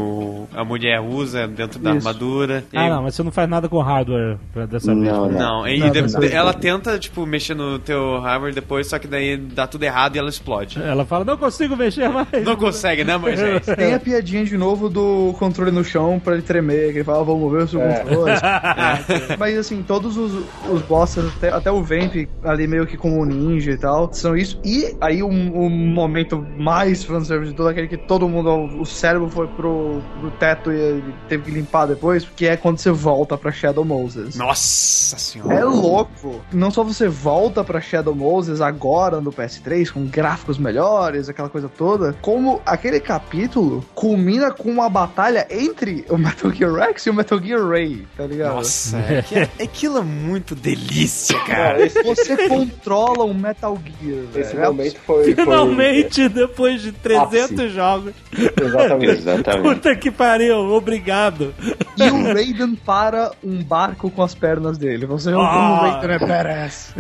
a mulher usa dentro da armadura. Não, mas você não faz nada com hardware dessa vez. Não. Ela tenta, tipo, mexer no teu hardware depois, só que daí dá tudo errado e ela explode. Ela fala, não consigo mexer mais. Não consegue, né, Moisés? Tem a piadinha de novo do controle no chão pra ele tremer, que ele fala, vamos mover o seu controle. Mas assim, todos os bosses, até o Vamp ali meio que como um ninja e tal, são isso. E aí o momento mais fanservice de todo, aquele que todo mundo, o cérebro foi pro teto e ele teve que limpar depois, que é quando você volta pra Shadow Moses. Nossa senhora. É louco. Não só você volta pra Shadow Moses agora no PS3, com gráficos melhores, aquela coisa toda, como aquele capítulo culmina com uma batalha entre o Metal Gear Rex e o Metal Gear Ray, tá ligado? Nossa, aquilo é muito delícia, cara. Você controla um Metal Gear. Esse momento foi... Finalmente, depois de 300 jogos. Exatamente. Puta que pariu, obrigado. E o Raiden para um barco com as pernas dele. Você jogou o Raiden é badass.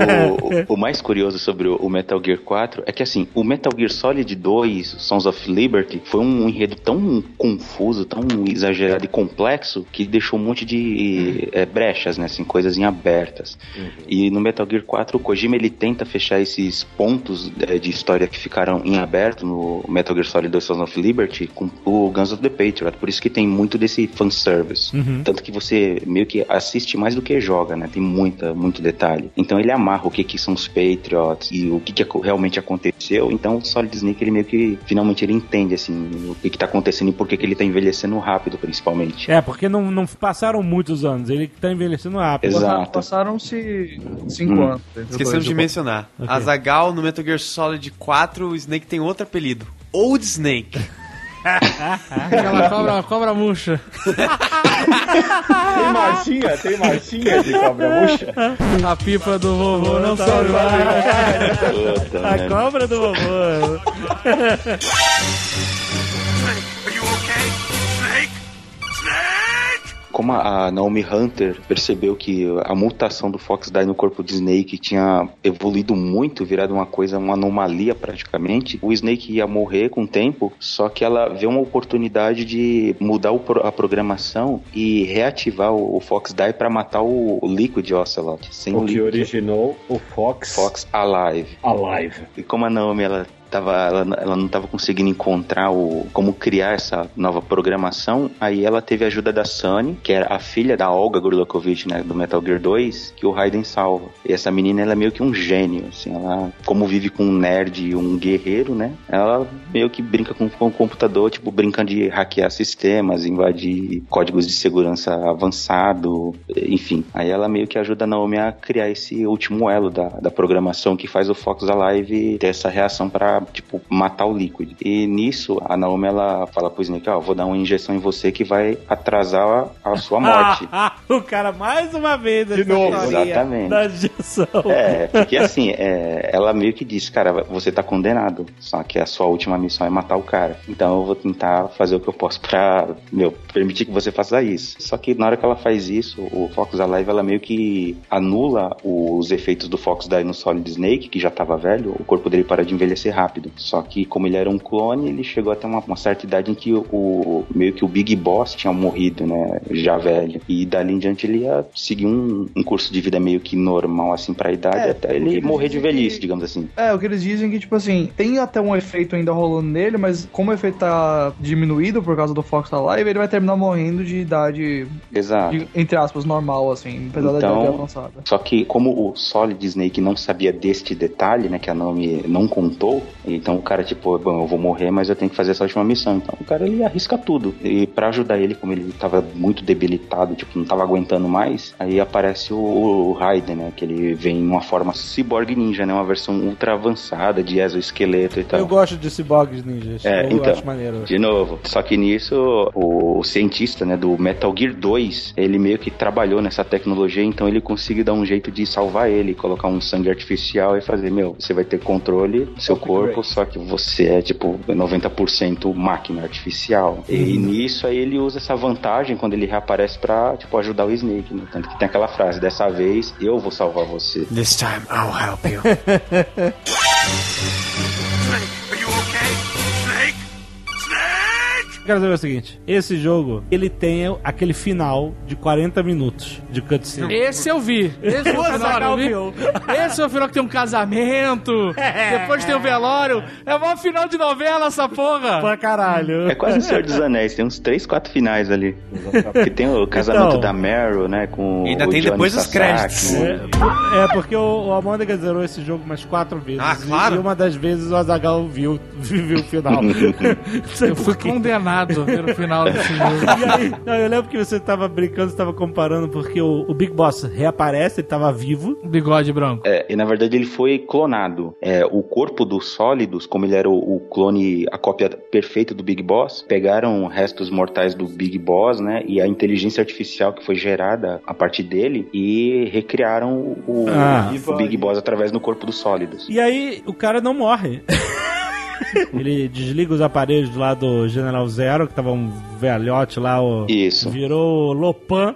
O mais curioso sobre o Metal Gear 4 é que, assim, o Metal Gear Solid 2, Sons of Liberty, foi um enredo tão confuso, tão exagerado e complexo, que deixou um monte de brechas, né, assim, coisas em abertas. E no Metal Gear 4, o Kojima, ele tenta fechar esses pontos de história que ficaram em aberto no Metal Gear Solid 2, Sons of Liberty, com o Guns of the Patriot. Por isso que tem muito desse fanservice. Tanto que você meio que assiste mais do que joga, né? Tem muito detalhe. Então ele amarra o que são os Patriots e o que realmente aconteceu. Então o Solid Snake, ele meio que finalmente ele entende, assim, o que tá acontecendo e por que ele tá envelhecendo rápido, principalmente. Porque não passaram muitos anos. Ele tá envelhecendo rápido. Exato. Passaram-se 5 anos. Esquecemos de mencionar. Okay. Azaghal, no Metal Gear Solid 4, o Snake tem outro apelido. Old Snake. Aquela cobra murcha. Tem marchinha de cobra murcha. A pipa do vovô não sobe mais. A cobra do vovô. Are you okay? Snake? Snake! Como a Naomi Hunter percebeu que a mutação do Fox Die no corpo de Snake tinha evoluído muito, virado uma anomalia praticamente, o Snake ia morrer com o tempo, só que ela vê uma oportunidade de mudar a programação e reativar o Fox Die para matar o Liquid Ocelot. O que originou o Fox Alive. E como a Naomi, ela não estava conseguindo encontrar como criar essa nova programação, aí ela teve a ajuda da Sunny, que era a filha da Olga Gurlakovich, né, do Metal Gear 2, que o Raiden salva. E essa menina, ela é meio que um gênio, assim, ela, como vive com um nerd e um guerreiro, né, ela meio que brinca com o computador, tipo, brincando de hackear sistemas, invadir códigos de segurança avançado, enfim. Aí ela meio que ajuda a Naomi a criar esse último elo da programação que faz o Fox Alive ter essa reação para, tipo, matar o Liquid. E nisso, a Naomi, ela fala pro Snake, vou dar uma injeção em você que vai atrasar a sua morte. O cara, mais uma vez, de novo, exatamente. Da injeção. Porque assim, ela meio que disse, cara, você tá condenado, só que a sua última missão é matar o cara. Então eu vou tentar fazer o que eu posso pra, permitir que você faça isso. Só que na hora que ela faz isso, o Fox Alive, ela meio que anula os efeitos do Fox Die no Solid Snake, que já tava velho, o corpo dele para de envelhecer rápido. Só que como ele era um clone, ele chegou até uma certa idade em que meio que o Big Boss tinha morrido, né, já velho. E dali em diante ele ia seguir um curso de vida meio que normal, assim, pra idade, até ele morrer de velhice, digamos assim. O que eles dizem que, tipo assim, tem até um efeito ainda rolando nele, mas como o efeito tá diminuído por causa do Fox Alive, ele vai terminar morrendo de idade, entre aspas, normal, assim, apesar da idade avançada. Só que como o Solid Snake não sabia deste detalhe, né, que a Naomi não contou, então o cara, tipo, bom, eu vou morrer, mas eu tenho que fazer essa última missão. Então o cara, ele arrisca tudo. E pra ajudar ele, como ele tava muito debilitado, tipo, não tava aguentando mais, aí aparece o Raiden, né, que ele vem em uma forma cyborg ninja, né, uma versão ultra avançada de exoesqueleto e tal. Eu gosto de cyborgs ninjas. Eu acho maneiro. De novo, só que nisso o cientista, né, do Metal Gear 2, ele meio que trabalhou nessa tecnologia, então ele conseguiu dar um jeito de salvar ele, colocar um sangue artificial e fazer, você vai ter controle do seu corpo corpo, só que você é, tipo, 90% máquina artificial. E nisso aí ele usa essa vantagem quando ele reaparece pra, tipo, ajudar o Snake, né? Tanto que tem aquela frase, dessa vez eu vou salvar você. This time I'll help you. Snake, are you okay? Snake? Snake! Quero saber o seguinte, esse jogo, ele tem aquele final de 40 minutos de cutscene. Esse eu vi. Esse é o final, eu vi. Esse é o final que tem um casamento, depois tem o velório. É o maior final de novela essa porra. Pra caralho. É quase o Senhor dos Anéis, tem uns 3, 4 finais ali. Porque tem o casamento Então, da Meryl, né, com e ainda o tem Johnny depois os Sasaki. créditos. Porque o Amanda zerou esse jogo umas 4 vezes. Ah, claro. E uma das vezes o Azaghal viu o final. Eu fui condenado a ver o final desse jogo. E aí, não, eu lembro que você tava brincando, você tava comparando, porque o Big Boss reaparece, ele tava vivo. Bigode branco. E na verdade ele foi clonado. O corpo do Sólidos, como ele era o clone, a cópia perfeita do Big Boss, pegaram restos mortais do Big Boss, né, e a inteligência artificial que foi gerada a partir dele e recriaram o Big Boss através do corpo dos Sólidos. E aí, o cara não morre. Ele desliga os aparelhos lá do General Zero, que tava um velhote lá, Isso. virou Lopan.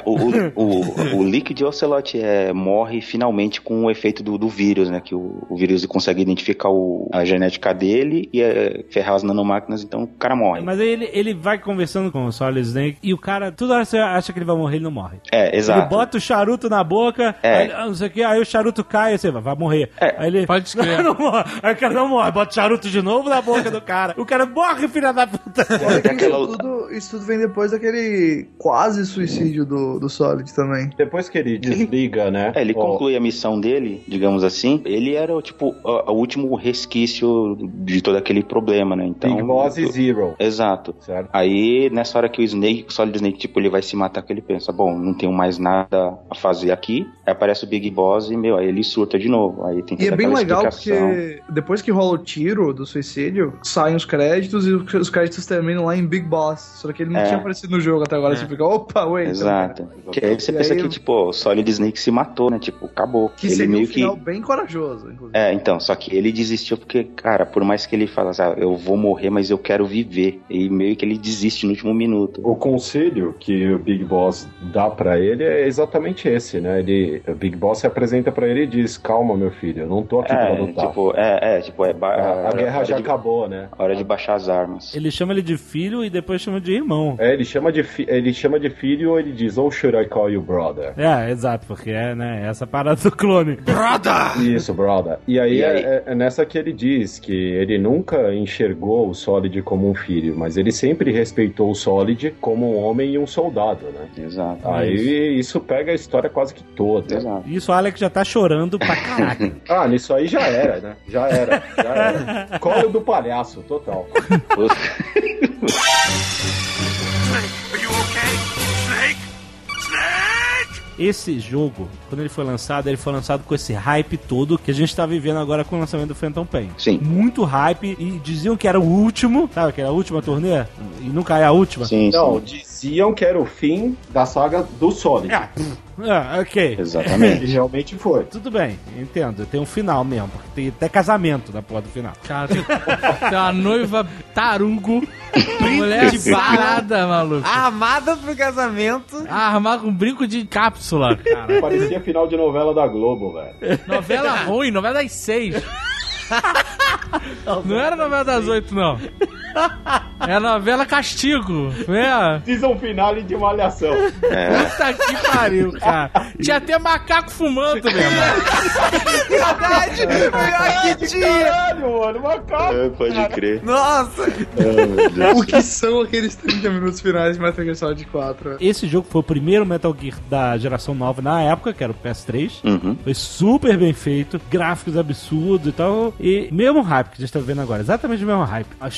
O Liquid Ocelot morre finalmente com o efeito do vírus, né? Que o vírus consegue identificar a genética dele e ferrar as nanomáquinas, então o cara morre. Mas aí ele vai conversando com o Solid Snake e o cara, toda hora você acha que ele vai morrer, ele não morre. Exato. Ele bota o charuto na boca, aí, não sei o que, aí o charuto cai e você vai morrer. Aí ele pode escrever. Não morre. Aí o cara não morre, bota o charuto de novo na boca do cara. O cara morre, filha da puta. Isso tudo vem depois daquele quase suicídio do Solid também. Depois que ele desliga, né? Ele conclui a missão dele, digamos assim. Ele era, tipo, o último resquício de todo aquele problema, né? Então, Big Boss e Zero. Exato. Certo. Aí, nessa hora que o Solid Snake, tipo, ele vai se matar, que ele pensa, bom, não tenho mais nada a fazer aqui. Aí aparece o Big Boss e, aí ele surta de novo. Aí tem que E é bem legal explicação. porque depois que rola o tiro do suicídio, saem os créditos e os créditos terminam lá em Big Boss. Só que ele não tinha aparecido no jogo até agora. Você fica, opa, wait. Exato. Que aí você pensa que, tipo, o Solid Snake se matou, né? Tipo, acabou. Que ele seria meio um final bem corajoso, inclusive. Então, só que ele desistiu porque, cara, por mais que ele falasse, eu vou morrer, mas eu quero viver. E meio que ele desiste no último minuto. O conselho que o Big Boss dá pra ele é exatamente esse, né? O Big Boss se apresenta pra ele e diz, calma, meu filho, eu não tô aqui pra lutar. A guerra já acabou, né? Hora de baixar as armas. Ele chama ele de filho e depois chama de irmão. Ele chama de filho ou ele diz, oh, should I call you brother? Exato, porque né, essa parada do clone. Brother! Isso, brother. E aí, é nessa que ele diz que ele nunca enxergou o Solid como um filho, mas ele sempre respeitou o Solid como um homem e um soldado, né? Exato. Aí isso pega a história quase que toda. Exato. Isso o Alex já tá chorando pra caraca. Nisso aí já era, né? Já era. Colo do palhaço, total. Snake, are you okay? Snake? Snake! Esse jogo, quando ele foi lançado com esse hype todo que a gente tá vivendo agora com o lançamento do Phantom Pain. Sim. Muito hype e diziam que era o último, sabe? Que era a última turnê e nunca é a última. Sim. Diziam que era o fim da saga do Solid. Ok. Exatamente. E realmente foi. Tudo bem, entendo. Tem um final mesmo, porque tem até casamento na porra do final. Cara, tem uma noiva tarugo, mulher parada, maluco. Armada pro casamento. Armada com brinco de cápsula, cara. Parecia final de novela da Globo, velho. Novela ruim, novela das 6. Não era novela das 8, não. É novela Castigo, né? Season finale de Malhação. Puta que pariu, cara. Tinha até macaco fumando, meu irmão. Verdade! Melhor que tinha! Caralho, mano, macaco. Pode crer. Nossa! O que são aqueles 30 minutos finais de Metal Gear Solid 4? Esse jogo foi o primeiro Metal Gear da geração nova na época, que era o PS3. Uhum. Foi super bem feito, gráficos absurdos e tal. E mesmo hype que a gente tá vendo agora, exatamente o mesmo hype. A história bem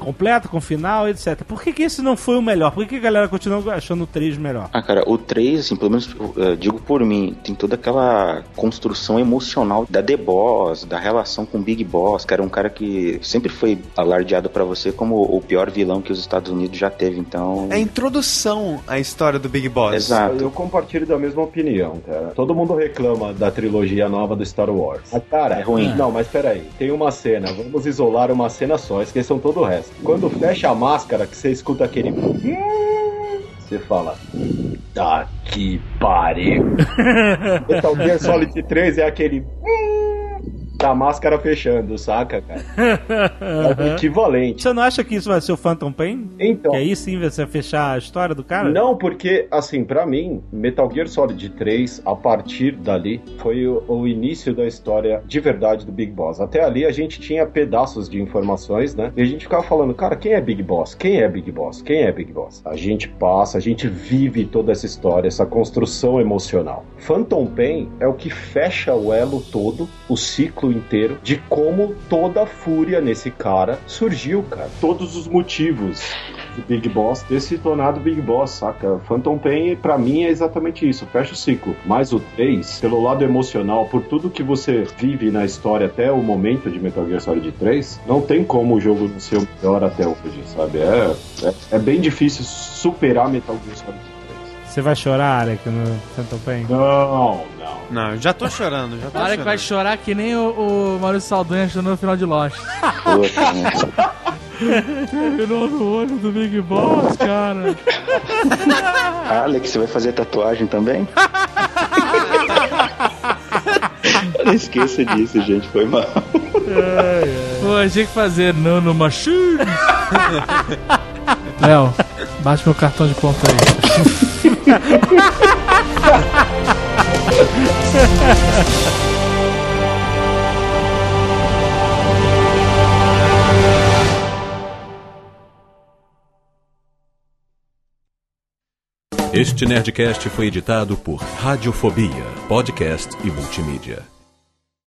completo, com final, etc. Por que esse não foi o melhor? Por que a galera continua achando o 3 melhor? Cara, o 3, assim, pelo menos digo por mim, tem toda aquela construção emocional da The Boss, da relação com o Big Boss, que era um cara que sempre foi alardeado pra você como o pior vilão que os Estados Unidos já teve, então... É a introdução à história do Big Boss. Exato. Eu compartilho da mesma opinião, cara. Todo mundo reclama da trilogia nova do Star Wars. Mas, cara, é ruim. Não, mas peraí. Tem uma cena, vamos isolar uma cena só, esqueçam todo o resto. Quando fecha a máscara, que você escuta aquele... Você fala... Tá que pariu. Metal Gear Solid 3 é aquele... da máscara fechando, saca, cara? É o equivalente. Você não acha que isso vai ser o Phantom Pain? Então... Que aí sim vai ser fechar a história do cara? Não, porque, assim, pra mim, Metal Gear Solid 3, a partir dali, foi o início da história de verdade do Big Boss. Até ali a gente tinha pedaços de informações, né? E a gente ficava falando, cara, quem é Big Boss? Quem é Big Boss? Quem é Big Boss? A gente passa, a gente vive toda essa história, essa construção emocional. Phantom Pain é o que fecha o elo todo, o ciclo inteiro, de como toda a fúria nesse cara surgiu, cara. Todos os motivos do Big Boss ter se tornado Big Boss, saca? Phantom Pain, pra mim, é exatamente isso, fecha o ciclo. Mas o 3, pelo lado emocional, por tudo que você vive na história até o momento de Metal Gear Solid 3, não tem como o jogo não ser o melhor até hoje, sabe? É bem difícil superar Metal Gear Solid 3. Você vai chorar, Alec, no Phantom Pain? Não, já tô chorando, já tô Alec chorando. vai chorar que nem o Maurício Saldanha chorou no final de Lost. Terminou no olho do Big Boss, cara. Alex, você vai fazer tatuagem também? Não esqueça disso, gente, foi mal. Pô, a gente tem que fazer Nano Machine. Léo, bate meu cartão de ponto aí. Este Nerdcast foi editado por Radiofobia, podcast e multimídia.